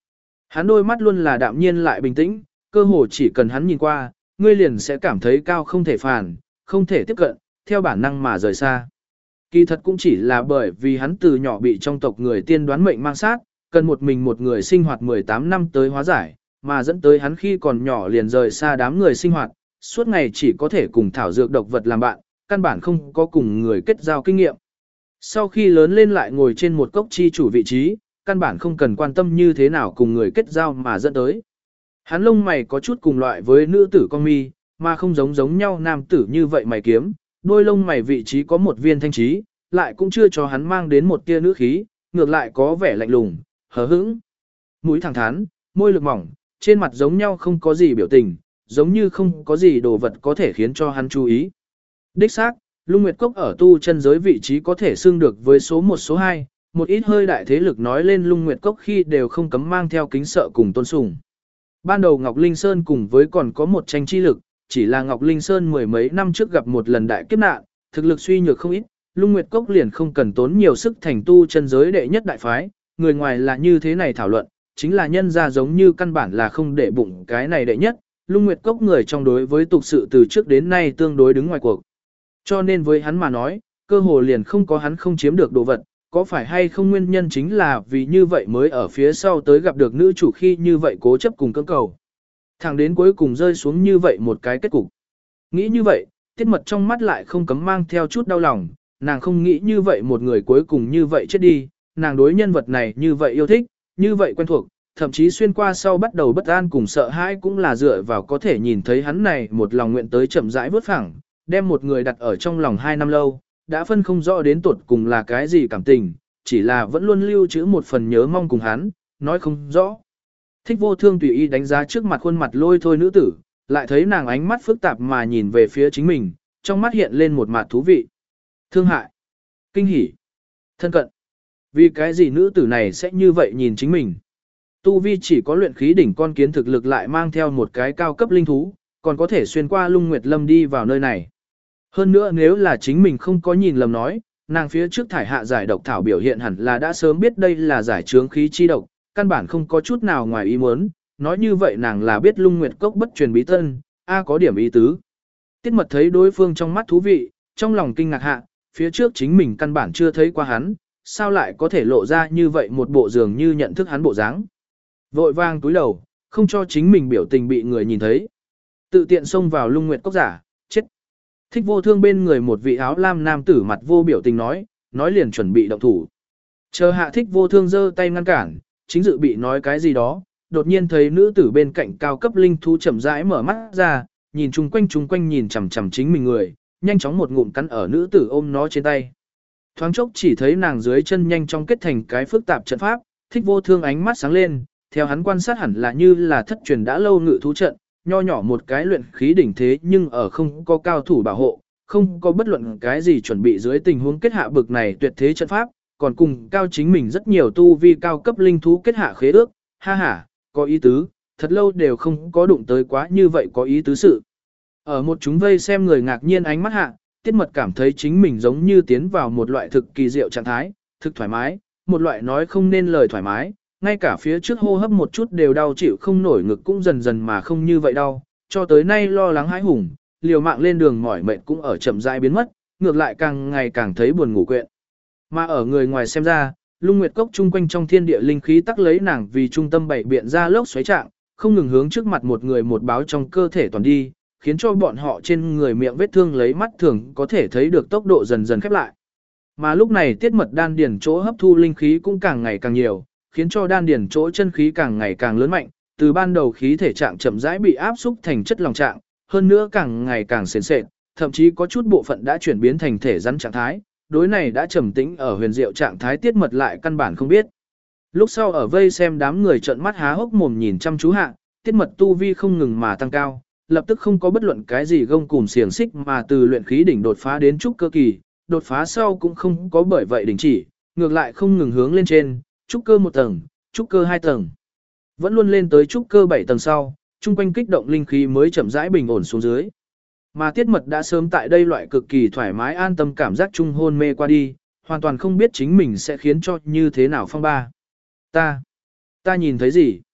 Hắn đôi mắt luôn là đạm nhiên lại bình tĩnh, cơ hồ chỉ cần hắn nhìn qua, ngươi liền sẽ cảm thấy cao không thể phản, không thể tiếp cận, theo bản năng mà rời xa. Kỳ thật cũng chỉ là bởi vì hắn từ nhỏ bị trong tộc người tiên đoán mệnh mang sát, cần một mình một người sinh hoạt 18 năm tới hóa giải, mà dẫn tới hắn khi còn nhỏ liền rời xa đám người sinh hoạt, suốt ngày chỉ có thể cùng thảo dược độc vật làm bạn, căn bản không có cùng người kết giao kinh nghiệm. Sau khi lớn lên lại ngồi trên một cốc chi chủ vị trí, căn bản không cần quan tâm như thế nào cùng người kết giao mà dẫn tới. Hắn lông mày có chút cùng loại với nữ tử con mi, mà không giống nhau nam tử như vậy mày kiếm, đôi lông mày vị trí có một viên thanh trí, lại cũng chưa cho hắn mang đến một tia nữ khí, ngược lại có vẻ lạnh lùng, hờ hững. Mũi thẳng thắn, môi lực mỏng, trên mặt giống nhau không có gì biểu tình, giống như không có gì đồ vật có thể khiến cho hắn chú ý. Đích xác, Lung Nguyệt Cốc ở tu chân giới vị trí có thể xưng được với số 1 số 2, một ít hơi đại thế lực nói lên Lung Nguyệt Cốc khi đều không cấm mang theo kính sợ cùng tôn sùng. Ban đầu Ngọc Linh Sơn cùng với còn có một tranh chi lực, chỉ là Ngọc Linh Sơn mười mấy năm trước gặp một lần đại kiếp nạn, thực lực suy nhược không ít, Lung Nguyệt Cốc liền không cần tốn nhiều sức thành tu chân giới đệ nhất đại phái, người ngoài là như thế này thảo luận, chính là nhân ra giống như căn bản là không để bụng cái này đệ nhất, Lung Nguyệt Cốc người trong đối với tục sự từ trước đến nay tương đối đứng ngoài cuộc. Cho nên với hắn mà nói, cơ hồ liền không có hắn không chiếm được đồ vật, có phải hay không nguyên nhân chính là vì như vậy mới ở phía sau tới gặp được nữ chủ khi như vậy cố chấp cùng cưỡng cầu. Thẳng đến cuối cùng rơi xuống như vậy một cái kết cục. Nghĩ như vậy, Tiết Mật trong mắt lại không cấm mang theo chút đau lòng, nàng không nghĩ như vậy một người cuối cùng như vậy chết đi, nàng đối nhân vật này như vậy yêu thích, như vậy quen thuộc, thậm chí xuyên qua sau bắt đầu bất an cùng sợ hãi cũng là dựa vào có thể nhìn thấy hắn này một lòng nguyện tới chậm rãi vớt phẳng, đem một người đặt ở trong lòng 2 năm lâu, đã phân không rõ đến tuột cùng là cái gì cảm tình, chỉ là vẫn luôn lưu trữ một phần nhớ mong cùng hắn, nói không rõ. Thích Vô Thương tùy ý đánh giá trước mặt khuôn mặt lôi thôi nữ tử, lại thấy nàng ánh mắt phức tạp mà nhìn về phía chính mình, trong mắt hiện lên một mặt thú vị. Thương hại, kinh hỉ, thân cận. Vì cái gì nữ tử này sẽ như vậy nhìn chính mình? Tu vi chỉ có luyện khí đỉnh con kiến thực lực lại mang theo một cái cao cấp linh thú, còn có thể xuyên qua Lung Nguyệt Lâm đi vào nơi này. Hơn nữa nếu là chính mình không có nhìn lầm nói, nàng phía trước thải hạ giải độc thảo biểu hiện hẳn là đã sớm biết đây là giải trướng khí chi độc, căn bản không có chút nào ngoài ý muốn, nói như vậy nàng là biết Lung Nguyệt Cốc bất truyền bí tân, có điểm ý tứ. Tiết Mật thấy đối phương trong mắt thú vị, trong lòng kinh ngạc hạ, phía trước chính mình căn bản chưa thấy qua hắn, sao lại có thể lộ ra như vậy một bộ dường như nhận thức hắn bộ dáng. Vội vang túi đầu, không cho chính mình biểu tình bị người nhìn thấy. Tự tiện xông vào Lung Nguyệt Cốc giả, chết. Thích Vô Thương bên người một vị áo lam nam tử mặt vô biểu tình nói liền chuẩn bị động thủ. Chờ hạ Thích Vô Thương giơ tay ngăn cản, chính dự bị nói cái gì đó, đột nhiên thấy nữ tử bên cạnh cao cấp linh thú chậm rãi mở mắt ra, nhìn chung quanh nhìn chằm chằm chính mình người, nhanh chóng một ngụm cắn ở nữ tử ôm nó trên tay. Thoáng chốc chỉ thấy nàng dưới chân nhanh chóng kết thành cái phức tạp trận pháp, Thích Vô Thương ánh mắt sáng lên, theo hắn quan sát hẳn là như là thất truyền đã lâu ngự thú trận, nho nhỏ một cái luyện khí đỉnh thế nhưng ở không có cao thủ bảo hộ, không có bất luận cái gì chuẩn bị dưới tình huống kết hạ bực này tuyệt thế trận pháp, còn cùng cao chính mình rất nhiều tu vi cao cấp linh thú kết hạ khế ước, ha ha, có ý tứ, thật lâu đều không có đụng tới quá như vậy có ý tứ sự. Ở một chúng vây xem người ngạc nhiên ánh mắt hạ, Tiết Mật cảm thấy chính mình giống như tiến vào một loại thực kỳ diệu trạng thái, thực thoải mái, một loại nói không nên lời thoải mái, ngay cả phía trước hô hấp một chút đều đau chịu không nổi ngực cũng dần dần mà không như vậy đau, cho tới nay lo lắng hãi hùng, liều mạng lên đường mỏi mệt cũng ở chậm rãi biến mất, ngược lại càng ngày càng thấy buồn ngủ quyện. Mà ở người ngoài xem ra, Lung Nguyệt Cốc chung quanh trong thiên địa linh khí tắc lấy nàng vì trung tâm bảy biện ra lốc xoáy trạng, không ngừng hướng trước mặt một người một báo trong cơ thể toàn đi, khiến cho bọn họ trên người miệng vết thương lấy mắt thường có thể thấy được tốc độ dần dần khép lại. Mà lúc này Tiết Mật đan điển chỗ hấp thu linh khí cũng càng ngày càng nhiều, khiến cho đan điển chỗ chân khí càng ngày càng lớn mạnh, từ ban đầu khí thể trạng chậm rãi bị áp xúc thành chất lòng trạng, hơn nữa càng ngày càng sền sệt, thậm chí có chút bộ phận đã chuyển biến thành thể rắn trạng thái, đối này đã trầm tĩnh ở huyền diệu trạng thái Tiết Mật lại căn bản không biết. Lúc sau ở vây xem đám người trợn mắt há hốc mồm nhìn chăm chú hạ, Tiết Mật tu vi không ngừng mà tăng cao, lập tức không có bất luận cái gì gông cùm xiềng xích mà từ luyện khí đỉnh đột phá đến trúc cơ kỳ, đột phá sau cũng không có bởi vậy đình chỉ, ngược lại không ngừng hướng lên trên, trúc cơ 1 tầng, trúc cơ 2 tầng. Vẫn luôn lên tới trúc cơ 7 tầng sau, chung quanh kích động linh khí mới chậm rãi bình ổn xuống dưới. Mà Tiết Mật đã sớm tại đây loại cực kỳ thoải mái an tâm cảm giác chung hôn mê qua đi, hoàn toàn không biết chính mình sẽ khiến cho như thế nào phong ba. Ta nhìn thấy gì?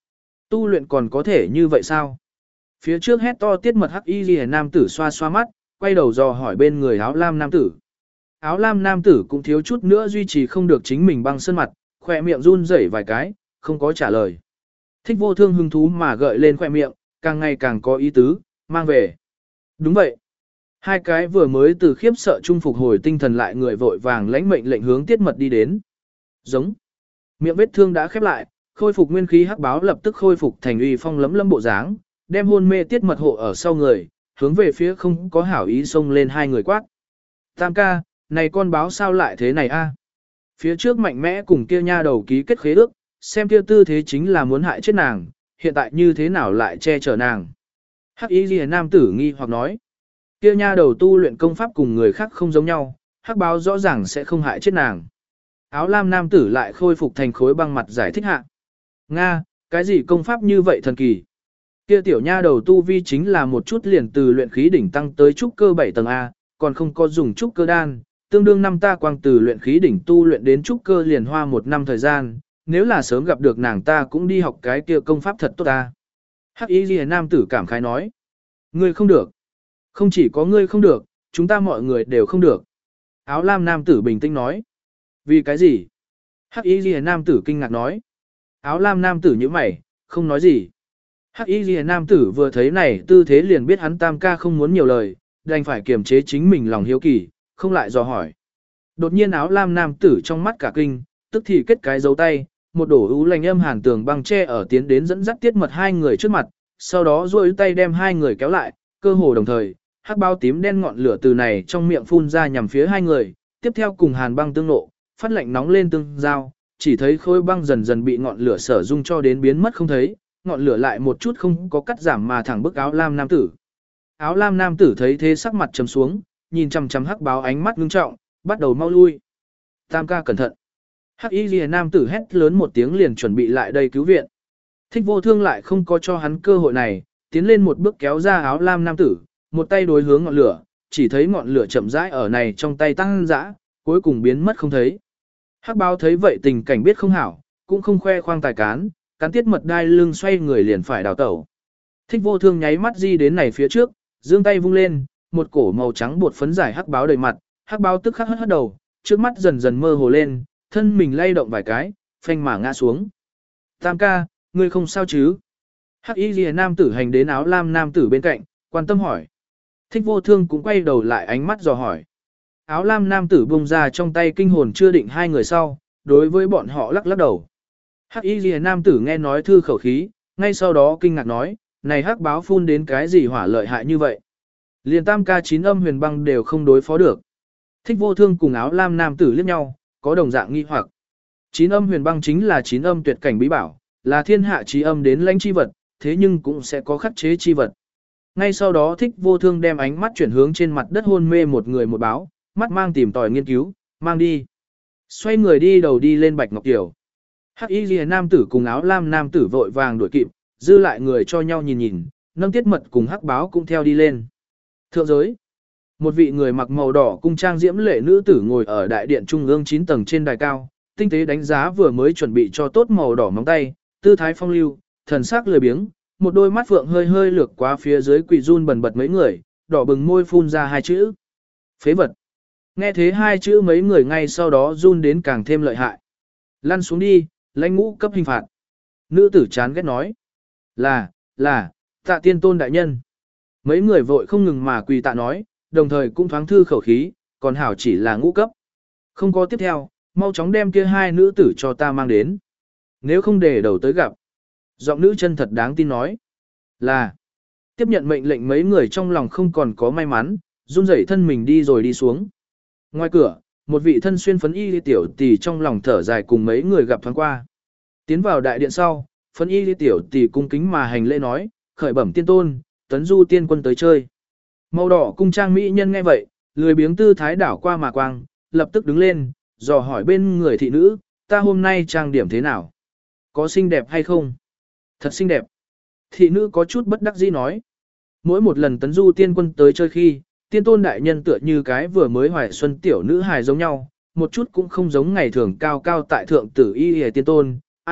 Tu luyện còn có thể như vậy sao? Phía trước hét to tiết mật hắc y liễu nam tử xoa xoa mắt, quay đầu dò hỏi bên người áo lam nam tử. Áo lam nam tử cũng thiếu chút nữa duy trì không được chính mình băng sơn mặt, khỏe miệng run rẩy vài cái, không có trả lời. Thích vô thương hứng thú mà gợi lên khỏe miệng, càng ngày càng có ý tứ, mang về. Đúng vậy. Hai cái vừa mới từ khiếp sợ trung phục hồi tinh thần lại người vội vàng lãnh mệnh lệnh hướng tiết mật đi đến. Giống. Miệng vết thương đã khép lại, khôi phục nguyên khí hắc báo lập tức khôi phục thành uy phong lấm lâm bộ dáng, đem hôn mê tiết mật hộ ở sau người, hướng về phía không có hảo ý xông lên hai người quát. Tam ca, này con báo sao lại thế này a? Phía trước mạnh mẽ cùng kia nha đầu ký kết khế ước, xem kia tư thế chính là muốn hại chết nàng, hiện tại như thế nào lại che chở nàng. Hắc y ghi nam tử nghi hoặc nói, kia nha đầu tu luyện công pháp cùng người khác không giống nhau, hắc báo rõ ràng sẽ không hại chết nàng. Áo lam nam tử lại khôi phục thành khối băng mặt giải thích hạ. Nga, cái gì công pháp như vậy thần kỳ? Kia tiểu nha đầu tu vi chính là một chút liền từ luyện khí đỉnh tăng tới trúc cơ 7 tầng A, còn không có dùng trúc cơ đan, tương đương năm ta quang từ luyện khí đỉnh tu luyện đến trúc cơ liền hoa 1 năm thời gian, nếu là sớm gặp được nàng ta cũng đi học cái kia công pháp thật tốt ta. Hắc y ghi nam tử cảm khái nói, ngươi không được. Không chỉ có ngươi không được, chúng ta mọi người đều không được. Áo lam nam tử bình tĩnh nói, vì cái gì? Hắc y ghi nam tử kinh ngạc nói, áo lam nam tử như mày, không nói gì. Hắc y ghi nam tử vừa thấy này tư thế liền biết hắn tam ca không muốn nhiều lời, đành phải kiềm chế chính mình lòng hiếu kỳ, không lại dò hỏi. Đột nhiên áo lam nam tử trong mắt cả kinh, tức thì kết cái dấu tay, một đổ ú lành âm hàn tường băng che ở tiến đến dẫn dắt tiết mật hai người trước mặt, sau đó duỗi tay đem hai người kéo lại, cơ hồ đồng thời, hắc bao tím đen ngọn lửa từ này trong miệng phun ra nhằm phía hai người, tiếp theo cùng hàn băng tương nộ, phát lạnh nóng lên tương giao, chỉ thấy khối băng dần dần bị ngọn lửa sở dung cho đến biến mất không thấy, ngọn lửa lại một chút không có cắt giảm mà thẳng bức áo lam nam tử. Áo lam nam tử thấy thế sắc mặt trầm xuống, nhìn chằm chằm hắc báo ánh mắt ngưng trọng, bắt đầu mau lui. Tam ca cẩn thận. Hắc y liễu nam tử hét lớn một tiếng liền chuẩn bị lại đây cứu viện. Thích vô thương lại không có cho hắn cơ hội này, tiến lên một bước kéo ra áo lam nam tử, một tay đối hướng ngọn lửa, chỉ thấy ngọn lửa chậm rãi ở này trong tay tăng dã, cuối cùng biến mất không thấy. Hắc báo thấy vậy tình cảnh biết không hảo, cũng không khoe khoang tài cán, cán tiết mật đai lưng xoay người liền phải đào tẩu. Thích vô thương nháy mắt di đến này phía trước, giương tay vung lên, một cổ màu trắng bột phấn giải hắc báo đầy mặt, hắc báo tức khắc hất đầu, trước mắt dần dần mơ hồ lên, thân mình lay động vài cái, phanh mà ngã xuống. Tam ca, ngươi không sao chứ? Hắc y liễu nam tử hành đến áo lam nam tử bên cạnh, quan tâm hỏi. Thích vô thương cũng quay đầu lại ánh mắt dò hỏi. Áo lam nam tử buông ra trong tay kinh hồn chưa định hai người sau, đối với bọn họ lắc lắc đầu. Hắc y liễu nam tử nghe nói thư khẩu khí, ngay sau đó kinh ngạc nói, này hắc báo phun đến cái gì hỏa lợi hại như vậy? Liền tam ca 9 âm huyền băng đều không đối phó được. Thích vô thương cùng áo lam nam tử liếc nhau, có đồng dạng nghi hoặc. 9 âm huyền băng chính là 9 âm tuyệt cảnh bí bảo, là thiên hạ chí âm đến lãnh chi vật, thế nhưng cũng sẽ có khắc chế chi vật. Ngay sau đó thích vô thương đem ánh mắt chuyển hướng trên mặt đất hôn mê một người một báo, mắt mang tìm tòi nghiên cứu, mang đi. Xoay người đi đầu đi lên Bạch Ngọc Tiểu. Hắc y liễu nam tử cùng áo lam nam tử vội vàng đuổi kịp, dư lại người cho nhau nhìn nhìn, nâng tiết mật cùng hắc báo cũng theo đi lên. Thượng giới, một vị người mặc màu đỏ cung trang diễm lệ nữ tử ngồi ở đại điện trung ương 9 tầng trên đài cao, tinh tế đánh giá vừa mới chuẩn bị cho tốt màu đỏ móng tay, tư thái phong lưu, thần sắc lười biếng, một đôi mắt phượng hơi hơi lược qua phía dưới quỳ run bần bật mấy người, đỏ bừng môi phun ra hai chữ. Phế vật. Nghe thế hai chữ mấy người ngay sau đó run đến càng thêm lợi hại. Lăn xuống đi, lãnh ngũ cấp hình phạt. Nữ tử chán ghét nói. Là, tạ tiên tôn đại nhân. Mấy người vội không ngừng mà quỳ tạ nói, đồng thời cũng thoáng thư khẩu khí, còn hảo chỉ là ngũ cấp. Không có tiếp theo, mau chóng đem kia hai nữ tử cho ta mang đến. Nếu không để đầu tới gặp. Giọng nữ chân thật đáng tin nói. Là. Tiếp nhận mệnh lệnh mấy người trong lòng không còn có may mắn, run rẩy thân mình đi rồi đi xuống. Ngoài cửa, một vị thân xuyên phấn y tiểu tỷ trong lòng thở dài cùng mấy người gặp thoáng qua. Tiến vào đại điện sau, phấn y tiểu tỷ cung kính mà hành lễ nói, khởi bẩm tiên tôn, tấn du tiên quân tới chơi. Màu đỏ cung trang mỹ nhân nghe vậy, lười biếng tư thái đảo qua mà quang, lập tức đứng lên, dò hỏi bên người thị nữ, ta hôm nay trang điểm thế nào? Có xinh đẹp hay không? Thật xinh đẹp. Thị nữ có chút bất đắc dĩ nói. Mỗi một lần tấn du tiên quân tới chơi khi, tiên tôn đại nhân tựa như cái vừa mới hoài xuân tiểu nữ hài giống nhau, một chút cũng không giống ngày thường cao cao tại thượng tử y hề tiên tôn, ai,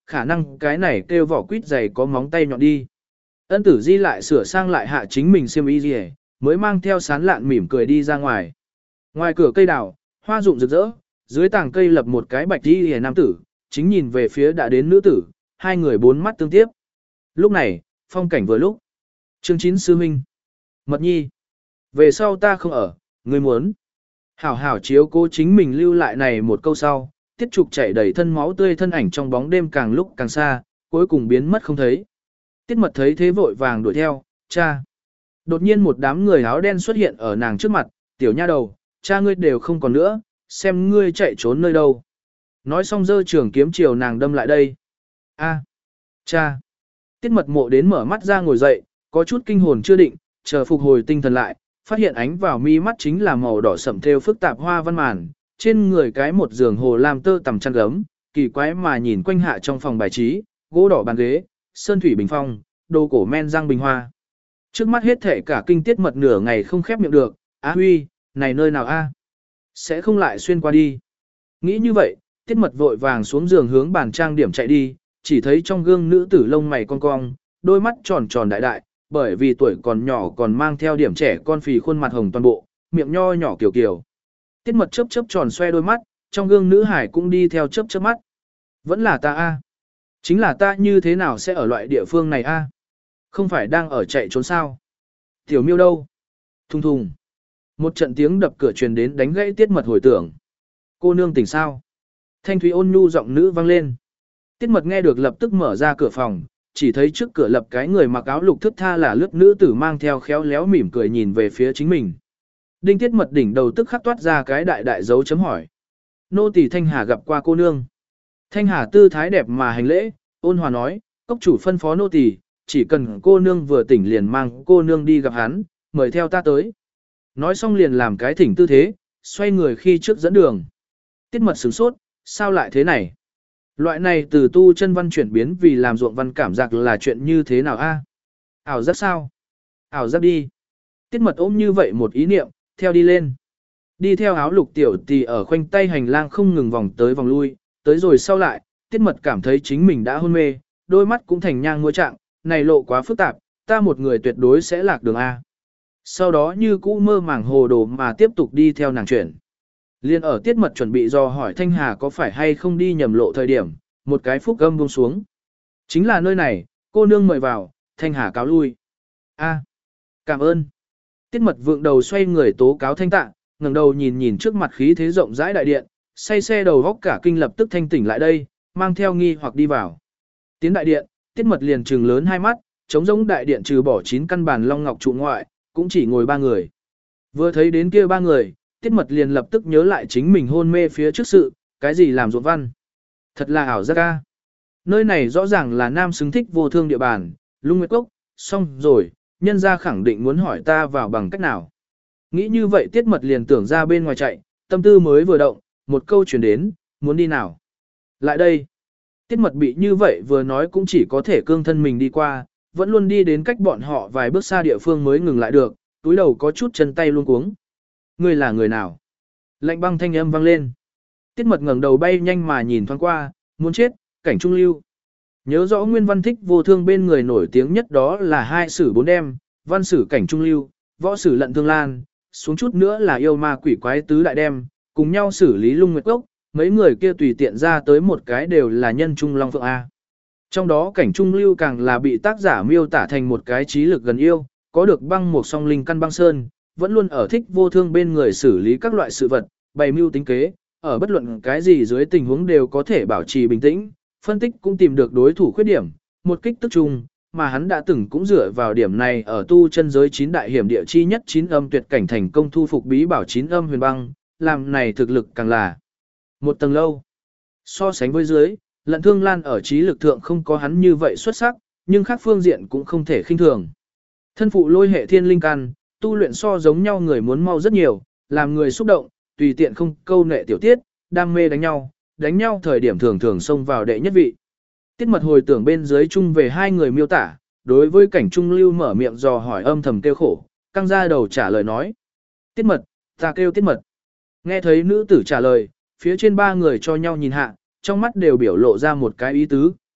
khả năng cái này kêu vỏ quýt dày có móng tay nhọn đi. Ân Tử Di lại sửa sang lại hạ chính mình xiêm y gì, mới mang theo sán lạn mỉm cười đi ra ngoài. Ngoài cửa cây đào, hoa rụng rực rỡ, dưới tàng cây lập một cái bạch y hề nam tử, chính nhìn về phía đã đến nữ tử, hai người bốn mắt tương tiếp. Lúc này, phong cảnh vừa lúc. Chương 9 sư huynh. Mật nhi. Về sau ta không ở, ngươi muốn. Hảo hảo chiếu cố chính mình lưu lại này một câu sau, tiết trục chảy đầy thân máu tươi thân ảnh trong bóng đêm càng lúc càng xa, cuối cùng biến mất không thấy. Tiết mật thấy thế vội vàng đuổi theo, cha. Đột nhiên một đám người áo đen xuất hiện ở nàng trước mặt, tiểu nha đầu, cha ngươi đều không còn nữa, xem ngươi chạy trốn nơi đâu. Nói xong giơ trường kiếm chiều nàng đâm lại đây. A, cha. Tiết mật mộ đến mở mắt ra ngồi dậy, có chút kinh hồn chưa định, chờ phục hồi tinh thần lại, phát hiện ánh vào mi mắt chính là màu đỏ sẫm thêu phức tạp hoa văn màn, trên người cái một giường hồ lam tơ tằm chăn gấm, kỳ quái mà nhìn quanh hạ trong phòng bài trí, gỗ đỏ bàn ghế, sơn thủy bình phong, đồ cổ men răng bình hoa. Trước mắt hết thể cả kinh Tiết mật nửa ngày không khép miệng được, á huy, này nơi nào a? Sẽ không lại xuyên qua đi. Nghĩ như vậy, Tiết mật vội vàng xuống giường hướng bàn trang điểm chạy đi, chỉ thấy trong gương nữ tử lông mày cong cong, đôi mắt tròn tròn đại đại, bởi vì tuổi còn nhỏ còn mang theo điểm trẻ con phì khuôn mặt hồng toàn bộ, miệng nho nhỏ kiểu kiểu. Tiết mật chớp chớp tròn xoe đôi mắt, trong gương nữ hải cũng đi theo chớp chớp mắt. Vẫn là ta a. Chính là ta như thế nào sẽ ở loại địa phương này a? Không phải đang ở chạy trốn sao? Tiểu miêu đâu? Thùng thùng. Một trận tiếng đập cửa truyền đến đánh gãy Tiết mật hồi tưởng. Cô nương tỉnh sao? Thanh thúy ôn nhu giọng nữ vang lên. Tiết mật nghe được lập tức mở ra cửa phòng, chỉ thấy trước cửa lập cái người mặc áo lục thướt tha là lướt nữ tử mang theo khéo léo mỉm cười nhìn về phía chính mình. Đinh Tiết mật đỉnh đầu tức khắc toát ra cái đại đại dấu chấm hỏi. Nô tỳ Thanh Hà gặp qua cô nương. Thanh Hà tư thái đẹp mà hành lễ, ôn hòa nói, cốc chủ phân phó nô tỳ, chỉ cần cô nương vừa tỉnh liền mang cô nương đi gặp hắn, mời theo ta tới. Nói xong liền làm cái thỉnh tư thế, xoay người khi trước dẫn đường. Tiết mật sửng sốt, sao lại thế này? Loại này từ tu chân văn chuyển biến vì làm ruộng văn cảm giác là chuyện như thế nào a? Ảo giác sao? Ảo giác đi. Tiết mật ôm như vậy một ý niệm, theo đi lên. Đi theo áo lục tiểu tì ở khoanh tay hành lang không ngừng vòng tới vòng lui, tới rồi sau lại, Tiết mật cảm thấy chính mình đã hôn mê, đôi mắt cũng thành nhang muối trạng, này lộ quá phức tạp, ta một người tuyệt đối sẽ lạc đường A. Sau đó như cũ mơ màng hồ đồ mà tiếp tục đi theo nàng chuyển. Liên ở Tiết mật chuẩn bị do hỏi Thanh Hà có phải hay không đi nhầm lộ thời điểm, một cái phúc âm buông xuống. Chính là nơi này, cô nương mời vào, Thanh Hà cáo lui. A, cảm ơn. Tiết mật vượng đầu xoay người tố cáo thanh tạ, ngẩng đầu nhìn nhìn trước mặt khí thế rộng rãi đại điện, say xe đầu góc cả kinh lập tức thanh tỉnh lại đây, mang theo nghi hoặc đi vào. Tiến đại điện, Tiết mật liền trừng lớn hai mắt, trống rỗng đại điện trừ bỏ 9 căn bàn long ngọc trụ ngoại, cũng chỉ ngồi 3 người. Vừa thấy đến kia 3 người, Tiết mật liền lập tức nhớ lại chính mình hôn mê phía trước sự, cái gì làm ruộng văn. Thật là ảo giác ca. Nơi này rõ ràng là nam xứng thích vô thương địa bàn, lung nguyệt cốc, xong rồi, nhân gia khẳng định muốn hỏi ta vào bằng cách nào. Nghĩ như vậy Tiết mật liền tưởng ra bên ngoài chạy, tâm tư mới vừa động, một câu chuyển đến, muốn đi nào. Lại đây. Tiết mật bị như vậy vừa nói cũng chỉ có thể cương thân mình đi qua, vẫn luôn đi đến cách bọn họ vài bước xa địa phương mới ngừng lại được, túi đầu có chút chân tay luôn cuống. Ngươi là người nào? Lạnh băng thanh âm vang lên. Tiết mật ngẩng đầu bay nhanh mà nhìn thoáng qua, muốn chết, cảnh trung lưu. Nhớ rõ nguyên văn thích vô thương bên người nổi tiếng nhất đó là hai sử 4 đêm, văn sử cảnh trung lưu, võ sử lận thương lan, xuống chút nữa là yêu ma quỷ quái tứ đại đem, cùng nhau xử lý lung nguyệt cốc, mấy người kia tùy tiện ra tới một cái đều là nhân trung long phượng A. Trong đó cảnh trung lưu càng là bị tác giả miêu tả thành một cái trí lực gần yêu, có được băng một song linh căn băng sơn, vẫn luôn ở thích vô thương bên người xử lý các loại sự vật, bày mưu tính kế, ở bất luận cái gì dưới tình huống đều có thể bảo trì bình tĩnh, phân tích cũng tìm được đối thủ khuyết điểm, một kích tức chung, mà hắn đã từng cũng dựa vào điểm này ở tu chân giới 9 đại hiểm địa chi nhất 9 âm tuyệt cảnh thành công thu phục bí bảo 9 âm huyền băng, làm này thực lực càng là một tầng lâu. So sánh với dưới, Lận Thương Lan ở trí lực thượng không có hắn như vậy xuất sắc, nhưng khác phương diện cũng không thể khinh thường. Thân phụ lôi hệ thiên linh căn, tu luyện so giống nhau người muốn mau rất nhiều, làm người xúc động, tùy tiện không câu nệ tiểu tiết, đam mê đánh nhau thời điểm thường thường xông vào đệ nhất vị. Tiết mật hồi tưởng bên dưới chung về hai người miêu tả, đối với cảnh trung lưu mở miệng dò hỏi âm thầm kêu khổ, căng ra đầu trả lời nói. Tiết mật, ta kêu tiết mật. Nghe thấy nữ tử trả lời, phía trên 3 người cho nhau nhìn hạ, trong mắt đều biểu lộ ra một cái ý tứ,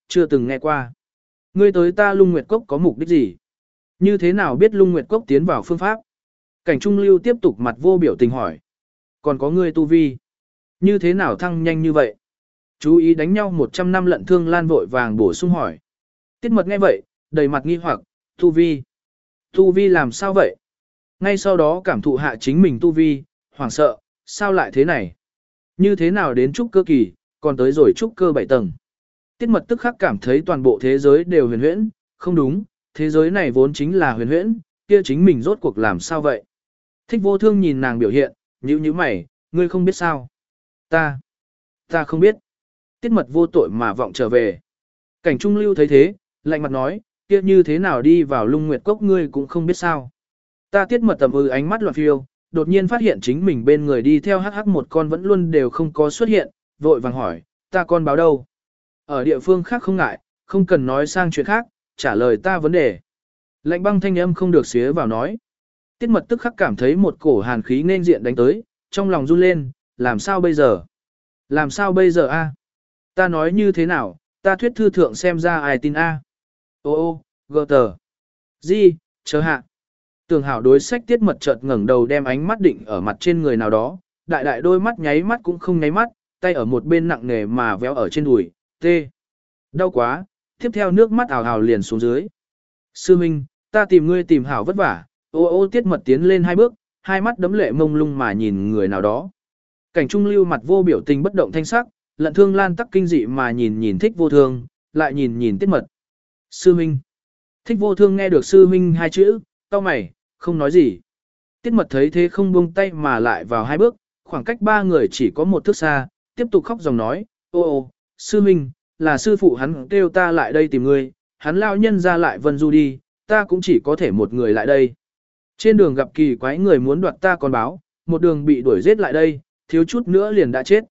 chưa từng nghe qua. Ngươi tới ta Lung Nguyệt Cốc có mục đích gì? Như thế nào biết Lung Nguyệt Cốc tiến vào phương pháp? Cảnh Trung Lưu tiếp tục mặt vô biểu tình hỏi. Còn có ngươi tu vi. Như thế nào thăng nhanh như vậy? Chú ý đánh nhau 100 năm Lận Thương Lan vội vàng bổ sung hỏi. Tiết Mật nghe vậy, đầy mặt nghi hoặc, tu vi. Tu vi làm sao vậy? Ngay sau đó cảm thụ hạ chính mình tu vi, hoảng sợ, sao lại thế này? Như thế nào đến trúc cơ kỳ, còn tới rồi trúc cơ 7 tầng? Tiết Mật tức khắc cảm thấy toàn bộ thế giới đều huyền huyễn, không đúng, thế giới này vốn chính là huyền huyễn, kia chính mình rốt cuộc làm sao vậy? Thích Vô Thương nhìn nàng biểu hiện, nhíu mày, ngươi không biết sao? Ta không biết. Tiết Mật vô tội mà vọng trở về. Cảnh Trung Lưu thấy thế, lạnh mặt nói, kia như thế nào đi vào Lung Nguyệt Cốc ngươi cũng không biết sao? Ta Tiết Mật tầm ánh mắt loạn phiêu, đột nhiên phát hiện chính mình bên người đi theo hắc một con vẫn luôn đều không có xuất hiện, vội vàng hỏi, ta con báo đâu? Ở địa phương khác không ngại, không cần nói sang chuyện khác, trả lời ta vấn đề. Lạnh băng thanh âm không được xía vào nói. Tiết Mật tức khắc cảm thấy một cổ hàn khí nên diện đánh tới, trong lòng run lên, làm sao bây giờ? Làm sao bây giờ a? Ta nói như thế nào, ta thuyết thư thượng xem ra ai tin a? Ô, gờ tờ. Gì, chờ hạ. Tường hảo đối sách Tiết Mật chợt ngẩng đầu đem ánh mắt định ở mặt trên người nào đó, đại đôi mắt nháy mắt cũng không nháy mắt, tay ở một bên nặng nề mà véo ở trên đùi, tê. Đau quá, tiếp theo nước mắt ảo ảo liền xuống dưới. Sư Minh, ta tìm ngươi tìm hảo vất vả, ô Tiết Mật tiến lên 2 bước, hai mắt đấm lệ mông lung mà nhìn người nào đó. Cảnh Trung Lưu mặt vô biểu tình bất động thanh sắc, Lận Thương Lan tắc kinh dị mà nhìn Thích Vô Thương, lại nhìn Tiết Mật. Sư Minh. Thích Vô Thương nghe được sư Minh 2 chữ, cau mày, không nói gì. Tiết Mật thấy thế không buông tay mà lại vào 2 bước, khoảng cách 3 người chỉ có 1 thước xa, tiếp tục khóc dòng nói, ô, sư Minh, là sư phụ hắn kêu ta lại đây tìm ngươi, hắn lao nhân ra lại Vân Du đi, ta cũng chỉ có thể một người lại đây. Trên đường gặp kỳ quái người muốn đoạt ta con báo, một đường bị đuổi giết lại đây, thiếu chút nữa liền đã chết.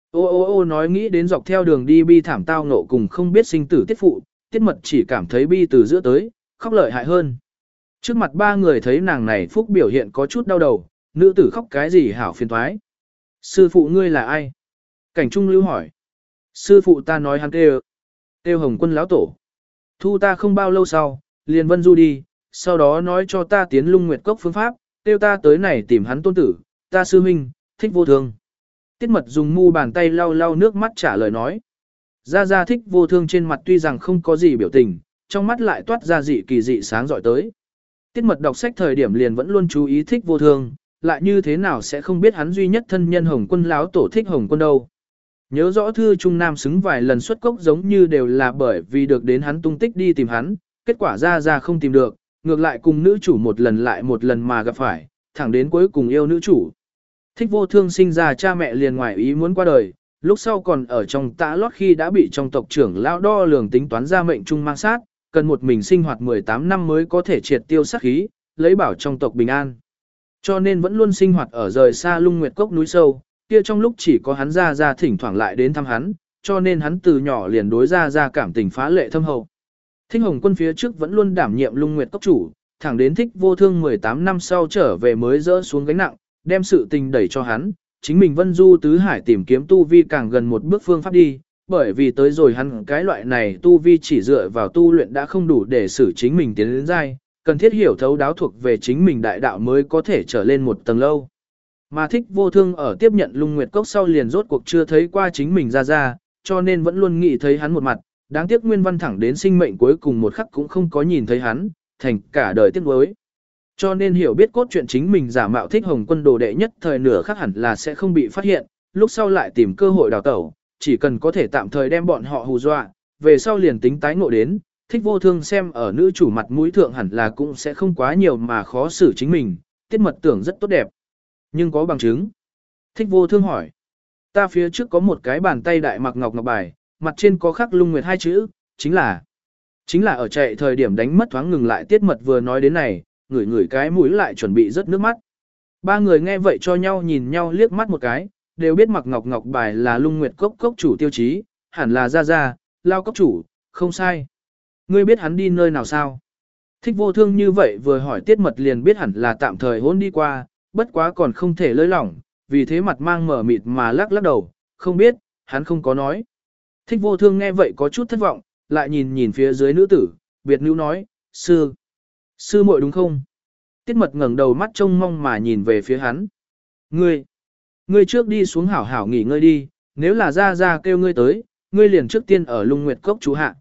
Ô nói nghĩ đến dọc theo đường đi bi thảm tao ngộ cùng không biết sinh tử tiết phụ, Tiết Mật chỉ cảm thấy bi từ giữa tới, khóc lợi hại hơn. Trước mặt 3 người thấy nàng này phúc biểu hiện có chút đau đầu, nữ tử khóc cái gì hảo phiền thoái. Sư phụ ngươi là ai? Cảnh Trung Lưu hỏi. Sư phụ ta nói hắn kêu Hồng Quân lão tổ. Thu ta không bao lâu sau, liền Vân Du đi, sau đó nói cho ta tiến Lung Nguyệt Cốc phương pháp, kêu ta tới này tìm hắn tôn tử, ta sư huynh, Thích Vô Thương. Tiết Mật dùng mu bàn tay lau lau nước mắt trả lời nói. Ra Thích Vô Thương trên mặt tuy rằng không có gì biểu tình, trong mắt lại toát ra dị kỳ dị sáng rọi tới. Tiết Mật đọc sách thời điểm liền vẫn luôn chú ý Thích Vô Thương, lại như thế nào sẽ không biết hắn duy nhất thân nhân Hồng Quân lão tổ Thích Hồng Quân đâu. Nhớ rõ thư Trung Nam xứng vài lần xuất cốc giống như đều là bởi vì được đến hắn tung tích đi tìm hắn, kết quả ra không tìm được, ngược lại cùng nữ chủ một lần lại một lần mà gặp phải, thẳng đến cuối cùng yêu nữ chủ. Thích Vô Thương sinh ra cha mẹ liền ngoài ý muốn qua đời, lúc sau còn ở trong tã lót khi đã bị trong tộc trưởng lão đo lường tính toán ra mệnh trung mang sát, cần một mình sinh hoạt 18 năm mới có thể triệt tiêu sát khí, lấy bảo trong tộc bình an. Cho nên vẫn luôn sinh hoạt ở rời xa Lung Nguyệt Cốc núi sâu, kia trong lúc chỉ có hắn ra thỉnh thoảng lại đến thăm hắn, cho nên hắn từ nhỏ liền đối ra cảm tình phá lệ thâm hậu. Thích Hồng Quân phía trước vẫn luôn đảm nhiệm Lung Nguyệt Cốc chủ, thẳng đến Thích Vô Thương 18 năm sau trở về mới dỡ xuống gánh nặng, đem sự tình đẩy cho hắn, chính mình Vân Du tứ hải tìm kiếm tu vi càng gần một bước phương pháp đi, bởi vì tới rồi hắn cái loại này tu vi chỉ dựa vào tu luyện đã không đủ để xử chính mình tiến đến giai, cần thiết hiểu thấu đáo thuộc về chính mình đại đạo mới có thể trở lên một tầng lâu. Mà Thích Vô Thương ở tiếp nhận Lung Nguyệt Cốc sau liền rốt cuộc chưa thấy qua chính mình ra, cho nên vẫn luôn nghĩ thấy hắn một mặt, đáng tiếc nguyên văn thẳng đến sinh mệnh cuối cùng một khắc cũng không có nhìn thấy hắn, thành cả đời tiếc nuối. Cho nên hiểu biết cốt truyện chính mình giả mạo Thích Hồng Quân đồ đệ nhất thời nửa khắc hẳn là sẽ không bị phát hiện, lúc sau lại tìm cơ hội đào tẩu, chỉ cần có thể tạm thời đem bọn họ hù dọa, về sau liền tính tái ngộ đến, Thích Vô Thương xem ở nữ chủ mặt mũi thượng hẳn là cũng sẽ không quá nhiều mà khó xử chính mình, Tiết Mật tưởng rất tốt đẹp. Nhưng có bằng chứng. Thích Vô Thương hỏi. Ta phía trước có một cái bàn tay đại mặc ngọc bài, mặt trên có khắc Lung Nguyệt 2 chữ, chính là ở chạy thời điểm đánh mất thoáng ngừng lại. Tiết Mật vừa nói đến này, ngửi cái mũi lại chuẩn bị rớt nước mắt. 3 người nghe vậy cho nhau nhìn nhau liếc mắt một cái, đều biết mặc ngọc bài là Lung Nguyệt Cốc chủ tiêu chí, hẳn là ra, lao cốc chủ, không sai. Ngươi biết hắn đi nơi nào sao? Thích Vô Thương như vậy vừa hỏi Tiết Mật liền biết hẳn là tạm thời hôn đi qua, bất quá còn không thể lơi lỏng, vì thế mặt mang mở mịt mà lắc đầu, không biết, hắn không có nói. Thích Vô Thương nghe vậy có chút thất vọng, lại nhìn nhìn phía dưới nữ tử, biệt nữ nói, sư muội đúng không? Tiết mật ngẩng đầu mắt trông mong mà nhìn về phía hắn. Ngươi trước đi xuống hảo hảo nghỉ ngơi đi, nếu là ra kêu ngươi tới, ngươi liền trước tiên ở Lung Nguyệt Cốc trú hạ,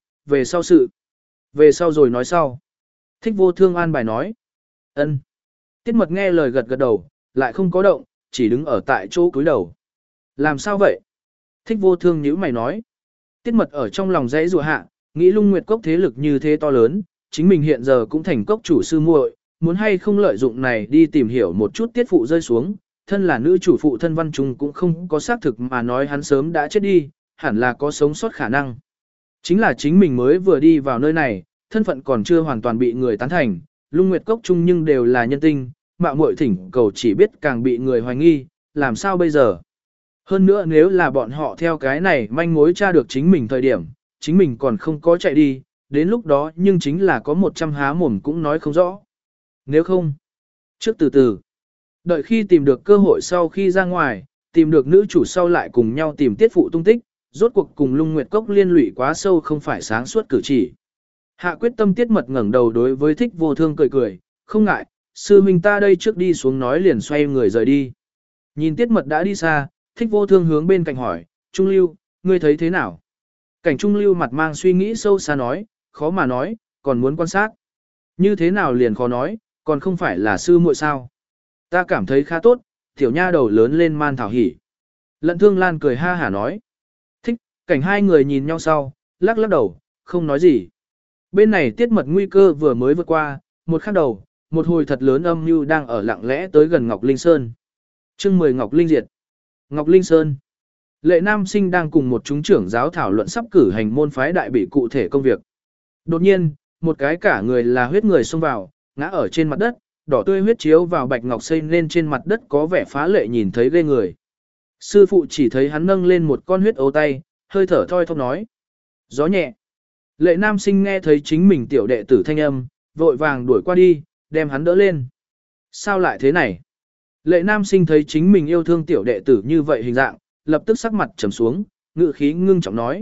về sau rồi nói sau. Thích Vô Thương an bài nói. Ân. Tiết mật nghe lời gật gật đầu, lại không có động, chỉ đứng ở tại chỗ cúi đầu. Làm sao vậy? Thích Vô Thương nhíu mày nói. Tiết mật ở trong lòng dãy rùa hạ, nghĩ Lung Nguyệt Cốc thế lực như thế to lớn, chính mình hiện giờ cũng thành cốc chủ sư muội, muốn hay không lợi dụng này đi tìm hiểu một chút tiết phụ rơi xuống, thân là nữ chủ phụ thân Văn Trung cũng không có xác thực mà nói hắn sớm đã chết đi, hẳn là có sống sót khả năng. Chính là chính mình mới vừa đi vào nơi này, thân phận còn chưa hoàn toàn bị người tán thành, Lung Nguyệt Cốc chung nhưng đều là nhân tinh, mạo muội thỉnh cầu chỉ biết càng bị người hoài nghi, làm sao bây giờ? Hơn nữa nếu là bọn họ theo cái này manh mối tra được chính mình thời điểm, chính mình còn không có chạy đi, đến lúc đó nhưng chính là có 100 há mồm cũng nói không rõ. Nếu không, trước từ từ, đợi khi tìm được cơ hội sau khi ra ngoài, tìm được nữ chủ sau lại cùng nhau tìm tiết phụ tung tích, rốt cuộc cùng Lung Nguyệt Cốc liên lụy quá sâu không phải sáng suốt cử chỉ. Hạ quyết tâm Tiết mật ngẩng đầu đối với Thích Vô Thương cười cười, không ngại, sư huynh ta đây trước đi xuống nói liền xoay người rời đi. Nhìn Tiết mật đã đi xa, Thích Vô Thương hướng bên cạnh hỏi, Trung Lưu, ngươi thấy thế nào? Cảnh Trung Lưu mặt mang suy nghĩ sâu xa nói, khó mà nói, còn muốn quan sát. Như thế nào liền khó nói, còn không phải là sư muội sao? Ta cảm thấy khá tốt, tiểu nha đầu lớn lên man thảo hỉ. Lận Thương Lan cười ha hả nói. Thích, cảnh hai người nhìn nhau sau, lắc lắc đầu, không nói gì. Bên này Tiết mật nguy cơ vừa mới vượt qua, một khắc đầu, một hồi thật lớn âm mưu đang ở lặng lẽ tới gần Ngọc Linh Sơn. Chương 10 Ngọc Linh diệt. Ngọc Linh Sơn. Lệ Nam Sinh đang cùng một chúng trưởng giáo thảo luận sắp cử hành môn phái đại bị cụ thể công việc. Đột nhiên, một cái cả người là huyết người xông vào, ngã ở trên mặt đất, đỏ tươi huyết chiếu vào bạch ngọc xây nên trên mặt đất có vẻ phá lệ nhìn thấy ghê người. Sư phụ chỉ thấy hắn nâng lên một con huyết ấu tay, hơi thở thoi thóp nói. Gió nhẹ. Lệ Nam Sinh nghe thấy chính mình tiểu đệ tử thanh âm, vội vàng đuổi qua đi, đem hắn đỡ lên. Sao lại thế này? Lệ Nam Sinh thấy chính mình yêu thương tiểu đệ tử như vậy hình dạng, lập tức sắc mặt trầm xuống, ngự khí ngưng trọng nói.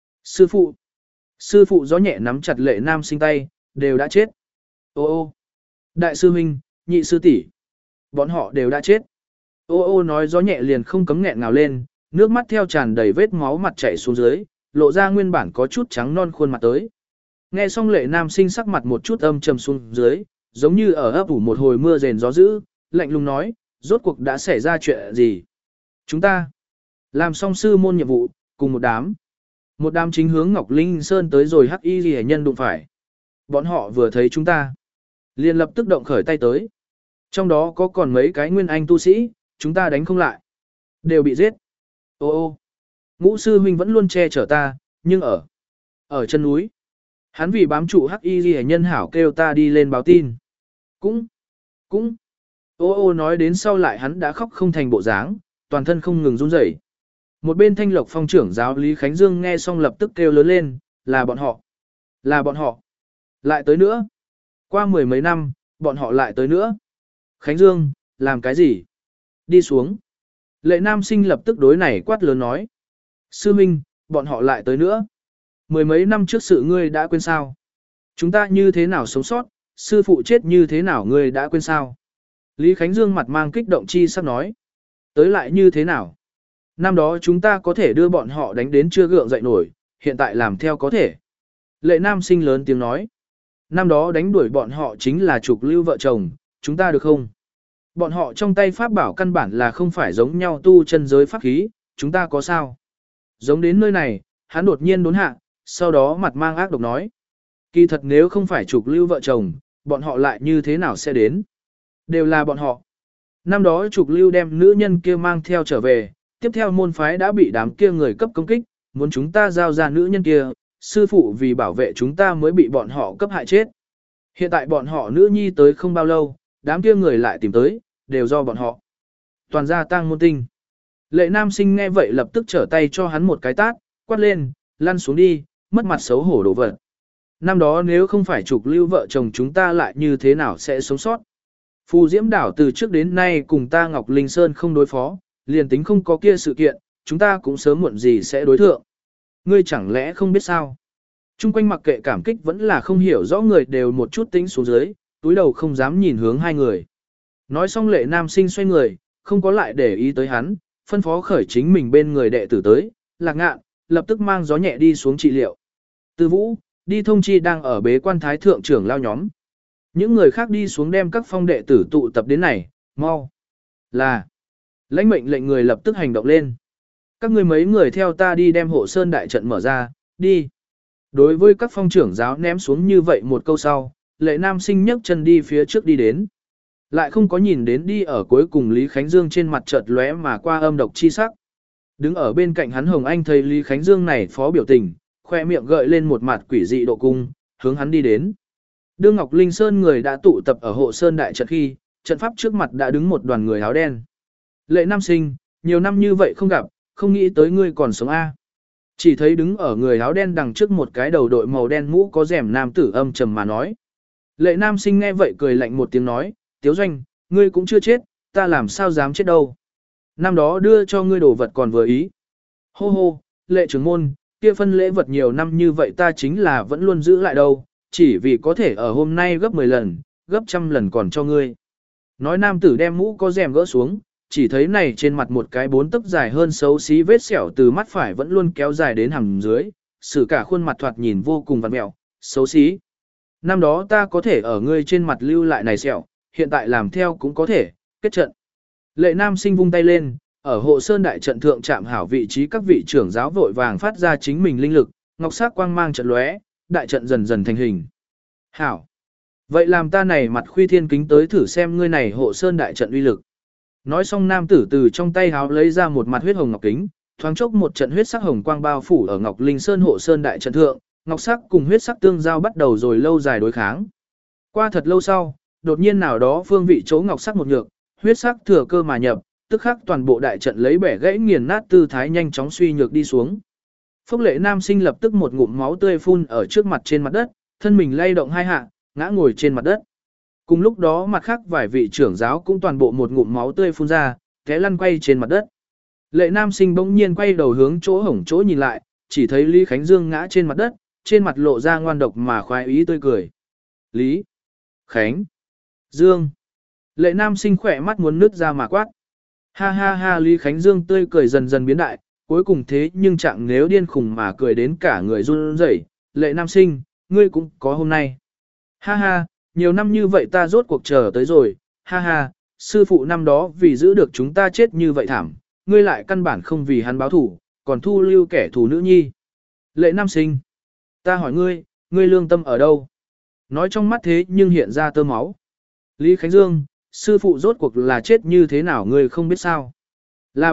Sư phụ gió nhẹ nắm chặt Lệ Nam Sinh tay, đều đã chết. Ô, đại sư huynh, nhị sư tỷ, bọn họ đều đã chết. Ô nói gió nhẹ liền không cấm nghẹn ngào lên, nước mắt theo tràn đầy vết máu mặt chảy xuống dưới, lộ ra nguyên bản có chút trắng non khuôn mặt tới. Nghe xong Lệ Nam Sinh sắc mặt một chút âm trầm xuống dưới, giống như ở ấp ủ một hồi mưa rền gió dữ, lạnh lùng nói, rốt cuộc đã xảy ra chuyện gì? Chúng ta làm xong sư môn nhiệm vụ, cùng một đám chính hướng Ngọc Linh Sơn tới rồi hắc y liễu nhân đụng phải. Bọn họ vừa thấy chúng ta, liền lập tức động khởi tay tới. Trong đó có còn mấy cái nguyên anh tu sĩ, chúng ta đánh không lại, đều bị giết. Ô, Ngũ sư huynh vẫn luôn che chở ta, nhưng ở chân núi, hắn vì bám trụ hắc y liễu nhân hảo kêu ta đi lên báo tin. Cũng, ô nói đến sau lại hắn đã khóc không thành bộ dáng, toàn thân không ngừng run rẩy. Một bên Thanh Lộc Phong trưởng giáo Lý Khánh Dương nghe xong lập tức kêu lớn lên, là bọn họ, lại tới nữa. Qua mười mấy năm, bọn họ lại tới nữa. Khánh Dương, làm cái gì? Đi xuống. Lệ Nam Sinh lập tức đối này quát lớn nói. Sư Minh, bọn họ lại tới nữa. Mười mấy năm trước sự ngươi đã quên sao? Chúng ta như thế nào sống sót, sư phụ chết như thế nào ngươi đã quên sao? Lý Khánh Dương mặt mang kích động chi sắc nói. Tới lại như thế nào? Năm đó chúng ta có thể đưa bọn họ đánh đến chưa gượng dậy nổi, hiện tại làm theo có thể. Lệ Nam Sinh lớn tiếng nói. Năm đó đánh đuổi bọn họ chính là Trục Lưu vợ chồng, chúng ta được không? Bọn họ trong tay pháp bảo căn bản là không phải giống nhau tu chân giới pháp khí, chúng ta có sao? Giống đến nơi này, hắn đột nhiên đốn hạ, sau đó mặt mang ác độc nói. Kỳ thật nếu không phải Trục Lưu vợ chồng, bọn họ lại như thế nào sẽ đến? Đều là bọn họ. Năm đó Trục Lưu đem nữ nhân kia mang theo trở về, tiếp theo môn phái đã bị đám kia người cấp công kích, muốn chúng ta giao ra nữ nhân kia, sư phụ vì bảo vệ chúng ta mới bị bọn họ cấp hại chết. Hiện tại bọn họ nữ nhi tới không bao lâu, đám kia người lại tìm tới, đều do bọn họ. Toàn gia tang môn tinh. Lệ Nam Sinh nghe vậy lập tức trở tay cho hắn một cái tát, quát lên, lăn xuống đi, mất mặt xấu hổ đổ vật. Năm đó nếu không phải Trục Lưu vợ chồng chúng ta lại như thế nào sẽ sống sót. Phù Diễm Đảo từ trước đến nay cùng ta Ngọc Linh Sơn không đối phó, liền tính không có kia sự kiện, chúng ta cũng sớm muộn gì sẽ đối thượng. Ngươi chẳng lẽ không biết sao? Trung quanh mặc kệ cảm kích vẫn là không hiểu rõ người đều một chút tính xuống dưới, túi đầu không dám nhìn hướng hai người. Nói xong Lệ Nam Sinh xoay người, không có lại để ý tới hắn, phân phó khởi chính mình bên người đệ tử tới, Lạc Ngạn, lập tức mang gió nhẹ đi xuống trị liệu. Từ Vũ, đi thông chi đang ở bế quan thái thượng trưởng lao nhóm. Những người khác đi xuống đem các phong đệ tử tụ tập đến này, mau. Là, lãnh mệnh lệnh người lập tức hành động lên. Các ngươi mấy người theo ta đi đem hộ sơn đại trận mở ra, đi. Đối với các phong trưởng giáo ném xuống như vậy một câu sau, Lệ Nam Sinh nhấc chân đi phía trước đi đến. Lại không có nhìn đến đi ở cuối cùng Lý Khánh Dương trên mặt chợt lóe mà qua âm độc chi sắc. Đứng ở bên cạnh hắn Hồng Anh thấy Lý Khánh Dương này phó biểu tình, khoe miệng gợi lên một mặt quỷ dị độ cung, hướng hắn đi đến. Đương Ngọc Linh Sơn người đã tụ tập ở hộ sơn đại trận khi, trận pháp trước mặt đã đứng một đoàn người áo đen. Lệ Nam Sinh, nhiều năm như vậy không gặp, không nghĩ tới ngươi còn sống a. Chỉ thấy đứng ở người áo đen đằng trước một cái đầu đội màu đen mũ có rèm nam tử âm trầm mà nói. Lệ Nam Sinh nghe vậy cười lạnh một tiếng nói, Tiếu Doanh, ngươi cũng chưa chết, ta làm sao dám chết đâu. Năm đó đưa cho ngươi đồ vật còn vừa ý. Hô hô, Lệ trưởng môn, kia phân lễ vật nhiều năm như vậy ta chính là vẫn luôn giữ lại đâu, chỉ vì có thể ở hôm nay gấp 10 lần, gấp trăm lần còn cho ngươi. Nói nam tử đem mũ có rèm gỡ xuống, chỉ thấy này trên mặt một cái 4 tấc dài hơn xấu xí vết sẹo từ mắt phải vẫn luôn kéo dài đến hàm dưới, xử cả khuôn mặt thoạt nhìn vô cùng vặn mẹo, xấu xí. Năm đó ta có thể ở ngươi trên mặt lưu lại này sẹo, hiện tại làm theo cũng có thể, kết trận. Lệ Nam Sinh vung tay lên, ở hộ sơn đại trận thượng chạm hảo vị trí các vị trưởng giáo vội vàng phát ra chính mình linh lực, ngọc sắc quang mang trận lóe, đại trận dần dần thành hình. Hảo. Vậy làm ta này mặt khuy thiên kính tới thử xem ngươi này hộ sơn đại trận uy lực. Nói xong nam tử từ trong tay háo lấy ra một mặt huyết hồng ngọc kính, thoáng chốc một trận huyết sắc hồng quang bao phủ ở Ngọc Linh Sơn hộ sơn đại trận thượng, ngọc sắc cùng huyết sắc tương giao bắt đầu rồi lâu dài đối kháng. Qua thật lâu sau, đột nhiên nào đó phương vị chỗ ngọc sắc một nhược, huyết sắc thừa cơ mà nhập, tức khắc toàn bộ đại trận lấy bẻ gãy nghiền nát tư thái nhanh chóng suy nhược đi xuống. Phúc Lệ Nam Sinh lập tức một ngụm máu tươi phun ở trước mặt trên mặt đất, thân mình lay động hai hạ, ngã ngồi trên mặt đất. Cùng lúc đó mặt khác vài vị trưởng giáo cũng toàn bộ một ngụm máu tươi phun ra, té lăn quay trên mặt đất. Lệ Nam Sinh bỗng nhiên quay đầu hướng chỗ hổng chỗ nhìn lại, chỉ thấy Lý Khánh Dương ngã trên mặt đất, trên mặt lộ ra ngoan độc mà khoái ý tươi cười. Lý Khánh Dương. Lệ Nam Sinh khỏe mắt muốn nứt ra mà quát. Ha ha ha, Lý Khánh Dương tươi cười dần dần biến đại, cuối cùng thế nhưng chẳng nếu điên khùng mà cười đến cả người run rẩy. Lệ Nam Sinh, ngươi cũng có hôm nay. Ha ha, nhiều năm như vậy ta rốt cuộc chờ tới rồi. Ha ha, sư phụ năm đó vì giữ được chúng ta chết như vậy thảm, ngươi lại căn bản không vì hắn báo thủ, còn thu lưu kẻ thù nữ nhi. Lệ Nam Sinh, ta hỏi ngươi, ngươi lương tâm ở đâu? Nói trong mắt thế nhưng hiện ra tơ máu. Lý Khánh Dương, sư phụ rốt cuộc là chết như thế nào ngươi không biết sao? Là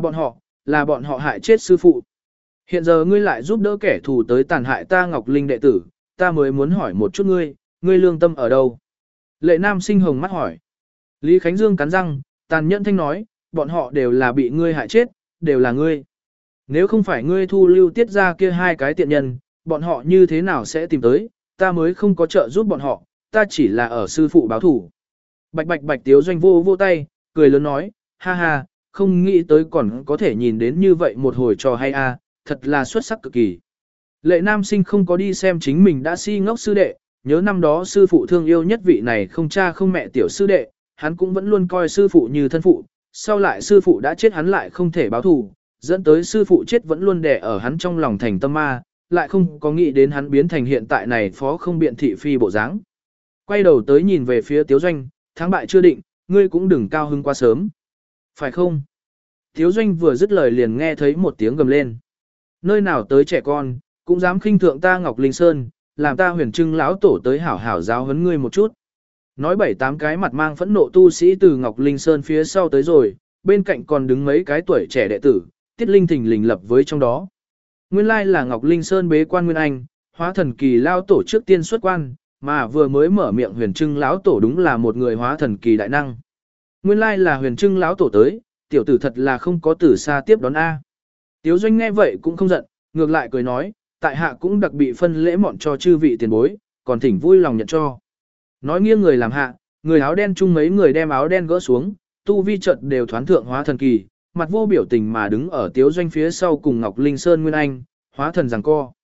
bọn họ hại chết sư phụ. Hiện giờ ngươi lại giúp đỡ kẻ thù tới tàn hại ta Ngọc Linh đệ tử, ta mới muốn hỏi một chút ngươi lương tâm ở đâu? Lệ Nam Sinh hồng mắt hỏi. Lý Khánh Dương cắn răng, tàn nhẫn thanh nói, bọn họ đều là bị ngươi hại chết, đều là ngươi. Nếu không phải ngươi thu lưu tiết ra kia hai cái tiện nhân, bọn họ như thế nào sẽ tìm tới, ta mới không có trợ giúp bọn họ, ta chỉ là ở sư phụ báo thủ. Bạch bạch bạch Tiếu Doanh vô tay, cười lớn nói, ha ha, không nghĩ tới còn có thể nhìn đến như vậy một hồi trò hay a, thật là xuất sắc cực kỳ. Lệ Nam Sinh không có đi xem chính mình đã si ngốc sư đệ, nhớ năm đó sư phụ thương yêu nhất vị này không cha không mẹ tiểu sư đệ, hắn cũng vẫn luôn coi sư phụ như thân phụ, sau lại sư phụ đã chết hắn lại không thể báo thù, dẫn tới sư phụ chết vẫn luôn đè ở hắn trong lòng thành tâm ma, lại không có nghĩ đến hắn biến thành hiện tại này phó không biện thị phi bộ dáng. Quay đầu tới nhìn về phía Tiếu Doanh, thắng bại chưa định, ngươi cũng đừng cao hứng quá sớm. Phải không? Tiếu Doanh vừa dứt lời liền nghe thấy một tiếng gầm lên. Nơi nào tới trẻ con, cũng dám khinh thượng ta Ngọc Linh Sơn, làm ta Huyền Trưng lão tổ tới hảo hảo giáo huấn ngươi một chút. Nói 7-8 cái mặt mang phẫn nộ tu sĩ từ Ngọc Linh Sơn phía sau tới rồi, bên cạnh còn đứng mấy cái tuổi trẻ đệ tử, Tiết Linh thình lình lập với trong đó. Nguyên lai là Ngọc Linh Sơn bế quan Nguyên Anh, hóa thần kỳ lao tổ trước tiên xuất quan, mà vừa mới mở miệng Huyền Trưng lão tổ đúng là một người hóa thần kỳ đại năng. Nguyên lai là Huyền Trưng lão tổ tới, tiểu tử thật là không có từ xa tiếp đón A. Tiếu Doanh nghe vậy cũng không giận, ngược lại cười nói, tại hạ cũng đặc bị phân lễ mọn cho chư vị tiền bối, còn thỉnh vui lòng nhận cho. Nói nghiêng người làm hạ, người áo đen chung mấy người đem áo đen gỡ xuống, tu vi trận đều thoán thượng hóa thần kỳ, mặt vô biểu tình mà đứng ở Tiếu Doanh phía sau cùng Ngọc Linh Sơn Nguyên Anh, hóa thần giằng co.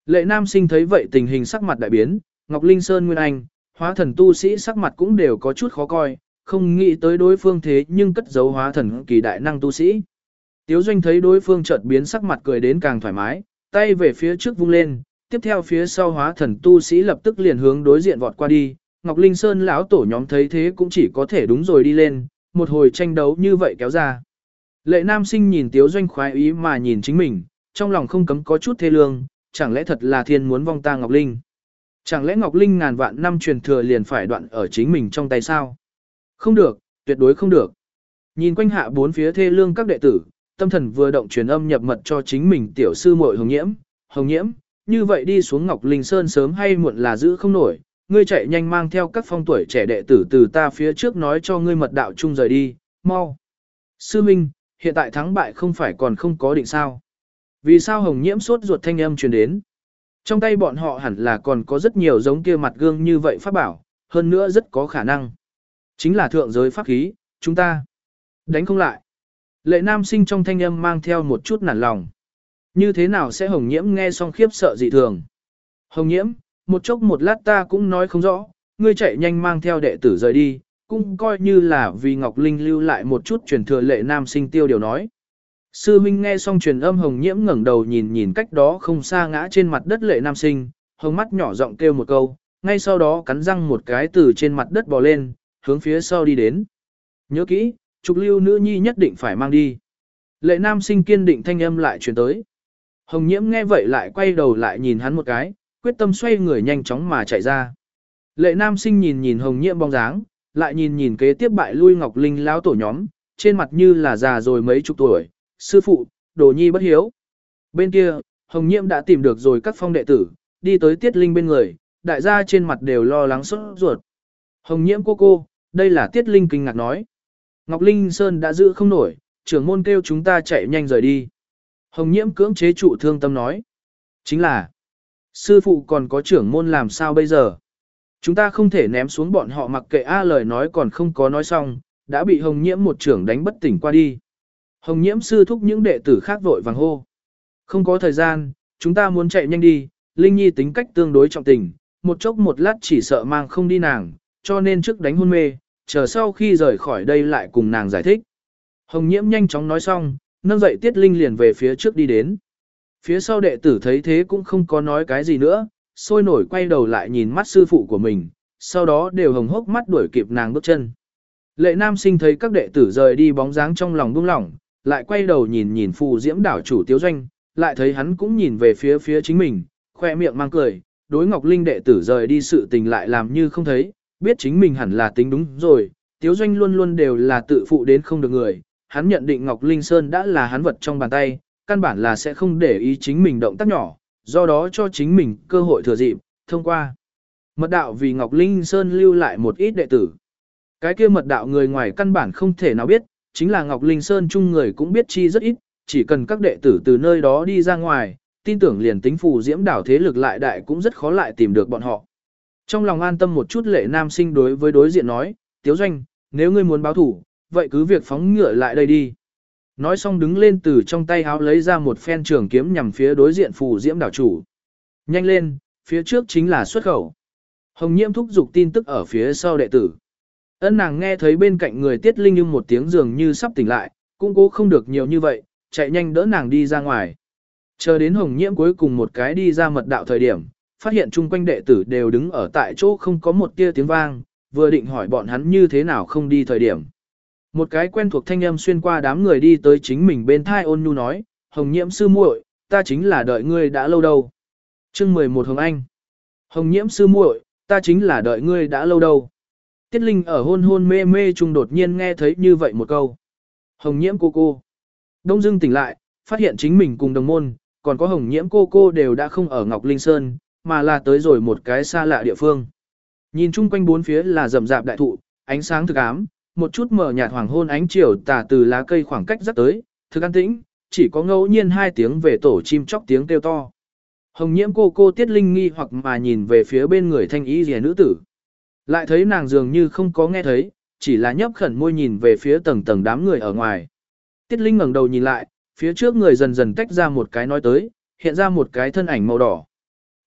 Lệ Nam Sinh thấy vậy tình hình sắc mặt đại biến, Ngọc Linh Sơn Nguyên Anh, hóa thần tu sĩ sắc mặt cũng đều có chút khó coi, không nghĩ tới đối phương thế nhưng cất giấu hóa thần kỳ đại năng tu sĩ. Tiếu Doanh thấy đối phương chợt biến sắc mặt cười đến càng thoải mái, tay về phía trước vung lên, tiếp theo phía sau hóa thần tu sĩ lập tức liền hướng đối diện vọt qua đi, Ngọc Linh Sơn lão tổ nhóm thấy thế cũng chỉ có thể đúng rồi đi lên, một hồi tranh đấu như vậy kéo ra. Lệ Nam Sinh nhìn Tiếu Doanh khoái ý mà nhìn chính mình, trong lòng không cấm có chút thê lương, chẳng lẽ thật là thiên muốn vong ta Ngọc Linh? Chẳng lẽ Ngọc Linh ngàn vạn năm truyền thừa liền phải đoạn ở chính mình trong tay sao? Không được, tuyệt đối không được. Nhìn quanh hạ bốn phía thê lương các đệ tử, tâm thần vừa động truyền âm nhập mật cho chính mình tiểu sư muội Hồng Nhiễm, như vậy đi xuống Ngọc Linh Sơn sớm hay muộn là giữ không nổi, ngươi chạy nhanh mang theo các phong tuổi trẻ đệ tử từ ta phía trước nói cho ngươi mật đạo chung rời đi, mau. Sư Minh, hiện tại thắng bại không phải còn không có định sao? Vì sao Hồng Nhiễm sốt ruột thanh âm truyền đến? Trong tay bọn họ hẳn là còn có rất nhiều giống kia mặt gương như vậy pháp bảo, hơn nữa rất có khả năng. Chính là thượng giới pháp khí, chúng ta đánh không lại. Lệ Nam Sinh trong thanh âm mang theo một chút nản lòng. Như thế nào sẽ Hồng Nhiễm nghe xong khiếp sợ dị thường? Hồng Nhiễm, một chốc một lát ta cũng nói không rõ, ngươi chạy nhanh mang theo đệ tử rời đi, cũng coi như là vì Ngọc Linh lưu lại một chút truyền thừa. Lệ Nam Sinh tiêu điều nói. Sư huynh nghe xong truyền âm Hồng Nhiễm ngẩng đầu nhìn cách đó không xa ngã trên mặt đất Lệ Nam Sinh, hồng mắt nhỏ giọng kêu một câu, ngay sau đó cắn răng một cái từ trên mặt đất bò lên, hướng phía sau đi đến. Nhớ kỹ, trục lưu nữ nhi nhất định phải mang đi. Lệ Nam Sinh kiên định thanh âm lại truyền tới. Hồng Nhiễm nghe vậy lại quay đầu lại nhìn hắn một cái, quyết tâm xoay người nhanh chóng mà chạy ra. Lệ Nam Sinh nhìn Hồng Nhiễm bóng dáng, lại nhìn kế tiếp bại lui Ngọc Linh lão tổ nhóm, trên mặt như là già rồi mấy chục tuổi. Sư phụ, đồ nhi bất hiếu. Bên kia, Hồng Nhiễm đã tìm được rồi các phong đệ tử, đi tới Tiết Linh bên người, đại gia trên mặt đều lo lắng sốt ruột. Hồng Nhiễm cô, đây là Tiết Linh kinh ngạc nói. Ngọc Linh Sơn đã giữ không nổi, trưởng môn kêu chúng ta chạy nhanh rời đi. Hồng Nhiễm cưỡng chế trụ thương tâm nói. Chính là, sư phụ còn có trưởng môn làm sao bây giờ? Chúng ta không thể ném xuống bọn họ mặc kệ lời nói còn không có nói xong, đã bị Hồng Nhiễm một trưởng đánh bất tỉnh qua đi. Hồng Nhiễm sư thúc những đệ tử khác vội vàng hô. Không có thời gian, chúng ta muốn chạy nhanh đi, Linh Nhi tính cách tương đối trọng tình, một chốc một lát chỉ sợ mang không đi nàng, cho nên trước đánh hôn mê, chờ sau khi rời khỏi đây lại cùng nàng giải thích. Hồng Nhiễm nhanh chóng nói xong, nâng dậy Tiết Linh liền về phía trước đi đến. Phía sau đệ tử thấy thế cũng không có nói cái gì nữa, sôi nổi quay đầu lại nhìn mắt sư phụ của mình, sau đó đều hồng hốc mắt đuổi kịp nàng bước chân. Lệ Nam Sinh thấy các đệ tử rời đi bóng dáng trong lòng buông lỏng, lại quay đầu nhìn Phù Diễm đảo chủ Tiếu Doanh, lại thấy hắn cũng nhìn về phía chính mình, khoe miệng mang cười, đối Ngọc Linh đệ tử rời đi sự tình lại làm như không thấy, biết chính mình hẳn là tính đúng rồi, Tiếu Doanh luôn luôn đều là tự phụ đến không được người, hắn nhận định Ngọc Linh Sơn đã là hắn vật trong bàn tay, căn bản là sẽ không để ý chính mình động tác nhỏ, do đó cho chính mình cơ hội thừa dịp, thông qua mật đạo vì Ngọc Linh Sơn lưu lại một ít đệ tử. Cái kia mật đạo người ngoài căn bản không thể nào biết, chính là Ngọc Linh Sơn chung người cũng biết chi rất ít, chỉ cần các đệ tử từ nơi đó đi ra ngoài, tin tưởng liền tính Phù Diễm đảo thế lực lại đại cũng rất khó lại tìm được bọn họ. Trong lòng an tâm một chút Lệ Nam Sinh đối với đối diện nói, Tiếu Doanh, nếu ngươi muốn báo thủ, vậy cứ việc phóng ngựa lại đây đi. Nói xong đứng lên từ trong tay áo lấy ra một phen trường kiếm nhằm phía đối diện Phù Diễm đảo chủ. Nhanh lên, phía trước chính là xuất khẩu. Hồng Nhiễm thúc giục tin tức ở phía sau đệ tử. Ân nàng nghe thấy bên cạnh người Tiết Linh như một tiếng dường như sắp tỉnh lại, cũng cố không được nhiều như vậy, chạy nhanh đỡ nàng đi ra ngoài. Chờ đến Hồng Nhiễm cuối cùng một cái đi ra mật đạo thời điểm, phát hiện chung quanh đệ tử đều đứng ở tại chỗ không có một tia tiếng vang, vừa định hỏi bọn hắn như thế nào không đi thời điểm. Một cái quen thuộc thanh âm xuyên qua đám người đi tới chính mình bên thai ôn nhu nói, Hồng Nhiễm sư muội, ta chính là đợi ngươi đã lâu đâu. Chương 11 Hồng Anh. Hồng Nhiễm sư muội, ta chính là đợi ngươi đã lâu đâu. Tiết Linh ở hôn mê mê chung đột nhiên nghe thấy như vậy một câu. Hồng Nhiễm cô. Đông dưng tỉnh lại, phát hiện chính mình cùng đồng môn, còn có Hồng Nhiễm cô đều đã không ở Ngọc Linh Sơn, mà là tới rồi một cái xa lạ địa phương. Nhìn chung quanh bốn phía là rậm rạp đại thụ, ánh sáng thực ám, một chút mờ nhạt hoàng hôn ánh chiều tà từ lá cây khoảng cách rất tới, thực an tĩnh, chỉ có ngẫu nhiên hai tiếng về tổ chim chóc tiếng kêu to. Hồng Nhiễm cô Tiết Linh nghi hoặc mà nhìn về phía bên người thanh ý rìa nữ tử. Lại thấy nàng dường như không có nghe thấy, chỉ là nhấp khẩn môi nhìn về phía tầng đám người ở ngoài. Tiết Linh ngẩng đầu nhìn lại, phía trước người dần dần tách ra một cái nói tới, hiện ra một cái thân ảnh màu đỏ.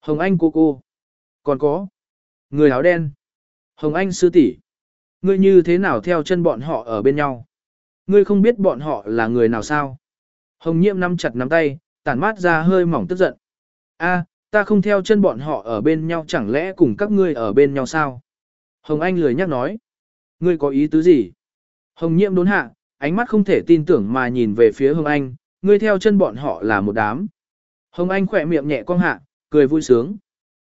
Hồng Anh cô. Còn có. Người áo đen. Hồng Anh sư tỷ. Ngươi như thế nào theo chân bọn họ ở bên nhau? Ngươi không biết bọn họ là người nào sao? Hồng Nhiễm nắm chặt nắm tay, tản mát ra hơi mỏng tức giận. A, ta không theo chân bọn họ ở bên nhau chẳng lẽ cùng các ngươi ở bên nhau sao? Hồng Anh lười nhắc nói. Ngươi có ý tứ gì? Hồng Nhiễm đốn hạ, ánh mắt không thể tin tưởng mà nhìn về phía Hồng Anh, ngươi theo chân bọn họ là một đám. Hồng Anh khỏe miệng nhẹ cong hạ, cười vui sướng.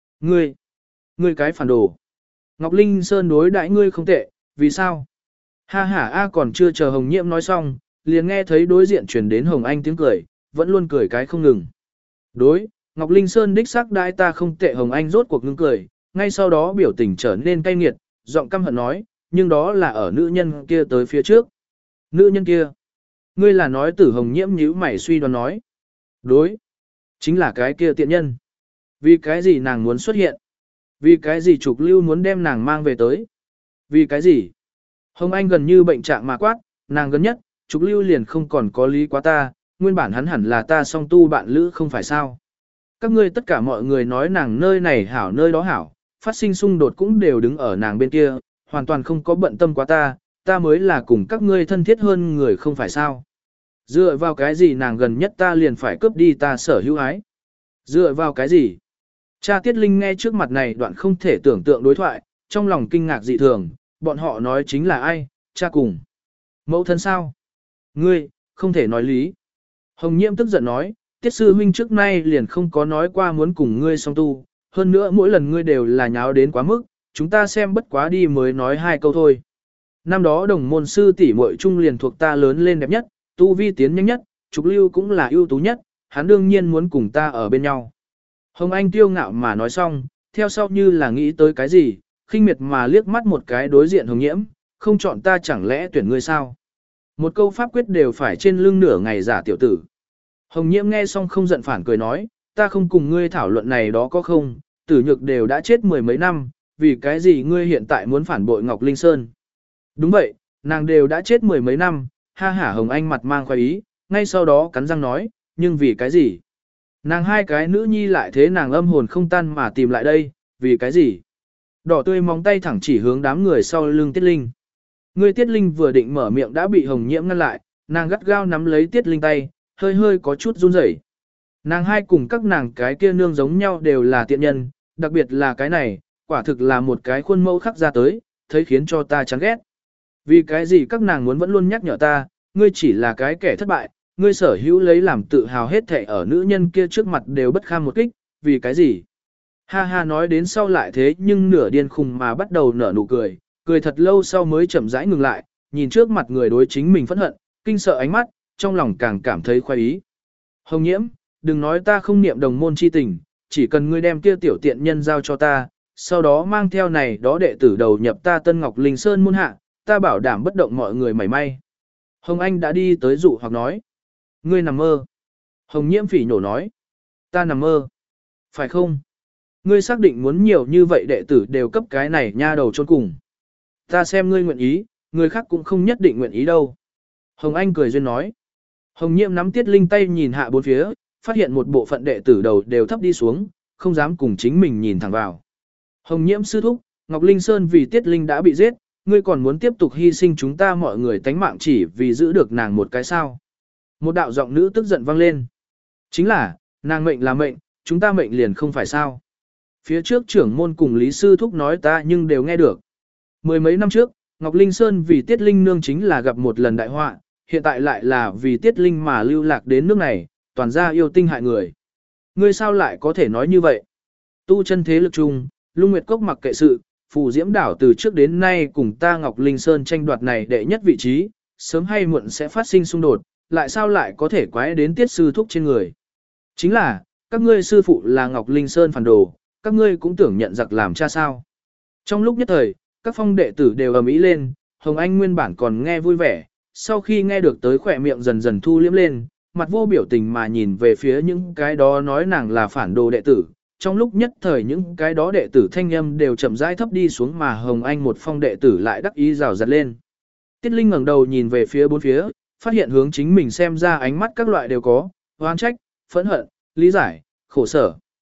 Ngươi cái phản đồ. Ngọc Linh Sơn đối đãi ngươi không tệ, vì sao? Ha ha a còn chưa chờ Hồng Nhiễm nói xong, liền nghe thấy đối diện truyền đến Hồng Anh tiếng cười, vẫn luôn cười cái không ngừng. Đối, Ngọc Linh Sơn đích xác đãi ta không tệ. Hồng Anh rốt cuộc ngưng cười, ngay sau đó biểu tình trở nên cay nghiệt, giọng căm hận nói, nhưng đó là ở nữ nhân kia tới phía trước. Nữ nhân kia? Ngươi là nói Tử Hồng Nhiễm nhíu mày suy đoán nói. Đối, chính là cái kia tiện nhân. Vì cái gì nàng muốn xuất hiện? Vì cái gì Trục Lưu muốn đem nàng mang về tới? Vì cái gì? Hồng Anh gần như bệnh trạng mà quát, nàng gần nhất, Trục Lưu liền không còn có lý quá ta, nguyên bản hắn hẳn là ta song tu bạn lữ không phải sao? Các ngươi tất cả mọi người nói nàng nơi này hảo nơi đó hảo, phát sinh xung đột cũng đều đứng ở nàng bên kia, hoàn toàn không có bận tâm quá ta mới là cùng các ngươi thân thiết hơn người không phải sao? Dựa vào cái gì nàng gần nhất ta liền phải cướp đi ta sở hữu ái? Dựa vào cái gì? Cha Tiết Linh nghe trước mặt này đoạn không thể tưởng tượng đối thoại, trong lòng kinh ngạc dị thường, bọn họ nói chính là ai, cha cùng. Mẫu thân sao? Ngươi, không thể nói lý. Hồng Nhiễm tức giận nói, Tiết sư huynh trước nay liền không có nói qua muốn cùng ngươi song tu, hơn nữa mỗi lần ngươi đều là nháo đến quá mức, chúng ta xem bất quá đi mới nói hai câu thôi. Năm đó đồng môn sư tỷ muội chung liền thuộc ta lớn lên đẹp nhất, tu vi tiến nhanh nhất, Trục Lưu cũng là ưu tú nhất, hắn đương nhiên muốn cùng ta ở bên nhau. Hồng Anh kiêu ngạo mà nói xong, theo sau như là nghĩ tới cái gì, khinh miệt mà liếc mắt một cái đối diện Hồng Nhiễm, không chọn ta chẳng lẽ tuyển ngươi sao? Một câu pháp quyết đều phải trên lưng nửa ngày giả tiểu tử. Hồng Nhiễm nghe xong không giận phản cười nói, ta không cùng ngươi thảo luận này đó có không, Tử Nhược đều đã chết mười mấy năm, vì cái gì ngươi hiện tại muốn phản bội Ngọc Linh Sơn? Đúng vậy, nàng đều đã chết mười mấy năm, ha hả Hồng Anh mặt mang khoái ý, ngay sau đó cắn răng nói, nhưng vì cái gì? Nàng hai cái nữ nhi lại thế nàng âm hồn không tan mà tìm lại đây, vì cái gì? Đỏ tươi móng tay thẳng chỉ hướng đám người sau lưng Tiết Linh. Người Tiết Linh vừa định mở miệng đã bị Hồng Nhiễm ngăn lại, nàng gắt gao nắm lấy Tiết Linh tay, hơi hơi có chút run rẩy. Nàng hai cùng các nàng cái kia nương giống nhau đều là tiện nhân, đặc biệt là cái này, quả thực là một cái khuôn mẫu khắc ra tới, thấy khiến cho ta chán ghét. Vì cái gì các nàng muốn vẫn luôn nhắc nhở ta, ngươi chỉ là cái kẻ thất bại, ngươi sở hữu lấy làm tự hào hết thảy ở nữ nhân kia trước mặt đều bất kham một kích, vì cái gì? Ha ha nói đến sau lại thế nhưng nửa điên khùng mà bắt đầu nở nụ cười, cười thật lâu sau mới chậm rãi ngừng lại, nhìn trước mặt người đối chính mình phẫn hận, kinh sợ ánh mắt, trong lòng càng cảm thấy khoái ý. Hồng Nhiễm, đừng nói ta không niệm đồng môn chi tình, chỉ cần ngươi đem kia tiểu tiện nhân giao cho ta, sau đó mang theo này đó đệ tử đầu nhập ta Tân Ngọc Linh Sơn môn hạ, ta bảo đảm bất động mọi người mảy may. Hồng Anh đã đi tới dụ hoặc nói. Ngươi nằm mơ. Hồng Nhiễm phỉ nhổ nói. Ta nằm mơ. Phải không? Ngươi xác định muốn nhiều như vậy đệ tử đều cấp cái này nha đầu chôn cùng. Ta xem ngươi nguyện ý, người khác cũng không nhất định nguyện ý đâu. Hồng Anh cười duyên nói. Hồng Nhiễm nắm Tiết Linh tay nhìn hạ bốn phía, phát hiện một bộ phận đệ tử đầu đều thấp đi xuống, không dám cùng chính mình nhìn thẳng vào. Hồng Nhiễm sư thúc, Ngọc Linh Sơn vì Tiết Linh đã bị giết, ngươi còn muốn tiếp tục hy sinh chúng ta mọi người tánh mạng chỉ vì giữ được nàng một cái sao. Một đạo giọng nữ tức giận vang lên. Chính là, nàng mệnh là mệnh, chúng ta mệnh liền không phải sao. Phía trước trưởng môn cùng Lý Sư Thúc nói ta nhưng đều nghe được. Mười mấy năm trước, Ngọc Linh Sơn vì Tiết Linh nương chính là gặp một lần đại họa, hiện tại lại là vì Tiết Linh mà lưu lạc đến nước này, toàn ra yêu tinh hại người. Ngươi sao lại có thể nói như vậy? Tu chân thế lực chung, Lung Nguyệt Cốc mặc kệ sự, Phù Diễm Đảo từ trước đến nay cùng ta Ngọc Linh Sơn tranh đoạt này đệ nhất vị trí, sớm hay muộn sẽ phát sinh xung đột, lại sao lại có thể quái đến Tiết sư thúc trên người. Chính là, các ngươi sư phụ là Ngọc Linh Sơn phản đồ, các ngươi cũng tưởng nhận giặc làm cha sao. Trong lúc nhất thời, các phong đệ tử đều ầm ĩ lên, Hồng Anh nguyên bản còn nghe vui vẻ, sau khi nghe được tới khỏe miệng dần dần thu liếm lên, mặt vô biểu tình mà nhìn về phía những cái đó nói nàng là phản đồ đệ tử. Trong lúc nhất thời những cái đó đệ tử thanh âm đều chậm rãi thấp đi xuống mà Hồng Anh một phong đệ tử lại đắc ý rào rạt lên. Tiết Linh ngẩng đầu nhìn về phía bốn phía, phát hiện hướng chính mình xem ra ánh mắt các loại đều có, oán trách, phẫn hận, lý giải, khổ sở.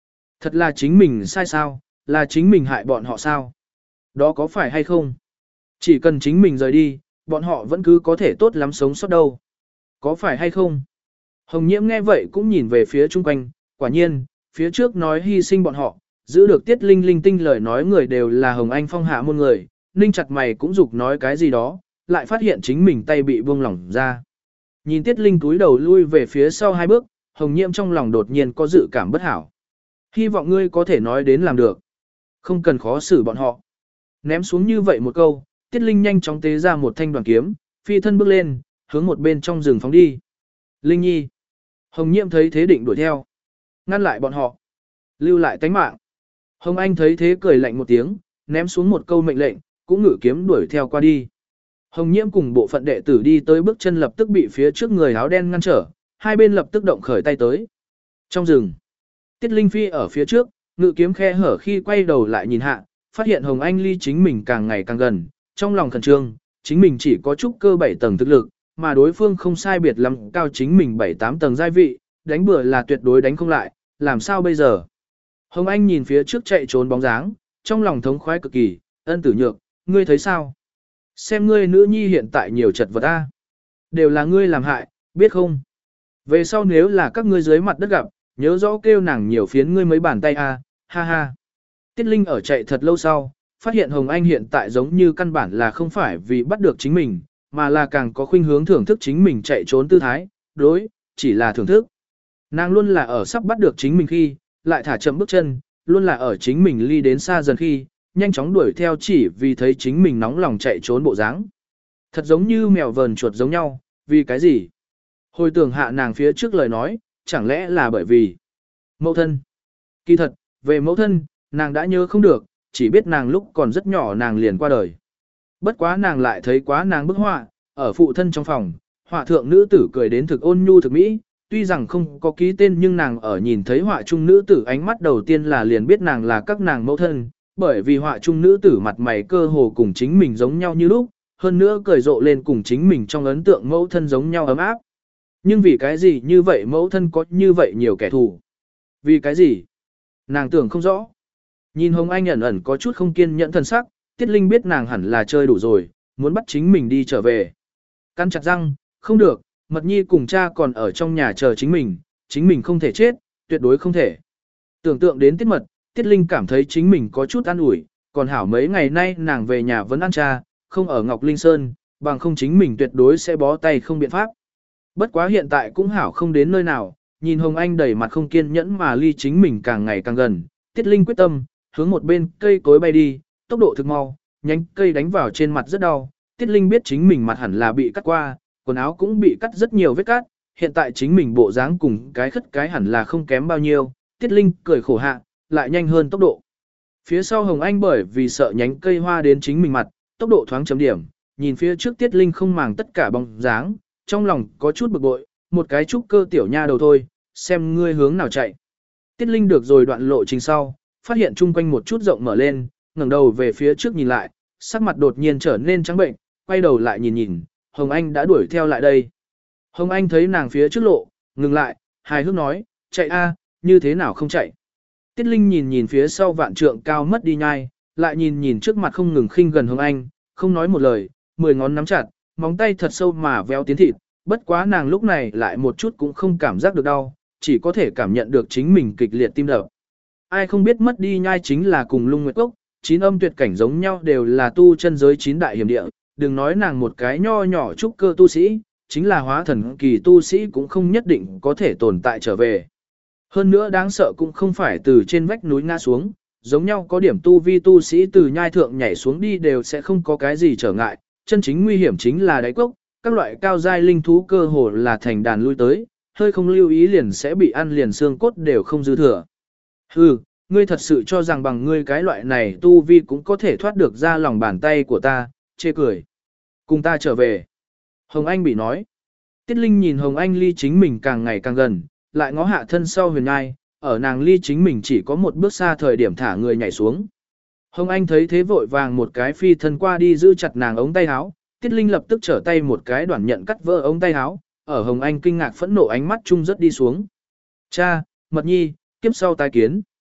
Thật là chính mình sai sao, là chính mình hại bọn họ sao? Đó có phải hay không? Chỉ cần chính mình rời đi, bọn họ vẫn cứ có thể tốt lắm sống sót đâu. Có phải hay không? Hồng Nhiễm nghe vậy cũng nhìn về phía chung quanh, quả nhiên, phía trước nói hy sinh bọn họ, giữ được Tiết Linh linh tinh lời nói người đều là Hồng Anh Phong hạ môn người, ninh chặt mày cũng dục nói cái gì đó, lại phát hiện chính mình tay bị buông lỏng ra. Nhìn Tiết Linh túi đầu lui về phía sau 2 bước, Hồng Nhiễm trong lòng đột nhiên có dự cảm bất hảo. Hy vọng ngươi có thể nói đến làm được. Không cần khó xử bọn họ. Ném xuống như vậy một câu, Tiết Linh nhanh chóng tế ra một thanh đoàn kiếm, phi thân bước lên, hướng một bên trong rừng phóng đi. Linh Nhi. Hồng Nhiễm thấy thế định đuổi theo. Ngăn lại bọn họ. Lưu lại tánh mạng. Hồng Anh thấy thế cười lạnh một tiếng, ném xuống một câu mệnh lệnh, cũng ngự kiếm đuổi theo qua đi. Hồng Nhiễm cùng bộ phận đệ tử đi tới bước chân lập tức bị phía trước người áo đen ngăn trở, hai bên lập tức động khởi tay tới. Trong rừng, Tiết Linh Phi ở phía trước, ngự kiếm khe hở khi quay đầu lại nhìn hạ, phát hiện Hồng Anh ly chính mình càng ngày càng gần, trong lòng khẩn trương, chính mình chỉ có trúc cơ 7 tầng thực lực, mà đối phương không sai biệt lắm cao chính mình 7-8 tầng giai vị, đánh bừa là tuyệt đối đánh không lại, làm sao bây giờ? Hồng Anh nhìn phía trước chạy trốn bóng dáng, trong lòng thống khoái cực kỳ, Ân Tử Nhược, ngươi thấy sao? Xem ngươi nữ nhi hiện tại nhiều chật vật a, đều là ngươi làm hại, biết không? Về sau nếu là các ngươi dưới mặt đất gặp, nhớ rõ kêu nàng nhiều phiến ngươi mấy bàn tay a, ha ha. Tiết Linh ở chạy thật lâu sau, phát hiện Hồng Anh hiện tại giống như căn bản là không phải vì bắt được chính mình, mà là càng có khuynh hướng thưởng thức chính mình chạy trốn tư thái, đối, chỉ là thưởng thức. Nàng luôn là ở sắp bắt được chính mình khi, lại thả chậm bước chân, luôn là ở chính mình ly đến xa dần khi, nhanh chóng đuổi theo chỉ vì thấy chính mình nóng lòng chạy trốn bộ dáng. Thật giống như mèo vờn chuột giống nhau, vì cái gì? Hồi tưởng hạ nàng phía trước lời nói, chẳng lẽ là bởi vì mẫu thân. Kỳ thật, về mẫu thân, nàng đã nhớ không được, chỉ biết nàng lúc còn rất nhỏ nàng liền qua đời. Bất quá nàng lại thấy quá nàng bức họa, ở phụ thân trong phòng, họa thượng nữ tử cười đến thực ôn nhu thực mỹ, tuy rằng không có ký tên nhưng nàng ở nhìn thấy họa trung nữ tử ánh mắt đầu tiên là liền biết nàng là các nàng mẫu thân, bởi vì họa trung nữ tử mặt mày cơ hồ cùng chính mình giống nhau như lúc, hơn nữa cười rộ lên cùng chính mình trong ấn tượng mẫu thân giống nhau ấm áp. Nhưng vì cái gì như vậy mẫu thân có như vậy nhiều kẻ thù? Vì cái gì? Nàng tưởng không rõ. Nhìn Hồng Anh ẩn ẩn có chút không kiên nhẫn thân sắc, Tiết Linh biết nàng hẳn là chơi đủ rồi, muốn bắt chính mình đi trở về. Căn chặt răng, không được, Mật Nhi cùng cha còn ở trong nhà chờ chính mình không thể chết, tuyệt đối không thể. Tưởng tượng đến Tiết Mật, Tiết Linh cảm thấy chính mình có chút an ủi, còn hảo mấy ngày nay nàng về nhà vẫn ăn cha, không ở Ngọc Linh Sơn, bằng không chính mình tuyệt đối sẽ bó tay không biện pháp. Bất quá hiện tại cũng hảo không đến nơi nào, nhìn Hồng Anh đầy mặt không kiên nhẫn mà ly chính mình càng ngày càng gần, Tiết Linh quyết tâm, hướng một bên cây cối bay đi, tốc độ thực mau, nhánh cây đánh vào trên mặt rất đau, Tiết Linh biết chính mình mặt hẳn là bị cắt qua, quần áo cũng bị cắt rất nhiều vết cắt, hiện tại chính mình bộ dáng cùng cái khất cái hẳn là không kém bao nhiêu, Tiết Linh cười khổ hạ, lại nhanh hơn tốc độ. Phía sau Hồng Anh bởi vì sợ nhánh cây hoa đến chính mình mặt, tốc độ thoáng chấm điểm, nhìn phía trước Tiết Linh không màng tất cả bóng dáng, trong lòng có chút bực bội, một cái trúc cơ tiểu nha đầu thôi, xem ngươi hướng nào chạy. Tiết Linh được rồi đoạn lộ trình sau, phát hiện chung quanh một chút rộng mở lên, ngẩng đầu về phía trước nhìn lại, sắc mặt đột nhiên trở nên trắng bệnh, quay đầu lại nhìn, Hồng Anh đã đuổi theo lại đây. Hồng Anh thấy nàng phía trước lộ, ngừng lại, hài hước nói, chạy a, như thế nào không chạy. Tiết Linh nhìn phía sau vạn trượng cao mất đi nhai, lại nhìn trước mặt không ngừng khinh gần Hồng Anh, không nói một lời, 10 ngón nắm chặt, móng tay thật sâu mà véo tiến thịt, bất quá nàng lúc này lại một chút cũng không cảm giác được đau, chỉ có thể cảm nhận được chính mình kịch liệt tim đập. Ai không biết mất đi nhai chính là cùng Lung Nguyệt Cốc, 9 âm tuyệt cảnh giống nhau đều là tu chân giới 9 đại hiểm địa, đừng nói nàng một cái nho nhỏ trúc cơ tu sĩ, chính là hóa thần kỳ tu sĩ cũng không nhất định có thể tồn tại trở về. Hơn nữa đáng sợ cũng không phải từ trên vách núi ngã xuống, giống nhau có điểm tu vi tu sĩ từ nhai thượng nhảy xuống đi đều sẽ không có cái gì trở ngại, chân chính nguy hiểm chính là đáy cốc, các loại cao giai linh thú cơ hồ là thành đàn lui tới, hơi không lưu ý liền sẽ bị ăn liền xương cốt đều không dư thừa. Hừ, ngươi thật sự cho rằng bằng ngươi cái loại này tu vi cũng có thể thoát được ra lòng bàn tay của ta, chê cười. Cùng ta trở về. Hồng Anh bị nói. Tiết Linh nhìn Hồng Anh ly chính mình càng ngày càng gần, lại ngó hạ thân sau huyền ngai, ở nàng ly chính mình chỉ có một bước xa thời điểm thả người nhảy xuống. Hồng Anh thấy thế vội vàng một cái phi thân qua đi giữ chặt nàng ống tay áo, Tiết Linh lập tức trở tay một cái đoạn nhận cắt vỡ ống tay áo, ở Hồng Anh kinh ngạc phẫn nộ ánh mắt chung rất đi xuống. Cha, Mật Nhi, kiếp sau tai kiến.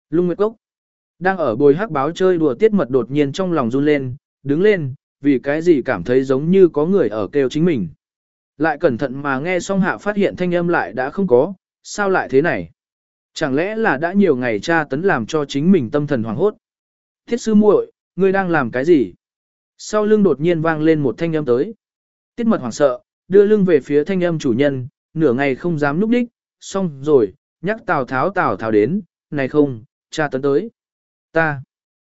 Lung Nguyệt Cốc. Đang ở bồi hắc báo chơi đùa Tiết Mật đột nhiên trong lòng run lên, đứng lên, vì cái gì cảm thấy giống như có người ở kêu chính mình. Lại cẩn thận mà nghe xong hạ phát hiện thanh âm lại đã không có, sao lại thế này? Chẳng lẽ là đã nhiều ngày tra tấn làm cho chính mình tâm thần hoảng hốt? Thiết sư muội, ngươi đang làm cái gì? Sau lưng đột nhiên vang lên một thanh âm tới. Tiết Mật hoảng sợ, đưa lưng về phía thanh âm chủ nhân, nửa ngày không dám núp đích, xong rồi, nhắc Tào Tháo đến, này không, tra tấn tới. Ta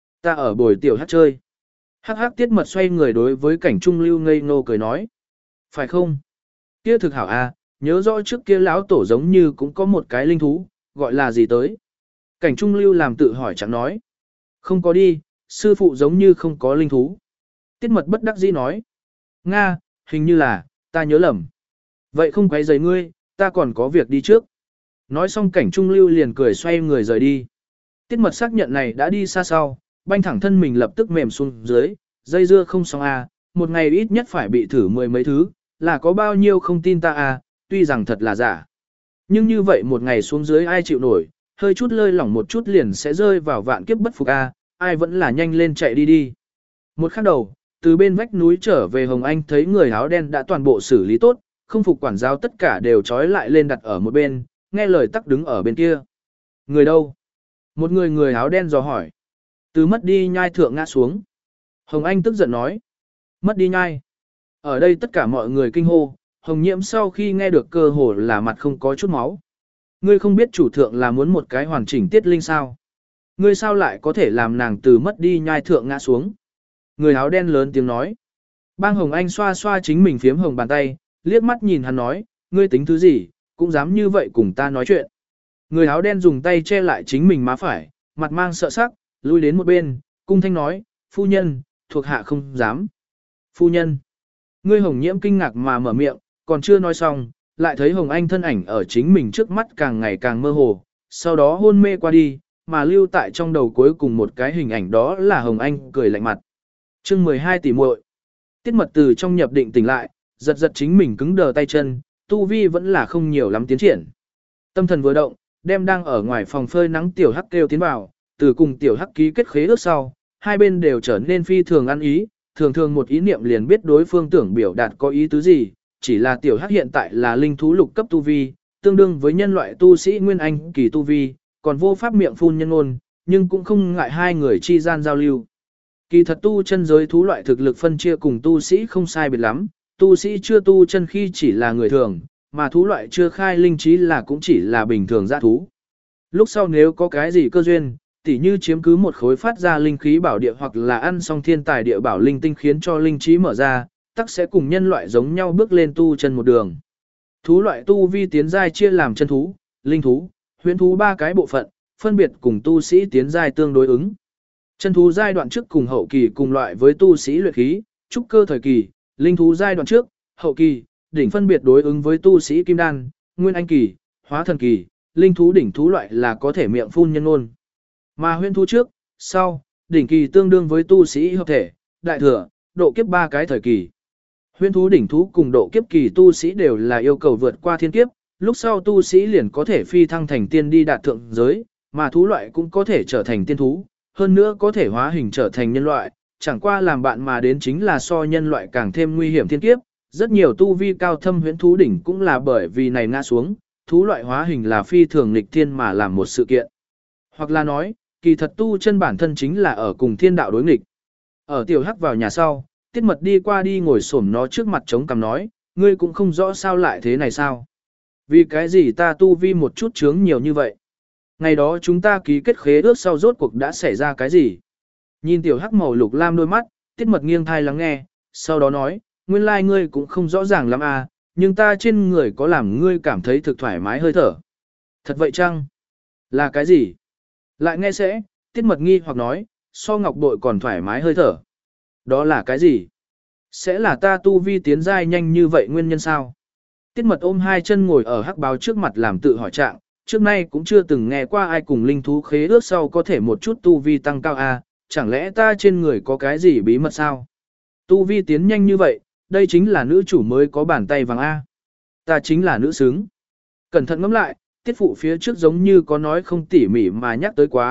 ở bồi tiểu hát chơi. Hắc hắc Tiết Mật xoay người đối với cảnh trung lưu ngây ngô cười nói. Phải không? Kia thực hảo à, nhớ rõ trước kia lão tổ giống như cũng có một cái linh thú, gọi là gì tới. Cảnh trung lưu làm tự hỏi chẳng nói. Không có đi, sư phụ giống như không có linh thú. Tiết Mật bất đắc dĩ nói. Nga, hình như là, ta nhớ lầm. Vậy không quấy rầy ngươi, ta còn có việc đi trước. Nói xong cảnh trung lưu liền cười xoay người rời đi. Tiết Mật xác nhận này đã đi xa sau, banh thẳng thân mình lập tức mềm xuống dưới, dây dưa không xong à, một ngày ít nhất phải bị thử mười mấy thứ, là có bao nhiêu không tin ta à, tuy rằng thật là giả. Nhưng như vậy một ngày xuống dưới ai chịu nổi, hơi chút lơi lỏng một chút liền sẽ rơi vào vạn kiếp bất phục à, ai vẫn là nhanh lên chạy đi đi. Một khắc đầu, từ bên vách núi trở về Hồng Anh thấy người áo đen đã toàn bộ xử lý tốt, không phục quản giáo tất cả đều trói lại lên đặt ở một bên, nghe lời tắc đứng ở bên kia. Người đâu? Một người áo đen dò hỏi. Từ mất đi nhai thượng ngã xuống. Hồng Anh tức giận nói. Mất đi nhai. Ở đây tất cả mọi người kinh hô, Hồng Nhiễm sau khi nghe được cơ hồ là mặt không có chút máu. Ngươi không biết chủ thượng là muốn một cái hoàn chỉnh tiết linh sao? Ngươi sao lại có thể làm nàng từ mất đi nhai thượng ngã xuống? Người áo đen lớn tiếng nói. Bang Hồng Anh xoa xoa chính mình phiếm hồng bàn tay, liếc mắt nhìn hắn nói, ngươi tính thứ gì, cũng dám như vậy cùng ta nói chuyện. Người áo đen dùng tay che lại chính mình má phải, mặt mang sợ sắc, lui đến một bên, cung thanh nói, phu nhân, thuộc hạ không dám. Phu nhân. Ngươi Hồng Nhiễm kinh ngạc mà mở miệng, còn chưa nói xong, lại thấy Hồng Anh thân ảnh ở chính mình trước mắt càng ngày càng mơ hồ, sau đó hôn mê qua đi, mà lưu tại trong đầu cuối cùng một cái hình ảnh đó là Hồng Anh cười lạnh mặt. Chương 12 tỷ muội. Tiết Mật từ trong nhập định tỉnh lại, giật giật chính mình cứng đờ tay chân, tu vi vẫn là không nhiều lắm tiến triển. Tâm thần vừa động, đem đang ở ngoài phòng phơi nắng tiểu hắc kêu tiến vào, từ cùng tiểu hắc ký kết khế ước sau, hai bên đều trở nên phi thường ăn ý, thường thường một ý niệm liền biết đối phương tưởng biểu đạt có ý tứ gì, chỉ là tiểu hắc hiện tại là linh thú lục cấp tu vi, tương đương với nhân loại tu sĩ nguyên anh kỳ tu vi, còn vô pháp miệng phun nhân ngôn, nhưng cũng không ngại hai người chi gian giao lưu. Kỳ thật tu chân giới thú loại thực lực phân chia cùng tu sĩ không sai biệt lắm, tu sĩ chưa tu chân khi chỉ là người thường, mà thú loại chưa khai linh trí là cũng chỉ là bình thường dã thú. Lúc sau nếu có cái gì cơ duyên, tỉ như chiếm cứ một khối phát ra linh khí bảo địa hoặc là ăn xong thiên tài địa bảo linh tinh khiến cho linh trí mở ra, tắc sẽ cùng nhân loại giống nhau bước lên tu chân một đường. Thú loại tu vi tiến giai chia làm chân thú, linh thú, huyễn thú ba cái bộ phận, phân biệt cùng tu sĩ tiến giai tương đối ứng. Chân thú giai đoạn trước cùng hậu kỳ cùng loại với tu sĩ luyện khí, trúc cơ thời kỳ, linh thú giai đoạn trước, hậu kỳ, đỉnh phân biệt đối ứng với tu sĩ kim đan, nguyên anh kỳ, hóa thần kỳ, linh thú đỉnh thú loại là có thể miệng phun nhân ngôn. Mà huyễn thú trước, sau, đỉnh kỳ tương đương với tu sĩ hợp thể, đại thừa, độ kiếp ba cái thời kỳ. Huyễn thú đỉnh thú cùng độ kiếp kỳ tu sĩ đều là yêu cầu vượt qua thiên kiếp, lúc sau tu sĩ liền có thể phi thăng thành tiên đi đạt thượng giới, mà thú loại cũng có thể trở thành tiên thú, hơn nữa có thể hóa hình trở thành nhân loại, chẳng qua làm bạn mà đến chính là so nhân loại càng thêm nguy hiểm thiên kiếp, rất nhiều tu vi cao thâm huyễn thú đỉnh cũng là bởi vì này ngã xuống, thú loại hóa hình là phi thường nghịch thiên mà làm một sự kiện. Hoặc là nói, kỳ thật tu chân bản thân chính là ở cùng thiên đạo đối nghịch. Ở tiểu hắc vào nhà sau, Tiết Mật đi qua đi ngồi xổm nó trước mặt chống cằm nói, ngươi cũng không rõ sao lại thế này sao. Vì cái gì ta tu vi một chút chướng nhiều như vậy. Ngày đó chúng ta ký kết khế ước sau rốt cuộc đã xảy ra cái gì. Nhìn tiểu hắc màu lục lam đôi mắt, Tiết Mật nghiêng thai lắng nghe, sau đó nói, nguyên lai ngươi cũng không rõ ràng lắm à, nhưng ta trên người có làm ngươi cảm thấy thực thoải mái hơi thở. Thật vậy chăng? Là cái gì? Lại nghe sẽ, Tiết Mật nghi hoặc nói, so ngọc bội còn thoải mái hơi thở. Đó là cái gì? Sẽ là ta tu vi tiến giai nhanh như vậy nguyên nhân sao? Tiết Mật ôm hai chân ngồi ở hắc báo trước mặt làm tự hỏi trạng, trước nay cũng chưa từng nghe qua ai cùng linh thú khế ước sau có thể một chút tu vi tăng cao à, chẳng lẽ ta trên người có cái gì bí mật sao? Tu vi tiến nhanh như vậy, đây chính là nữ chủ mới có bàn tay vàng A. Ta chính là nữ xứng. Cẩn thận ngẫm lại, tiết phụ phía trước giống như có nói không tỉ mỉ mà nhắc tới quá,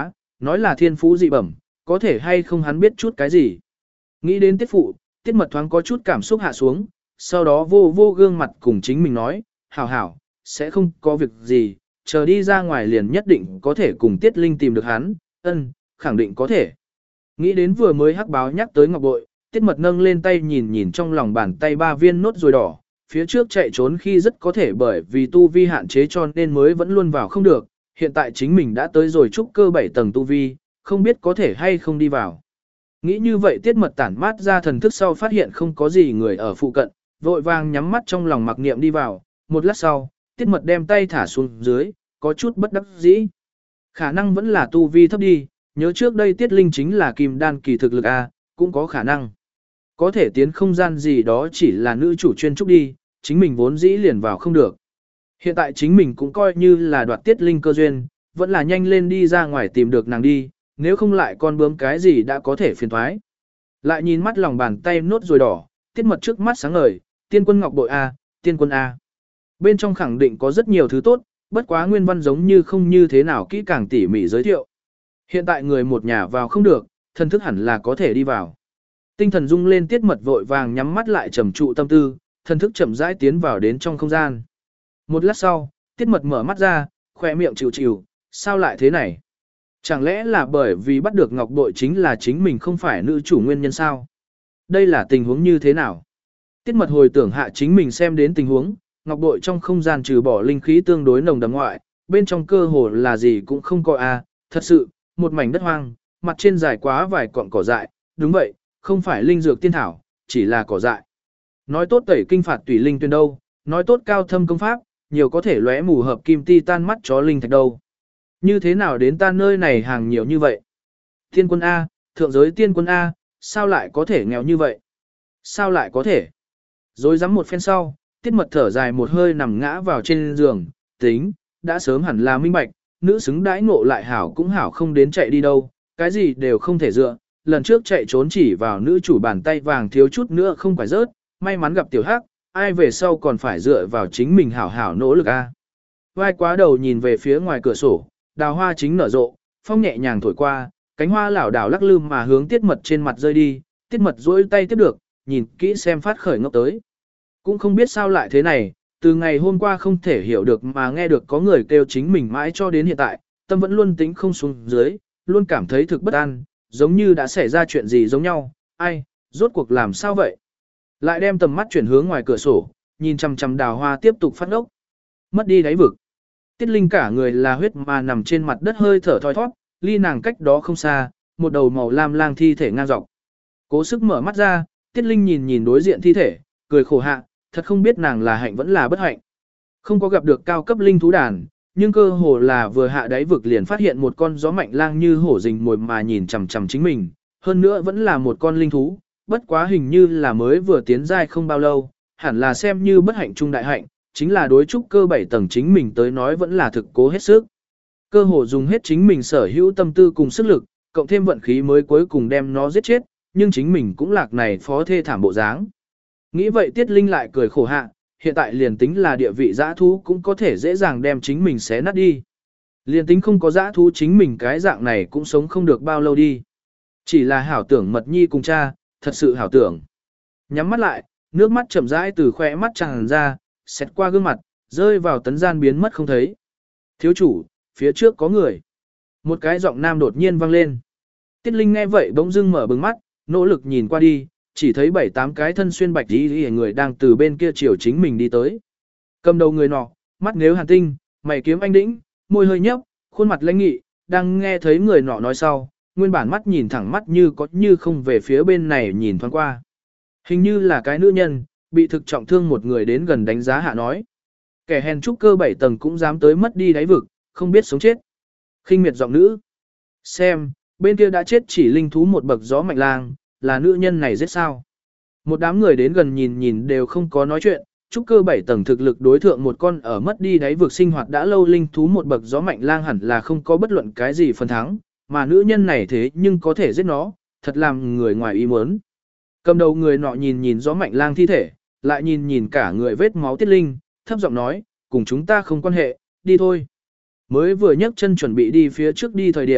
nói là thiên phú dị bẩm, có thể hay không hắn biết chút cái gì. Nghĩ đến tiết phụ, tiết mật thoáng có chút cảm xúc hạ xuống, sau đó vô vô gương mặt cùng chính mình nói, hảo hảo, sẽ không có việc gì, chờ đi ra ngoài liền nhất định có thể cùng tiết linh tìm được hắn, khẳng định có thể. Nghĩ đến vừa mới hắc báo nhắc tới ngọc bội, tiết mật nâng lên tay nhìn nhìn trong lòng bàn tay 3 viên nốt ruồi đỏ, phía trước chạy trốn khi rất có thể bởi vì tu vi hạn chế cho nên mới vẫn luôn vào không được, hiện tại chính mình đã tới rồi trúc cơ 7 tầng tu vi, không biết có thể hay không đi vào. Nghĩ như vậy tiết mật tản mát ra thần thức sau phát hiện không có gì người ở phụ cận, vội vàng nhắm mắt trong lòng mặc niệm đi vào, một lát sau, tiết mật đem tay thả xuống dưới, có chút bất đắc dĩ. Khả năng vẫn là tu vi thấp đi, nhớ trước đây tiết linh chính là kim đan kỳ thực lực A, cũng có khả năng. Có thể tiến không gian gì đó chỉ là nữ chủ chuyên trúc đi, chính mình vốn dĩ liền vào không được. Hiện tại chính mình cũng coi như là đoạt tiết linh cơ duyên, vẫn là nhanh lên đi ra ngoài tìm được nàng đi, nếu không lại con bướm cái gì đã có thể phiền thoái. Lại nhìn mắt lòng bàn tay nốt rồi đỏ, tiết mật trước mắt sáng ngời, tiên quân ngọc bội A, tiên quân A. Bên trong khẳng định có rất nhiều thứ tốt, bất quá nguyên văn giống như không như thế nào kỹ càng tỉ mỉ giới thiệu. Hiện tại người một nhà vào không được, thân thức hẳn là có thể đi vào. Tinh thần rung lên tiết mật vội vàng nhắm mắt lại trầm trụ tâm tư, thân thức chậm rãi tiến vào đến trong không gian. Một lát sau, tiết mật mở mắt ra, khỏe miệng chịu chịu, sao lại thế này? Chẳng lẽ là bởi vì bắt được ngọc bội chính là chính mình không phải nữ chủ nguyên nhân sao? Đây là tình huống như thế nào? Tiết mật hồi tưởng hạ chính mình xem đến tình huống, ngọc bội trong không gian trừ bỏ linh khí tương đối nồng đậm ngoại, bên trong cơ hồ là gì cũng không có a, thật sự, một mảnh đất hoang, mặt trên dài quá vài cọng cỏ dại, đúng vậy, không phải linh dược tiên thảo, chỉ là cỏ dại. Nói tốt tẩy kinh phạt tùy linh tuyên đâu, nói tốt cao thâm công pháp, nhiều có thể lóe mù hợp kim ti tan mắt chó linh thạch đâu. Như thế nào đến ta nơi này hàng nhiều như vậy? Tiên quân A, thượng giới tiên quân A, sao lại có thể nghèo như vậy? Sao lại có thể? Rồi dám một phen sau, tiết mật thở dài một hơi nằm ngã vào trên giường, tính, đã sớm hẳn là minh bạch, nữ xứng đãi ngộ lại hảo cũng hảo không đến chạy đi đâu, cái gì đều không thể dựa, lần trước chạy trốn chỉ vào nữ chủ bàn tay vàng thiếu chút nữa không phải rớt, may mắn gặp tiểu hắc, ai về sau còn phải dựa vào chính mình hảo hảo nỗ lực a. Vai quá đầu nhìn về phía ngoài cửa sổ, đào hoa chính nở rộ, phong nhẹ nhàng thổi qua, cánh hoa lảo đảo lắc lư mà hướng tiết mật trên mặt rơi đi, tiết mật duỗi tay tiếp được, nhìn kỹ xem phát khởi ngốc tới. Cũng không biết sao lại thế này, từ ngày hôm qua không thể hiểu được mà nghe được có người kêu chính mình mãi cho đến hiện tại, tâm vẫn luôn tính không xuống dưới, luôn cảm thấy thực bất an, giống như đã xảy ra chuyện gì giống nhau, ai, rốt cuộc làm sao vậy? Lại đem tầm mắt chuyển hướng ngoài cửa sổ, nhìn chằm chằm đào hoa tiếp tục phát ốc. Mất đi đáy vực. Tiết Linh cả người là huyết mà nằm trên mặt đất hơi thở thoi thoát, ly nàng cách đó không xa, một đầu màu lam lang thi thể ngang dọc. Cố sức mở mắt ra, Tiết Linh nhìn nhìn đối diện thi thể, cười khổ hạ, thật không biết nàng là hạnh vẫn là bất hạnh. Không có gặp được cao cấp linh thú đàn, nhưng cơ hồ là vừa hạ đáy vực liền phát hiện một con gió mạnh lang như hổ rình mồi mà nhìn chằm chằm chính mình, hơn nữa vẫn là một con linh thú, bất quá hình như là mới vừa tiến giai không bao lâu, hẳn là xem như bất hạnh trung đại hạnh, chính là đối trúc cơ 7 tầng chính mình tới nói vẫn là thực cố hết sức. Cơ hồ dùng hết chính mình sở hữu tâm tư cùng sức lực, cộng thêm vận khí mới cuối cùng đem nó giết chết, nhưng chính mình cũng lạc này phó thê thảm bộ dáng. Nghĩ vậy Tiết Linh lại cười khổ hạ, hiện tại liền tính là địa vị dã thú cũng có thể dễ dàng đem chính mình xé nát đi. Liền tính không có dã thú chính mình cái dạng này cũng sống không được bao lâu đi. Chỉ là hảo tưởng mật nhi cùng cha, thật sự hảo tưởng. Nhắm mắt lại, nước mắt chậm rãi từ khóe mắt tràn ra, xẹt qua gương mặt, rơi vào tấn gian biến mất không thấy. Thiếu chủ, phía trước có người. Một cái giọng nam đột nhiên vang lên. Tiết Linh nghe vậy bỗng dưng mở bừng mắt, nỗ lực nhìn qua đi, chỉ thấy 7-8 cái thân xuyên bạch y người đang từ bên kia chiều chính mình đi tới. Cầm đầu người nọ, mắt nếu hàn tinh, mày kiếm anh đĩnh, môi hơi nhấp, khuôn mặt lãnh nghị, đang nghe thấy người nọ nói sau, nguyên bản mắt nhìn thẳng mắt như có như không về phía bên này nhìn thoáng qua. Hình như là cái nữ nhân, bị thực trọng thương một người đến gần đánh giá hạ nói. Kẻ hèn trúc cơ 7 tầng cũng dám tới mất đi đáy vực, không biết sống chết. Khinh miệt giọng nữ. Xem, bên kia đã chết chỉ linh thú một bậc gió mạnh lang, là nữ nhân này giết sao. Một đám người đến gần nhìn nhìn đều không có nói chuyện, trúc cơ 7 tầng thực lực đối thượng một con ở mất đi đáy vực sinh hoạt đã lâu linh thú một bậc gió mạnh lang hẳn là không có bất luận cái gì phần thắng, mà nữ nhân này thế nhưng có thể giết nó, thật làm người ngoài ý muốn. Cầm đầu người nọ nhìn nhìn gió mạnh lang thi thể, lại nhìn nhìn cả người vết máu Tiết Linh, thấp giọng nói, cùng chúng ta không quan hệ, đi thôi. Mới vừa nhấc chân chuẩn bị đi phía trước đi thời điểm,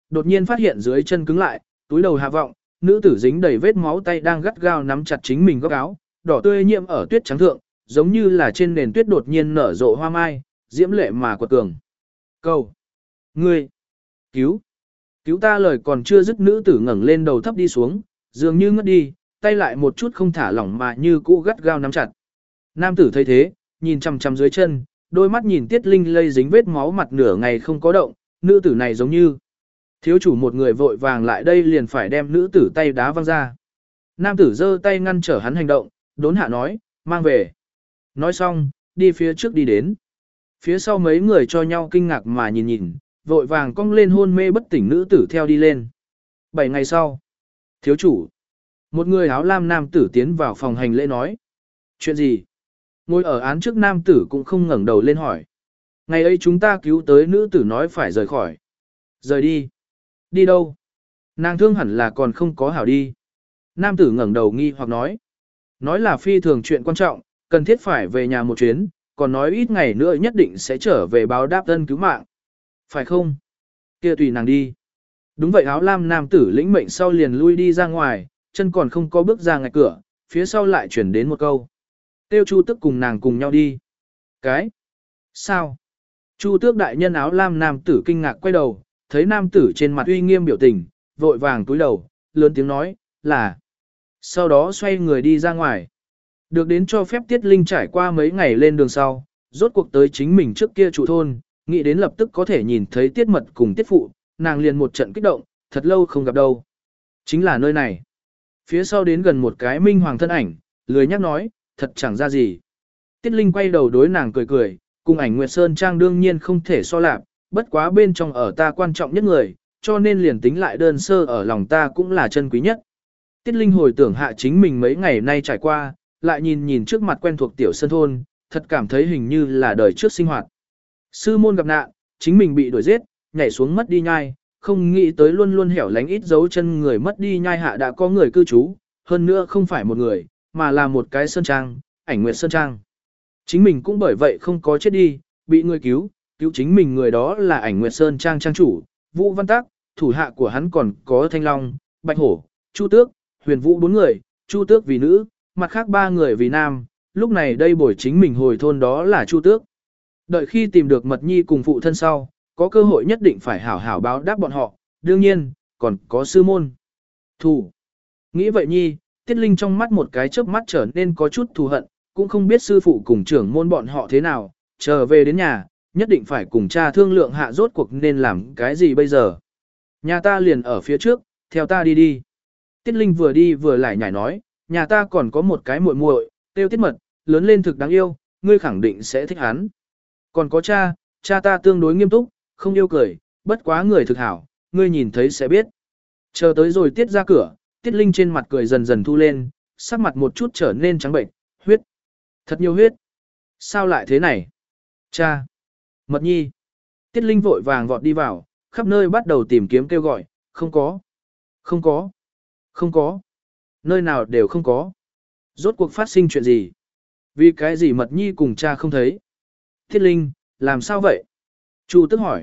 đột nhiên phát hiện dưới chân cứng lại, túi đầu hạ vọng, nữ tử dính đầy vết máu tay đang gắt gao nắm chặt chính mình góc áo, đỏ tươi nhiễm ở tuyết trắng thượng, giống như là trên nền tuyết đột nhiên nở rộ hoa mai, diễm lệ mà quật cường. Cầu! Ngươi! Cứu! Cứu ta, lời còn chưa dứt, nữ tử ngẩng lên đầu thấp đi xuống, dường như ngất đi, tay lại một chút không thả lỏng mà như cũ gắt gao nắm chặt. Nam tử thấy thế, nhìn chằm chằm dưới chân, đôi mắt nhìn Tiết Linh lây dính vết máu mặt nửa ngày không có động, nữ tử này giống như thiếu chủ một người vội vàng lại đây liền phải đem nữ tử tay đá văng ra. Nam tử giơ tay ngăn trở hắn hành động, đốn hạ nói, mang về. Nói xong, đi phía trước đi đến. Phía sau mấy người cho nhau kinh ngạc mà nhìn nhìn, vội vàng cong lên hôn mê bất tỉnh nữ tử theo đi lên. 7 ngày sau, thiếu chủ, một người áo lam nam tử tiến vào phòng hành lễ nói. Chuyện gì? Ngồi ở án trước nam tử cũng không ngẩng đầu lên hỏi. Ngày ấy chúng ta cứu tới nữ tử nói phải rời khỏi. Rời đi. Đi đâu? Nàng thương hẳn là còn không có hảo đi. Nam tử ngẩng đầu nghi hoặc nói. Nói là phi thường chuyện quan trọng, cần thiết phải về nhà một chuyến, còn nói ít ngày nữa nhất định sẽ trở về báo đáp ân cứu mạng. Phải không? Kia tùy nàng đi. Đúng vậy, áo lam nam tử lĩnh mệnh sau liền lui đi ra ngoài, chân còn không có bước ra ngoài cửa, phía sau lại chuyển đến một câu. Tiêu Chu Tước cùng nàng cùng nhau đi. Cái? Sao? Chu Tước đại nhân áo lam nam tử kinh ngạc quay đầu, thấy nam tử trên mặt uy nghiêm biểu tình, vội vàng cúi đầu, lớn tiếng nói, là. Sau đó xoay người đi ra ngoài. Được đến cho phép Tiết Linh trải qua mấy ngày lên đường sau, rốt cuộc tới chính mình trước kia trụ thôn, nghĩ đến lập tức có thể nhìn thấy Tiết Mật cùng Tiết Phụ, nàng liền một trận kích động, thật lâu không gặp đâu. Chính là nơi này. Phía sau đến gần một cái minh hoàng thân ảnh, lười nhắc nói, thật chẳng ra gì. Tiết Linh quay đầu đối nàng cười cười, cùng ảnh Nguyệt Sơn Trang đương nhiên không thể so lạp, bất quá bên trong ở ta quan trọng nhất người, cho nên liền tính lại đơn sơ ở lòng ta cũng là chân quý nhất. Tiết Linh hồi tưởng hạ chính mình mấy ngày nay trải qua, lại nhìn nhìn trước mặt quen thuộc tiểu sân thôn, thật cảm thấy hình như là đời trước sinh hoạt. Sư môn gặp nạn, chính mình bị đuổi giết, nhảy xuống mất đi nhai, không nghĩ tới luôn luôn hẻo lánh ít dấu chân người mất đi nhai hạ đã có người cư trú, hơn nữa không phải một người, mà là một cái sơn trang, ảnh Nguyệt Sơn Trang. Chính mình cũng bởi vậy không có chết đi, bị người cứu chính mình người đó là ảnh Nguyệt Sơn Trang trang chủ, Vũ Văn Tắc, thủ hạ của hắn còn có Thanh Long, Bạch Hổ, Chu Tước, Huyền Vũ 4 người, Chu Tước vì nữ, mặt khác 3 người vì nam, lúc này đây bồi chính mình hồi thôn đó là Chu Tước. Đợi khi tìm được Mật Nhi cùng phụ thân sau, có cơ hội nhất định phải hảo hảo báo đáp bọn họ, đương nhiên, còn có sư môn. Thù. Nghĩ vậy Nhi, Tiết Linh trong mắt một cái chớp mắt trở nên có chút thù hận, cũng không biết sư phụ cùng trưởng môn bọn họ thế nào, trở về đến nhà, nhất định phải cùng cha thương lượng hạ rốt cuộc nên làm cái gì bây giờ. Nhà ta liền ở phía trước, theo ta đi đi. Tiết Linh vừa đi vừa lại nhảy nói, nhà ta còn có một cái muội muội, tiêu Tiết Mật, lớn lên thực đáng yêu, ngươi khẳng định sẽ thích hắn. Còn có cha ta tương đối nghiêm túc, không yêu cười, bất quá người thực hảo, ngươi nhìn thấy sẽ biết. Chờ tới rồi Tiết ra cửa, Tiết Linh trên mặt cười dần dần thu lên, sắc mặt một chút trở nên trắng bệnh, huyết. Thật nhiều huyết. Sao lại thế này? Cha. Mật Nhi. Tiết Linh vội vàng vọt đi vào, khắp nơi bắt đầu tìm kiếm kêu gọi, không có. Không có. Không có. Nơi nào đều không có. Rốt cuộc phát sinh chuyện gì? Vì cái gì Mật Nhi cùng cha không thấy? Tiết Linh, làm sao vậy? Chu Tước hỏi.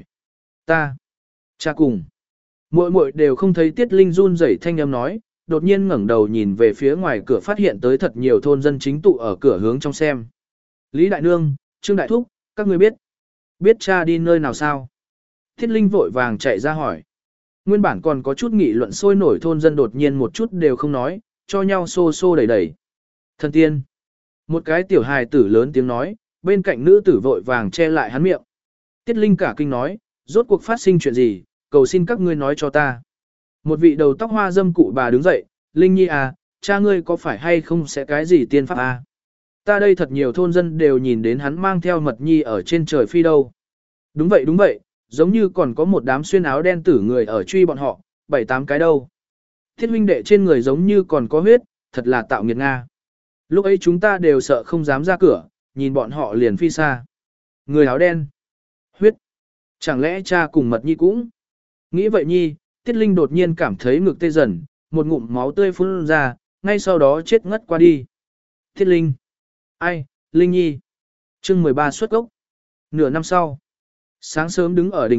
Cha cùng. Muội muội đều không thấy. Tiết Linh run rẩy thanh âm nói, đột nhiên ngẩng đầu nhìn về phía ngoài cửa phát hiện tới thật nhiều thôn dân chính tụ ở cửa hướng trong xem. Lý Đại Nương, Trương Đại Thúc, các ngươi biết cha đi nơi nào sao? Tiết Linh vội vàng chạy ra hỏi. Nguyên bản còn có chút nghị luận sôi nổi thôn dân đột nhiên một chút đều không nói, cho nhau xô xô đẩy đẩy. Thần tiên. Một cái tiểu hài tử lớn tiếng nói, bên cạnh nữ tử vội vàng che lại hắn miệng. Tiết Linh cả kinh nói, rốt cuộc phát sinh chuyện gì, cầu xin các ngươi nói cho ta. Một vị đầu tóc hoa dâm cụ bà đứng dậy, Linh Nhi à, cha ngươi có phải hay không sẽ cái gì tiên pháp à? Ta đây thật nhiều thôn dân đều nhìn đến hắn mang theo Mật Nhi ở trên trời phi đâu. Đúng vậy, giống như còn có một đám xuyên áo đen tử người ở truy bọn họ, 7-8 cái đâu. Thiết huynh đệ trên người giống như còn có huyết, thật là tạo nghiệt Nga. Lúc ấy chúng ta đều sợ không dám ra cửa, nhìn bọn họ liền phi xa. Người áo đen. Huyết. Chẳng lẽ cha cùng Mật Nhi cũng? Nghĩ vậy Nhi, Tiết Linh đột nhiên cảm thấy ngực tê dần, một ngụm máu tươi phun ra, ngay sau đó chết ngất qua đi. Tiết Linh. Ai, Linh Nhi. Chương 13 xuất gốc. Nửa năm sau. Sáng sớm đứng ở đình viện,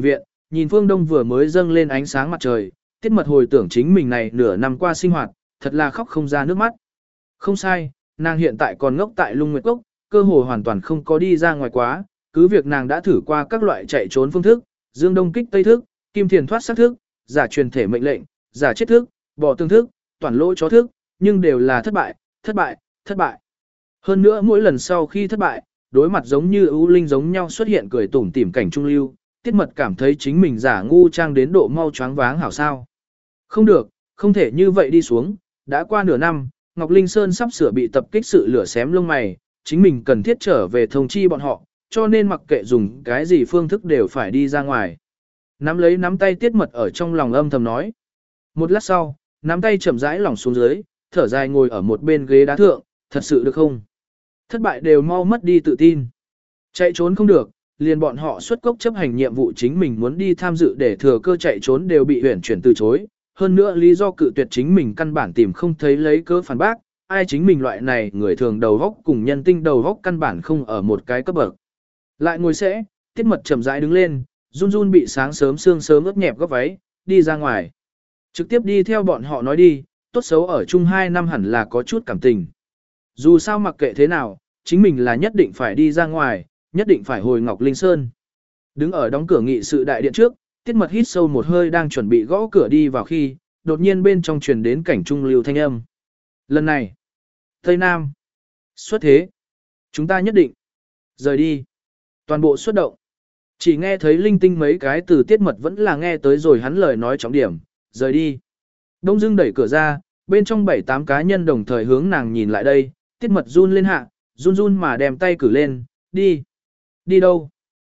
nhìn phương đông vừa mới dâng lên ánh sáng mặt trời, Tiết Mật hồi tưởng chính mình này nửa năm qua sinh hoạt, thật là khóc không ra nước mắt. Không sai, nàng hiện tại còn ngốc tại Lung Nguyệt Cốc, cơ hồ hoàn toàn không có đi ra ngoài quá, cứ việc nàng đã thử qua các loại chạy trốn phương thức, dương đông kích tây thức, kim thiền thoát sát thức, giả truyền thể mệnh lệnh, giả chết thức, bỏ tương thức, toàn lỗ chó thức, nhưng đều là thất bại, thất bại, thất bại. Hơn nữa mỗi lần sau khi thất bại, đối mặt giống như ưu linh giống nhau xuất hiện cười tủm tỉm cảnh trung lưu, Tiết Mật cảm thấy chính mình giả ngu trang đến độ mau choáng váng hảo sao. Không được, không thể như vậy đi xuống, đã qua nửa năm, Ngọc Linh Sơn sắp sửa bị tập kích sự lửa xém lông mày, chính mình cần thiết trở về thông chi bọn họ, cho nên mặc kệ dùng cái gì phương thức đều phải đi ra ngoài. Nắm lấy nắm tay Tiết Mật ở trong lòng âm thầm nói. Một lát sau, nắm tay chậm rãi lỏng xuống dưới, thở dài ngồi ở một bên ghế đá thượng, thật sự được không? Thất bại đều mau mất đi tự tin. Chạy trốn không được, liền bọn họ xuất cốc chấp hành nhiệm vụ chính mình muốn đi tham dự để thừa cơ chạy trốn đều bị huyển chuyển từ chối. Hơn nữa lý do cự tuyệt chính mình căn bản tìm không thấy lấy cớ phản bác, ai chính mình loại này người thường đầu góc cùng nhân tinh đầu góc căn bản không ở một cái cấp bậc. Lại ngồi sẽ, Tiết Mật chậm rãi đứng lên, run run bị sáng sớm sương sớm ướt nhẹp góc váy, đi ra ngoài. Trực tiếp đi theo bọn họ nói đi, tốt xấu ở chung 2 năm hẳn là có chút cảm tình. Dù sao mặc kệ thế nào, chính mình là nhất định phải đi ra ngoài, nhất định phải hồi Ngọc Linh Sơn. Đứng ở đóng cửa nghị sự đại điện trước, Tiết Mật hít sâu một hơi đang chuẩn bị gõ cửa đi vào khi, đột nhiên bên trong truyền đến cảnh trung lưu thanh âm. Lần này, Tây Nam, xuất thế, chúng ta nhất định, rời đi, toàn bộ xuất động. Chỉ nghe thấy linh tinh mấy cái từ Tiết Mật vẫn là nghe tới rồi hắn lời nói trọng điểm, rời đi. Đông Dương đẩy cửa ra, bên trong 7-8 cá nhân đồng thời hướng nàng nhìn lại đây, Tiết Mật run lên hạ, run run mà đem tay cử lên, đi. Đi đâu?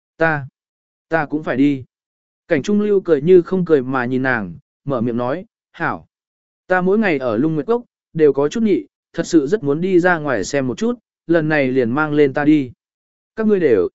Ta cũng phải đi. Cảnh trung lưu cười như không cười mà nhìn nàng, mở miệng nói, hảo. Ta mỗi ngày ở Lung Nguyệt Cốc, đều có chút nhị, thật sự rất muốn đi ra ngoài xem một chút, lần này liền mang lên ta đi. Các ngươi đều.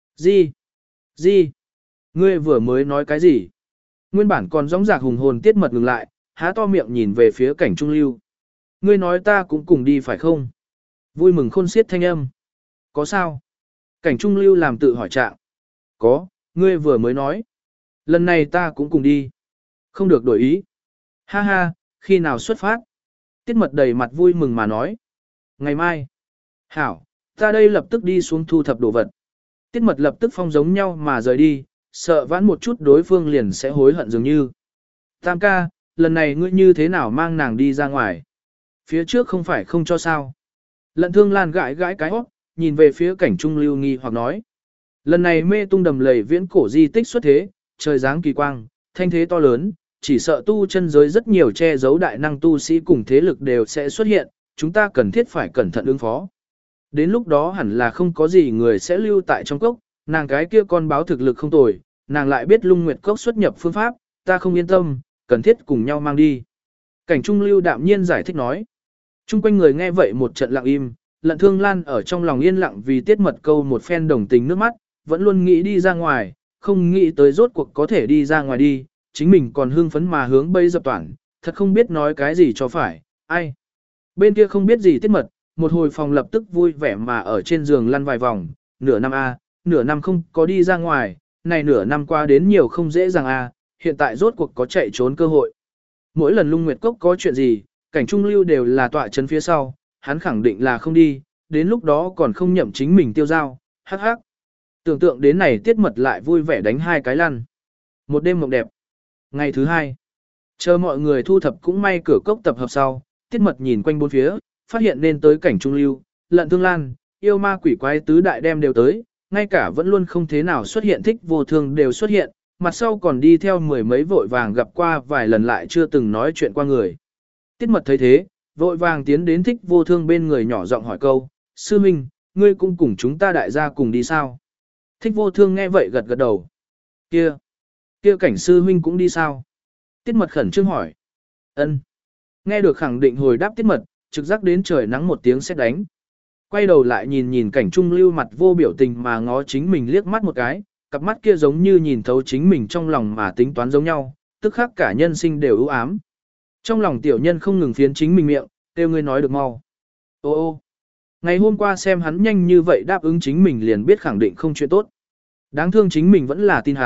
Gì? Ngươi vừa mới nói cái gì? Nguyên bản còn rõng rạc hùng hồn Tiết Mật ngừng lại, há to miệng nhìn về phía cảnh trung lưu. Ngươi nói ta cũng cùng đi phải không? Vui mừng khôn xiết thanh âm. Có sao? Cảnh trung lưu làm tự hỏi trạng. Có, ngươi vừa mới nói. Lần này ta cũng cùng đi. Không được đổi ý. Ha ha, khi nào xuất phát? Tiết Mật đầy mặt vui mừng mà nói. Ngày mai. Hảo, ta đây lập tức đi xuống thu thập đồ vật. Tiết Mật lập tức phong giống nhau mà rời đi, sợ vãn một chút đối phương liền sẽ hối hận dường như. Tam ca, lần này ngươi như thế nào mang nàng đi ra ngoài? Phía trước không phải không cho sao? Lận Thương Lan gãi gãi cái hót, nhìn về phía cảnh trung lưu nghi hoặc nói. Lần này mê tung đầm lầy viễn cổ di tích xuất thế, trời dáng kỳ quang, thanh thế to lớn, chỉ sợ tu chân giới rất nhiều che giấu đại năng tu sĩ cùng thế lực đều sẽ xuất hiện, chúng ta cần thiết phải cẩn thận ứng phó. Đến lúc đó hẳn là không có gì người sẽ lưu tại trong cốc, nàng cái kia con báo thực lực không tồi, nàng lại biết Lung Nguyệt Cốc xuất nhập phương pháp, ta không yên tâm, cần thiết cùng nhau mang đi. Cảnh trung lưu đạm nhiên giải thích nói. Trung quanh người nghe vậy một trận lặng im, Lận Thương Lan ở trong lòng yên lặng vì Tiết Mật câu một phen đồng tình nước mắt, vẫn luôn nghĩ đi ra ngoài, không nghĩ tới rốt cuộc có thể đi ra ngoài đi, chính mình còn hưng phấn mà hướng bây dập toản, thật không biết nói cái gì cho phải, ai. Bên kia không biết gì Tiết Mật, một hồi phòng lập tức vui vẻ mà ở trên giường lăn vài vòng, nửa năm nửa năm không có đi ra ngoài, này nửa năm qua đến nhiều không dễ dàng hiện tại rốt cuộc có chạy trốn cơ hội. Mỗi lần Lung Nguyệt Cốc có chuyện gì, cảnh trung lưu đều là tọa chấn phía sau, hắn khẳng định là không đi, đến lúc đó còn không nhậm chính mình tiêu dao, hắc hắc. Tưởng tượng đến này Tiết Mật lại vui vẻ đánh 2 cái lăn. Một đêm mộng đẹp. Ngày thứ 2, chờ mọi người thu thập cũng may cửa cốc tập hợp sau, Tiết Mật nhìn quanh bốn phía, phát hiện nên tới cảnh trung lưu, Lận Thương Lan, yêu ma quỷ quái tứ đại đem đều tới, ngay cả vẫn luôn không thế nào xuất hiện Thích Vô Thương đều xuất hiện, mặt sau còn đi theo 10 mấy vội vàng gặp qua vài lần lại chưa từng nói chuyện qua người. Tiết Mật thấy thế, vội vàng tiến đến Thích Vô Thương bên người nhỏ giọng hỏi câu, sư minh, ngươi cũng cùng chúng ta đại gia cùng đi sao? Thích Vô Thương nghe vậy gật gật đầu. Kia cảnh sư huynh cũng đi sao? Tiết Mật khẩn trương hỏi. Ân. Nghe được khẳng định hồi đáp Tiết Mật, trực giác đến trời nắng một tiếng sét đánh. Quay đầu lại nhìn cảnh trung lưu mặt vô biểu tình mà ngó chính mình liếc mắt một cái, cặp mắt kia giống như nhìn thấu chính mình trong lòng mà tính toán giống nhau, tức khắc cả nhân sinh đều ưu ám. Trong lòng tiểu nhân không ngừng phiến chính mình miệng, kêu ngươi nói được mau. Ô, ngày hôm qua xem hắn nhanh như vậy đáp ứng chính mình liền biết khẳng định không chuyện tốt. Đáng thương chính mình vẫn là tin hắn,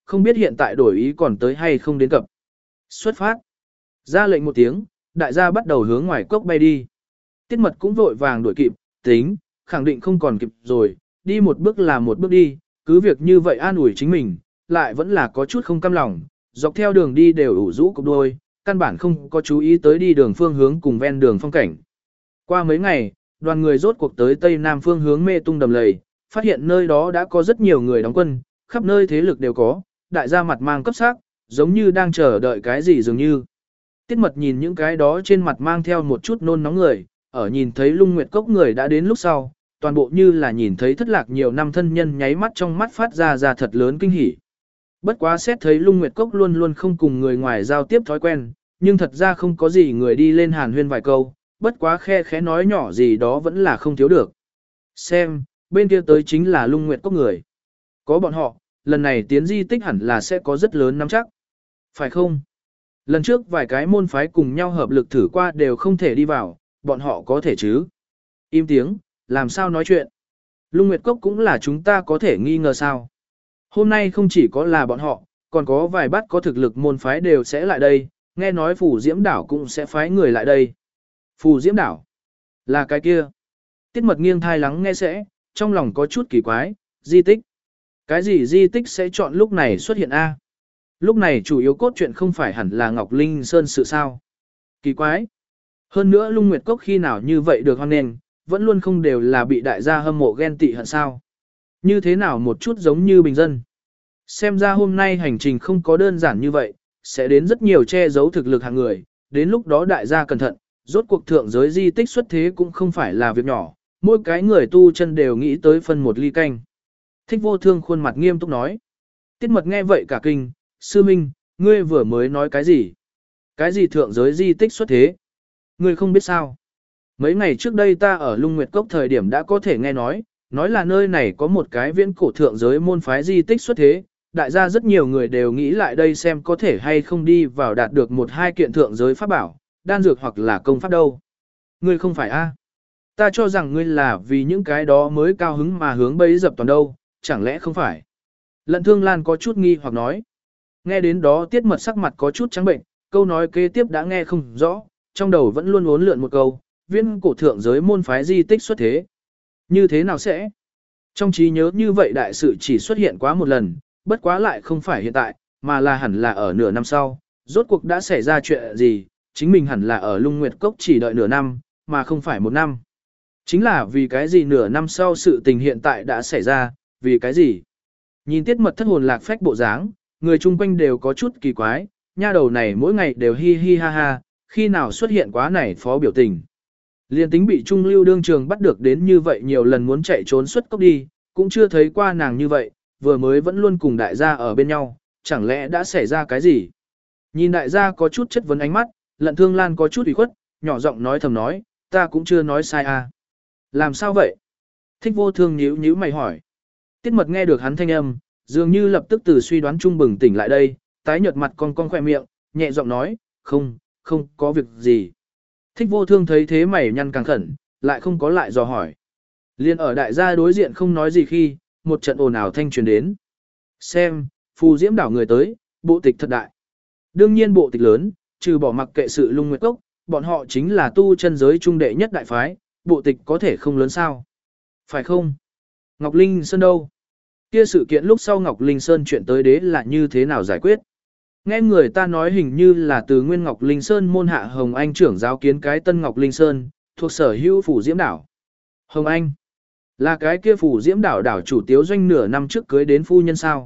không biết hiện tại đổi ý còn tới hay không đến cập. Xuất phát. Ra lệnh một tiếng, đại gia bắt đầu hướng ngoài cốc bay đi. Tiết Mật cũng vội vàng đuổi kịp, tính, khẳng định không còn kịp rồi, đi một bước là một bước đi, cứ việc như vậy an ủi chính mình, lại vẫn là có chút không cam lòng, dọc theo đường đi đều ủ rũ cục đôi, căn bản không có chú ý tới đi đường phương hướng cùng ven đường phong cảnh. Qua mấy ngày, đoàn người rốt cuộc tới tây nam phương hướng Mê Tung đầm lầy, phát hiện nơi đó đã có rất nhiều người đóng quân, khắp nơi thế lực đều có, đại gia mặt mang cấp sắc, giống như đang chờ đợi cái gì dường như. Tiết Mật nhìn những cái đó trên mặt mang theo một chút nôn nóng người, ở nhìn thấy Lung Nguyệt Cốc người đã đến lúc sau, toàn bộ như là nhìn thấy thất lạc nhiều năm thân nhân nháy mắt trong mắt phát ra thật lớn kinh hỉ. Bất quá xét thấy Lung Nguyệt Cốc luôn luôn không cùng người ngoài giao tiếp thói quen, nhưng thật ra không có gì người đi lên hàn huyên vài câu, bất quá khe khẽ nói nhỏ gì đó vẫn là không thiếu được. Xem, bên kia tới chính là Lung Nguyệt Cốc người. Có bọn họ, lần này tiến di tích hẳn là sẽ có rất lớn nắm chắc. Phải không? Lần trước vài cái môn phái cùng nhau hợp lực thử qua đều không thể đi vào, bọn họ có thể chứ? Im tiếng, làm sao nói chuyện? Lung Nguyệt Cốc cũng là chúng ta có thể nghi ngờ sao? Hôm nay không chỉ có là bọn họ, còn có vài bát có thực lực môn phái đều sẽ lại đây, nghe nói Phù Diễm Đảo cũng sẽ phái người lại đây. Phù Diễm Đảo? Là cái kia. Tiết Mật nghiêng thai lắng nghe sẽ, trong lòng có chút kỳ quái, di tích. Cái gì di tích sẽ chọn lúc này xuất hiện A? Lúc này chủ yếu cốt truyện không phải hẳn là Ngọc Linh Sơn sự sao? Kỳ quái. Hơn nữa Lung Nguyệt Cốc khi nào như vậy được hoan nghênh, vẫn luôn không đều là bị đại gia hâm mộ ghen tị hận sao? Như thế nào một chút giống như bình dân? Xem ra hôm nay hành trình không có đơn giản như vậy, sẽ đến rất nhiều che giấu thực lực hàng người, đến lúc đó đại gia cẩn thận, rốt cuộc thượng giới di tích xuất thế cũng không phải là việc nhỏ, mỗi cái người tu chân đều nghĩ tới phân một ly canh. Thích Vô Thương khuôn mặt nghiêm túc nói. Tiết Mật nghe vậy cả kinh, sư minh, ngươi vừa mới nói cái gì? Cái gì thượng giới di tích xuất thế? Ngươi không biết sao? Mấy ngày trước đây ta ở Lung Nguyệt Cốc thời điểm đã có thể nghe nói là nơi này có một cái viễn cổ thượng giới môn phái di tích xuất thế, đại gia rất nhiều người đều nghĩ lại đây xem có thể hay không đi vào đạt được một hai kiện thượng giới pháp bảo, đan dược hoặc là công pháp đâu. Ngươi không phải a? Ta cho rằng ngươi là vì những cái đó mới cao hứng mà hướng bấy dập toàn đâu, chẳng lẽ không phải? Lận Thương Lan có chút nghi hoặc nói. Nghe đến đó Tiết Mật sắc mặt có chút trắng bệnh, câu nói kế tiếp đã nghe không rõ, trong đầu vẫn luôn uốn lượn một câu, viễn cổ thượng giới môn phái di tích xuất thế. Như thế nào sẽ? Trong trí nhớ như vậy đại sự chỉ xuất hiện quá một lần, bất quá lại không phải hiện tại, mà là hẳn là ở nửa năm sau, rốt cuộc đã xảy ra chuyện gì, chính mình hẳn là ở Lung Nguyệt Cốc chỉ đợi nửa năm, mà không phải một năm. Chính là vì cái gì nửa năm sau sự tình hiện tại đã xảy ra, vì cái gì? Nhìn Tiết Mật thất hồn lạc phách bộ dáng, người chung quanh đều có chút kỳ quái, nha đầu này mỗi ngày đều hi hi ha ha, khi nào xuất hiện quá này phó biểu tình. Liên tính bị Trung Lưu đương trường bắt được đến như vậy nhiều lần muốn chạy trốn xuất cốc đi, cũng chưa thấy qua nàng như vậy, vừa mới vẫn luôn cùng đại gia ở bên nhau, chẳng lẽ đã xảy ra cái gì? Nhìn đại gia có chút chất vấn ánh mắt, Lận Thương Lan có chút ủy khuất, nhỏ giọng nói thầm nói, ta cũng chưa nói sai à. Làm sao vậy? Thích Vô Thương nhíu mày hỏi. Tiết Mật nghe được hắn thanh âm, dường như lập tức từ suy đoán trung bừng tỉnh lại đây, tái nhợt mặt con khỏe miệng, nhẹ giọng nói, không có việc gì. Thích Vô Thương thấy thế mày nhăn càng khẩn, lại không có lại dò hỏi. Liên ở đại gia đối diện không nói gì khi, một trận ồn ào thanh truyền đến. Xem, Phù Diễm Đảo người tới, bộ tịch thật đại. Đương nhiên bộ tịch lớn, trừ bỏ mặc kệ sự Lung Nguyệt Cốc, bọn họ chính là tu chân giới trung đệ nhất đại phái, bộ tịch có thể không lớn sao. Phải không? Ngọc Linh Sơn đâu? Kia sự kiện lúc sau Ngọc Linh Sơn chuyện tới đế là như thế nào giải quyết? Nghe người ta nói hình như là từ Nguyên Ngọc Linh Sơn môn hạ Hồng Anh trưởng giáo kiến cái Tân Ngọc Linh Sơn, thuộc sở hữu Phủ Diễm Đảo. Hồng Anh, là cái kia Phủ Diễm Đảo đảo chủ tiếu doanh nửa năm trước cưới đến phu nhân sao.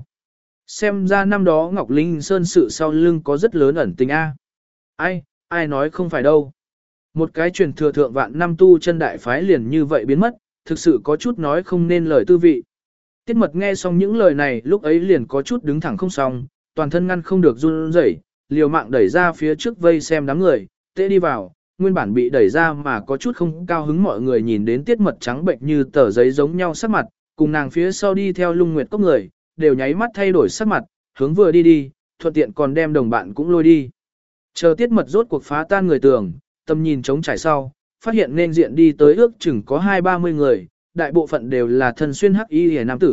Xem ra năm đó Ngọc Linh Sơn sự sau lưng có rất lớn ẩn tình A. Ai nói không phải đâu. Một cái truyền thừa thượng vạn năm tu chân đại phái liền như vậy biến mất, thực sự có chút nói không nên lời tư vị. Tiết Mật nghe xong những lời này lúc ấy liền có chút đứng thẳng không xong, toàn thân ngăn không được run rẩy, liều mạng đẩy ra phía trước vây xem đám người, tệ đi vào, nguyên bản bị đẩy ra mà có chút không cao hứng mọi người nhìn đến Tiết Mật trắng bệnh như tờ giấy giống nhau sắc mặt, cùng nàng phía sau đi theo Lung Nguyệt Cốc người, đều nháy mắt thay đổi sắc mặt, hướng vừa đi, thuận tiện còn đem đồng bạn cũng lôi đi. Chờ Tiết Mật rốt cuộc phá tan người tường, tầm nhìn trống trải sau, phát hiện nên diện đi tới ước chừng có 20-30 người, đại bộ phận đều là thân xuyên hắc y hề nam tử,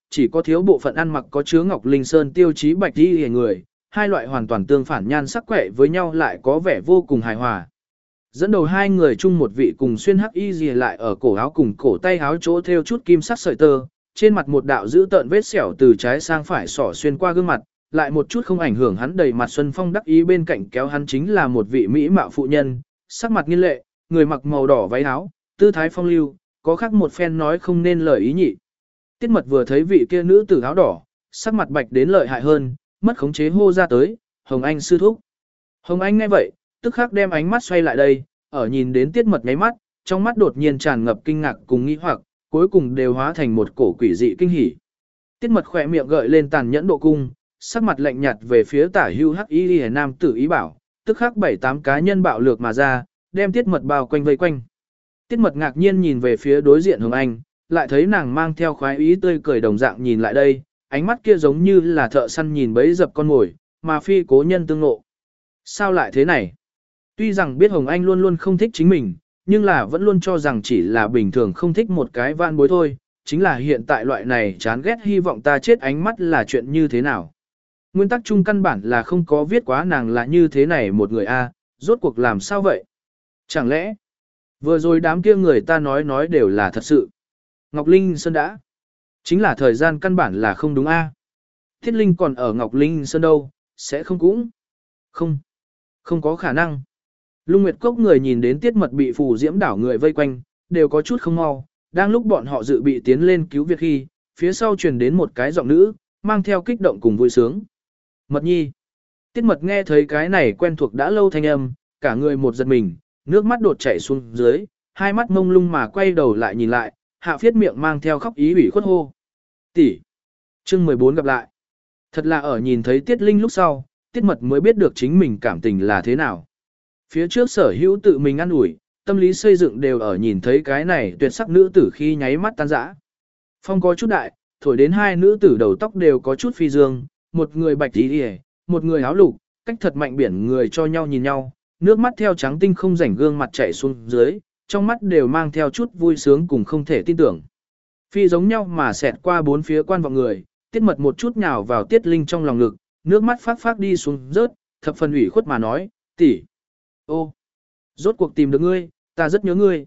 chỉ có thiếu bộ phận ăn mặc có chứa Ngọc Linh Sơn tiêu chí bạch y hề người, hai loại hoàn toàn tương phản nhan sắc quẻ với nhau lại có vẻ vô cùng hài hòa. Dẫn đầu hai người chung một vị cùng xuyên hắc y gì lại ở cổ áo cùng cổ tay áo chỗ theo chút kim sắc sợi tơ, trên mặt một đạo dữ tợn vết sẹo từ trái sang phải xỏ xuyên qua gương mặt, lại một chút không ảnh hưởng hắn đầy mặt xuân phong đắc ý, bên cạnh kéo hắn chính là một vị mỹ mạo phụ nhân, sắc mặt nghiên lệ, người mặc màu đỏ váy áo, tư thái phong lưu, có khác một phen nói không nên lời ý nhị. Tiết Mật vừa thấy vị kia nữ tử áo đỏ, sắc mặt bạch đến lợi hại hơn, mất khống chế hô ra tới, Hồng Anh sư thúc. Hồng Anh nghe vậy, tức khắc đem ánh mắt xoay lại đây, ở nhìn đến Tiết Mật nháy mắt, trong mắt đột nhiên tràn ngập kinh ngạc cùng nghi hoặc, cuối cùng đều hóa thành một cổ quỷ dị kinh hỉ. Tiết Mật khỏe miệng gợi lên tàn nhẫn độ cung, sắc mặt lạnh nhạt về phía tả hưu hắc y nam tử ý bảo, tức khắc 7-8 cá nhân bạo lược mà ra, đem Tiết Mật bao quanh vây quanh. Tiết Mật ngạc nhiên nhìn về phía đối diện Hồng Anh, lại thấy nàng mang theo khoái ý tươi cười đồng dạng nhìn lại đây, ánh mắt kia giống như là thợ săn nhìn bấy dập con mồi, mà phi cố nhân tương ngộ. Sao lại thế này? Tuy rằng biết Hồng Anh luôn luôn không thích chính mình, nhưng là vẫn luôn cho rằng chỉ là bình thường không thích một cái van bối thôi, chính là hiện tại loại này chán ghét hy vọng ta chết ánh mắt là chuyện như thế nào. Nguyên tắc chung căn bản là không có viết quá nàng là như thế này một người a, rốt cuộc làm sao vậy? Chẳng lẽ, vừa rồi đám kia người ta nói đều là thật sự. Ngọc Linh Sơn đã. Chính là thời gian căn bản là không đúng a. Thiết Linh còn ở Ngọc Linh Sơn đâu, sẽ không cũng. Không có khả năng. Lung Nguyệt Cốc người nhìn đến Tiết Mật bị phù diễm đảo người vây quanh, đều có chút không mau. Đang lúc bọn họ dự bị tiến lên cứu việc khi, phía sau truyền đến một cái giọng nữ, mang theo kích động cùng vui sướng. Mật nhi. Tiết Mật nghe thấy cái này quen thuộc đã lâu thanh âm, cả người một giật mình, nước mắt đột chảy xuống dưới, hai mắt mông lung mà quay đầu lại nhìn lại, hạ phiết miệng mang theo khóc ý ủy khuất hô. Tỷ. Chương 14 gặp lại. Thật là ở nhìn thấy Tiết Linh lúc sau, Tiết Mật mới biết được chính mình cảm tình là thế nào. Phía trước sở hữu tự mình ăn ủi, tâm lý xây dựng đều ở nhìn thấy cái này tuyệt sắc nữ tử khi nháy mắt tan rã. Phong có chút đại, thổi đến hai nữ tử đầu tóc đều có chút phi dương, một người bạch tí hề, một người áo lục, cách thật mạnh biển người cho nhau nhìn nhau, nước mắt theo trắng tinh không rảnh gương mặt chảy xuống dưới, trong mắt đều mang theo chút vui sướng cùng không thể tin tưởng. Phi giống nhau mà xẹt qua bốn phía quan vọng người, Tiết Mật một chút nhào vào Tiết Linh trong lòng ngực, nước mắt phát đi xuống rớt, thập phần ủy khuất mà nói, tỷ, ô, rốt cuộc tìm được ngươi, ta rất nhớ ngươi.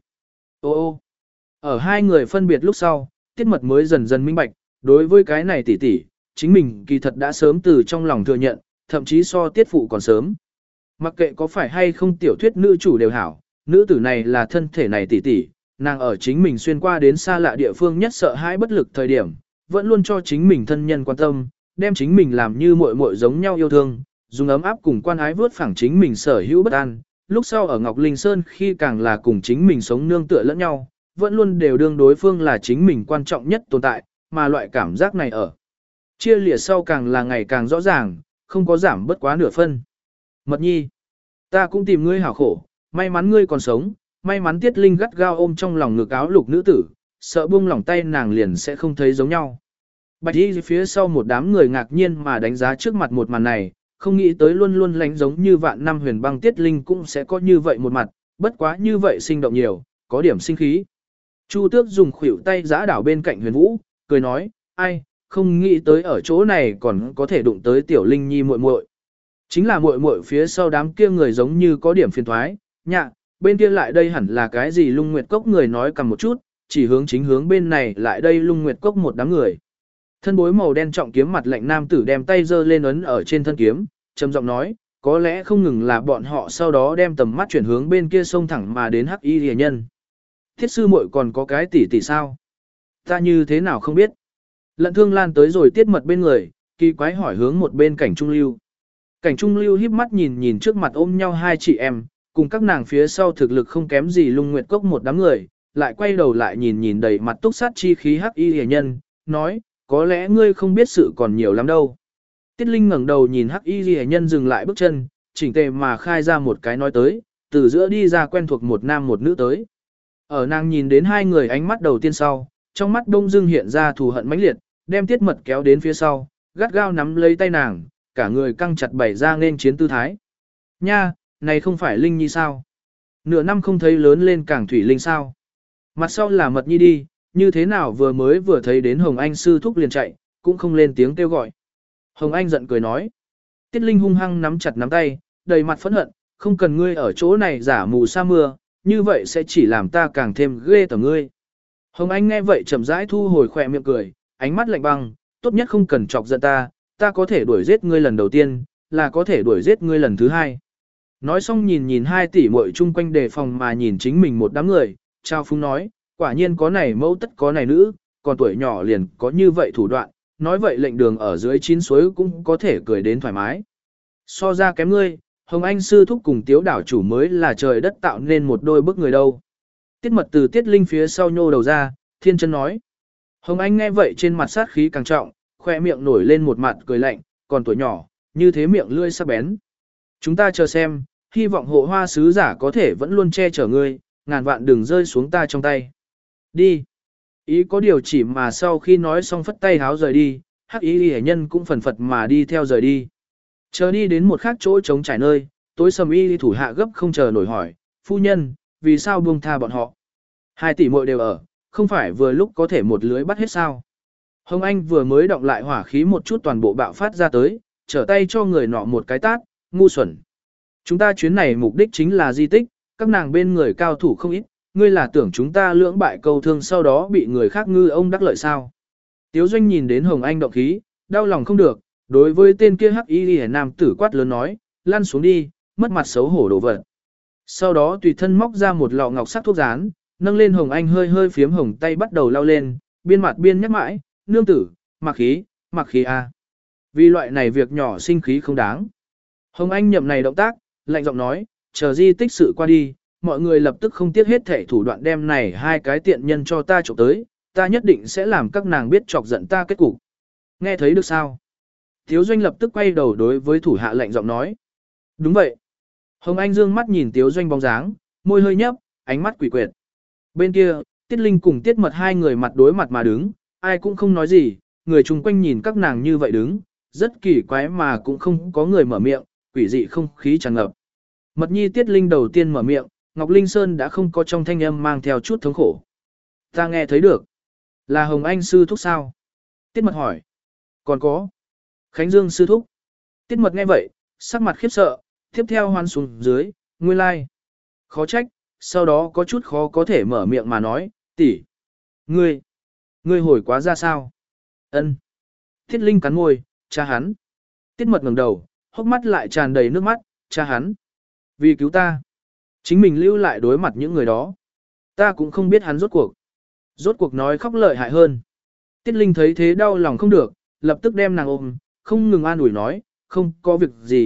Ô. Ở hai người phân biệt lúc sau, Tiết Mật mới dần dần minh bạch, đối với cái này tỷ tỷ, chính mình kỳ thật đã sớm từ trong lòng thừa nhận, thậm chí so Tiết phụ còn sớm. Mặc kệ có phải hay không tiểu thuyết nữ chủ đều hảo, nữ tử này là thân thể này tỷ tỷ, nàng ở chính mình xuyên qua đến xa lạ địa phương nhất sợ hãi bất lực thời điểm, vẫn luôn cho chính mình thân nhân quan tâm, đem chính mình làm như muội muội giống nhau yêu thương, dùng ấm áp cùng quan ái vớt phẳng chính mình sở hữu bất an. Lúc sau ở Ngọc Linh Sơn khi càng là cùng chính mình sống nương tựa lẫn nhau, vẫn luôn đều đương đối phương là chính mình quan trọng nhất tồn tại, mà loại cảm giác này ở chia lìa sau càng là ngày càng rõ ràng, không có giảm bất quá nửa phân. Mật nhi, ta cũng tìm ngươi hảo khổ, may mắn ngươi còn sống, may mắn Tiết Linh gắt gao ôm trong lòng ngực áo lục nữ tử, sợ buông lỏng tay nàng liền sẽ không thấy giống nhau. Bạch y phía sau một đám người ngạc nhiên mà đánh giá trước mặt một màn này, không nghĩ tới luôn luôn lánh giống như vạn năm huyền băng Tiết Linh cũng sẽ có như vậy một mặt, bất quá như vậy sinh động nhiều, có điểm sinh khí. Chu Tước dùng khuỷu tay giã đảo bên cạnh Huyền Vũ, cười nói, ai, không nghĩ tới ở chỗ này còn có thể đụng tới tiểu Linh Nhi muội muội. Chính là muội muội phía sau đám kia người giống như có điểm phiền thoái, nhạ, bên kia lại đây hẳn là cái gì Lung Nguyệt Cốc người nói cầm một chút, chỉ hướng chính hướng bên này lại đây Lung Nguyệt Cốc một đám người. Thân bối màu đen trọng kiếm mặt lạnh nam tử đem tay giơ lên ấn ở trên thân kiếm, trầm giọng nói, có lẽ không ngừng là bọn họ sau đó đem tầm mắt chuyển hướng bên kia sông thẳng mà đến Hắc Y Liễu nhân. Thiết sư muội còn có cái tỷ tỷ sao? Ta như thế nào không biết. Lận Thương Lan tới rồi Tiết Mật bên người, kỳ quái hỏi hướng một bên Cảnh Trung Lưu. Cảnh Trung Lưu híp mắt nhìn trước mặt ôm nhau hai chị em, cùng các nàng phía sau thực lực không kém gì Lung Nguyệt Cốc một đám người, lại quay đầu lại nhìn đầy mặt túc sát chi khí Hắc Y Liễu nhân, nói, có lẽ ngươi không biết sự còn nhiều lắm đâu. Tiết Linh ngẩng đầu nhìn Hắc Y Liễu nhân dừng lại bước chân, chỉnh tề mà khai ra một cái nói tới, từ giữa đi ra quen thuộc một nam một nữ tới. Ở nàng nhìn đến hai người ánh mắt đầu tiên sau, trong mắt đông dưng hiện ra thù hận mãnh liệt, đem Tiết Mật kéo đến phía sau, gắt gao nắm lấy tay nàng, cả người căng chặt bày ra nên chiến tư thái. Nha, này không phải Linh Nhi sao? Nửa năm không thấy lớn lên càng thủy linh sao? Mặt sau là Mật Nhi đi, như thế nào vừa thấy đến Hồng Anh sư thúc liền chạy, cũng không lên tiếng kêu gọi. Hồng Anh giận cười nói. Tiết Linh hung hăng nắm chặt nắm tay, đầy mặt phẫn hận, không cần ngươi ở chỗ này giả mù sa mưa, như vậy sẽ chỉ làm ta càng thêm ghê tởm ngươi. Hồng Anh nghe vậy chậm rãi thu hồi khỏe miệng cười, ánh mắt lạnh băng, tốt nhất không cần chọc giận ta có thể đuổi giết ngươi lần đầu tiên, là có thể đuổi giết ngươi lần thứ hai. Nói xong nhìn hai tỷ muội chung quanh đề phòng mà nhìn chính mình một đám người, trao phúng nói, quả nhiên có này mẫu tất có này nữ, còn tuổi nhỏ liền có như vậy thủ đoạn, nói vậy lệnh đường ở dưới chín suối cũng có thể cười đến thoải mái. So ra kém ngươi, Hồng Anh sư thúc cùng Tiếu đảo chủ mới là trời đất tạo nên một đôi bức người đâu. Tiết Mật từ Tiết Linh phía sau nhô đầu ra, thiên chân nói. Hồng Anh nghe vậy trên mặt sát khí càng trọng, khoe miệng nổi lên một mặt cười lạnh, còn tuổi nhỏ, như thế miệng lươi sắc bén. Chúng ta chờ xem, hy vọng hộ hoa sứ giả có thể vẫn luôn che chở ngươi, ngàn vạn đừng rơi xuống ta trong tay. Đi. Ý có điều chỉ mà sau khi nói xong phất tay háo rời đi, hắc ý hệ nhân cũng phần phật mà đi theo rời đi. Chờ đi đến một khác chỗ trống trải nơi, tối sầm y thủ hạ gấp không chờ nổi hỏi, phu nhân, vì sao buông tha bọn họ? 2 tỷ muội đều ở, không phải vừa lúc có thể một lưới bắt hết sao? Hồng Anh vừa mới động lại hỏa khí một chút toàn bộ bạo phát ra tới, trở tay cho người nọ một cái tát, ngu xuẩn. Chúng ta chuyến này mục đích chính là di tích, các nàng bên người cao thủ không ít, ngươi là tưởng chúng ta lưỡng bại câu thương sau đó bị người khác ngư ông đắc lợi sao? Tiếu Doanh nhìn đến Hồng Anh động khí, đau lòng không được, đối với tên kia hắc y liễu nam tử quát lớn nói, lăn xuống đi, mất mặt xấu hổ đồ vật. Sau đó tùy thân móc ra một lọ ngọc sắc thuốc rán, nâng lên Hồng Anh hơi phiếm hồng tay bắt đầu lau lên, biên mặt biên nhắc mãi, nương tử, mặc khí a. Vì loại này việc nhỏ sinh khí không đáng. Hồng Anh nhậm này động tác, lạnh giọng nói, chờ di tích sự qua đi, mọi người lập tức không tiếc hết thể thủ đoạn đem này 2 cái tiện nhân cho ta trộm tới, ta nhất định sẽ làm các nàng biết chọc giận ta kết cục. Nghe thấy được sao? Tiếu Doanh lập tức quay đầu đối với thủ hạ lạnh giọng nói. Đúng vậy. Hồng Anh dương mắt nhìn Tiếu Doanh bóng dáng, môi hơi nhấp, ánh mắt quỷ quyệt. Bên kia, Tiết Linh cùng Tiết Mật 2 người mặt đối mặt mà đứng, ai cũng không nói gì, người chung quanh nhìn các nàng như vậy đứng, rất kỳ quái mà cũng không có người mở miệng, quỷ dị không khí tràn ngập. Mật Nhi Tiết Linh đầu tiên mở miệng, Ngọc Linh Sơn đã không có trong thanh âm mang theo chút thống khổ. Ta nghe thấy được. Là Hồng Anh sư thúc sao? Tiết Mật hỏi. Còn có. Khánh Dương sư thúc. Tiết Mật nghe vậy, sắc mặt khiếp sợ, tiếp theo hoan xuống dưới, nguyên lai. Khó trách, sau đó có chút khó có thể mở miệng mà nói, tỷ, ngươi hồi quá ra sao? Ân. Tiết Linh cắn môi, cha hắn. Tiết Mật ngẩng đầu, hốc mắt lại tràn đầy nước mắt, cha hắn. Vì cứu ta. Chính mình lưu lại đối mặt những người đó. Ta cũng không biết hắn rốt cuộc. Rốt cuộc nói khóc lợi hại hơn. Tiết Linh thấy thế đau lòng không được, lập tức đem nàng ôm, không ngừng an ủi nói, không có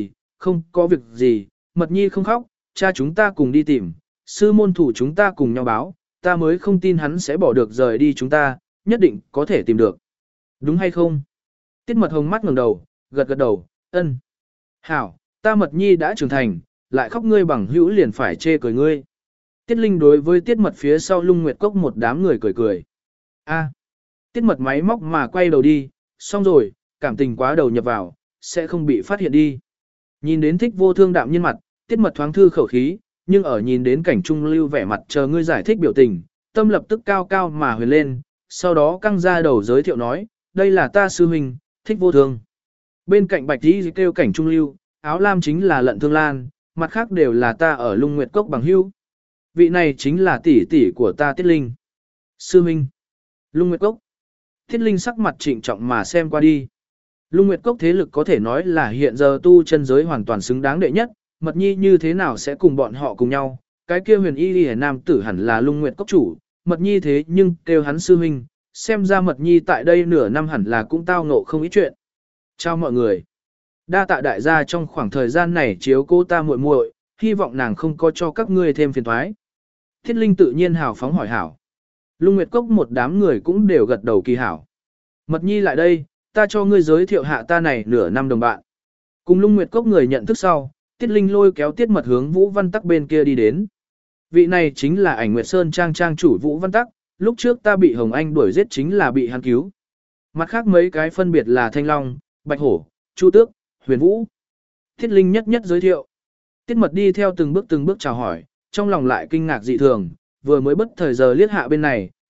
việc gì, Mật Nhi không khóc, cha chúng ta cùng đi tìm, sư môn thủ chúng ta cùng nhau báo, ta mới không tin hắn sẽ bỏ được rời đi chúng ta, nhất định có thể tìm được. Đúng hay không? Tiết Mật hồng mắt ngẩng đầu, gật đầu, ân. Hảo, ta Mật Nhi đã trưởng thành, lại khóc ngươi bằng hữu liền phải chê cười ngươi. Tiết Linh đối với Tiết Mật phía sau Lung Nguyệt Cốc một đám người cười. A. Tiết Mật máy móc mà quay đầu đi, xong rồi, cảm tình quá đầu nhập vào, sẽ không bị phát hiện đi. Nhìn đến Thích Vô Thương đạm nhiên mặt, Tiết Mật thoáng thư khẩu khí, nhưng ở nhìn đến cảnh trung lưu vẻ mặt chờ ngươi giải thích biểu tình, tâm lập tức cao cao mà huyền lên, sau đó căng ra đầu giới thiệu nói, đây là ta sư huynh, Thích Vô Thương. Bên cạnh Bạch Tí kêu cảnh trung lưu, áo lam chính là Lận Thương Lan, mặt khác đều là ta ở Lung Nguyệt Cốc bằng hữu. Vị này chính là tỷ tỷ của ta Tiết Linh. Sư huynh. Lung Nguyệt Cốc. Tiết Linh sắc mặt trịnh trọng mà xem qua đi. Lung Nguyệt Cốc thế lực có thể nói là hiện giờ tu chân giới hoàn toàn xứng đáng đệ nhất, Mật Nhi như thế nào sẽ cùng bọn họ cùng nhau, cái kia huyền y liễu nam tử hẳn là Lung Nguyệt Cốc chủ, Mật Nhi thế nhưng kêu hắn sư huynh, xem ra Mật Nhi tại đây nửa năm hẳn là cũng tao ngộ không ít chuyện. Chào mọi người. Đa tạ đại gia trong khoảng thời gian này chiếu cô ta muội muội, hy vọng nàng không có cho các ngươi thêm phiền toái. Thiết Linh tự nhiên hào phóng hỏi hảo. Lung Nguyệt Cốc một đám người cũng đều gật đầu kỳ hảo. Mật Nhi lại đây, ta cho ngươi giới thiệu hạ ta này nửa năm đồng bạn. Cùng Lung Nguyệt Cốc người nhận thức sau, Tiết Linh lôi kéo Tiết Mật hướng Vũ Văn Tắc bên kia đi đến. Vị này chính là Ảnh Nguyệt Sơn trang chủ Vũ Văn Tắc, lúc trước ta bị Hồng Anh đuổi giết chính là bị hắn cứu. Mặt khác mấy cái phân biệt là Thanh Long, Bạch Hổ, Chu Tước, Huyền Vũ. Tiết Linh nhất nhất giới thiệu. Tiết Mật đi theo từng bước chào hỏi, trong lòng lại kinh ngạc dị thường, vừa mới bất thời giờ liếc hạ bên này,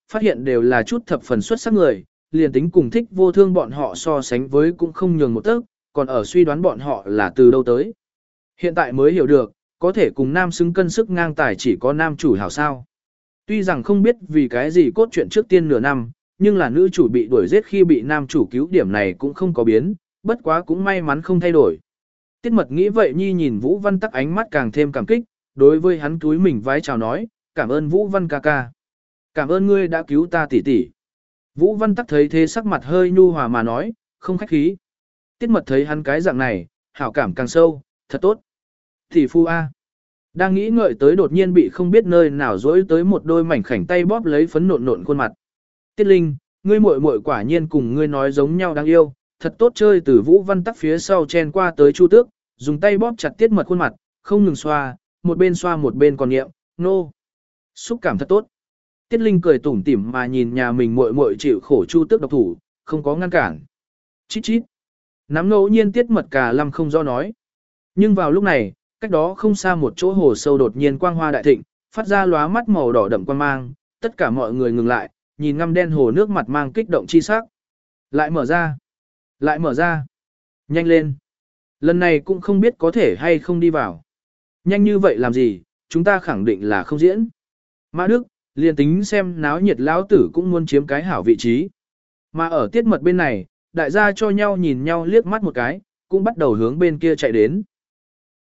phát hiện đều là chút thập phần xuất sắc người, liền tính cùng thích vô thương bọn họ so sánh với cũng không nhường một tấc, còn ở suy đoán bọn họ là từ đâu tới. Hiện tại mới hiểu được, có thể cùng nam xứng cân sức ngang tài chỉ có nam chủ hảo sao. Tuy rằng không biết vì cái gì cốt truyện trước tiên nửa năm, nhưng là nữ chủ bị đuổi giết khi bị nam chủ cứu điểm này cũng không có biến, bất quá cũng may mắn không thay đổi. Tiết Mật nghĩ vậy nhi nhìn Vũ Văn Tắc ánh mắt càng thêm cảm kích, đối với hắn túi mình vái chào nói, cảm ơn Vũ Văn ca ca. Cảm ơn ngươi đã cứu ta tỷ tỷ. Vũ Văn Tắc thấy thế sắc mặt hơi nhu hòa mà nói, không khách khí. Tiết Mật thấy hắn cái dạng này, hảo cảm càng sâu, thật tốt. Tỷ phu A. Đang nghĩ ngợi tới đột nhiên bị không biết nơi nào dỗi tới một đôi mảnh khảnh tay bóp lấy phấn nộn nộn khuôn mặt. Tiết Linh, ngươi muội muội quả nhiên cùng ngươi nói giống nhau đáng yêu, thật tốt chơi. Từ Vũ Văn Tắc phía sau chen qua tới Chu Tước, dùng tay bóp chặt Tiết Mật khuôn mặt, không ngừng xoa, một bên còn niệm, nô. Xúc cảm thật tốt. Tiết Linh cười tủm tỉm mà nhìn nhà mình muội muội chịu khổ Chu Tước độc thủ, không có ngăn cản. Chít chít. Nắm ngẫu nhiên Tiết Mật cà lâm không do nói. Nhưng vào lúc này, cách đó không xa một chỗ hồ sâu đột nhiên quang hoa đại thịnh, phát ra lóa mắt màu đỏ đậm quang mang, tất cả mọi người ngừng lại, nhìn ngăm đen hồ nước mặt mang kích động chi sắc. Lại mở ra, nhanh lên. Lần này cũng không biết có thể hay không đi vào. Nhanh như vậy làm gì, chúng ta khẳng định là không diễn. Mã Đức, liền tính xem náo nhiệt lão tử cũng muốn chiếm cái hảo vị trí. Mà ở Tiết Mật bên này, đại gia cho nhau nhìn nhau liếc mắt một cái, cũng bắt đầu hướng bên kia chạy đến.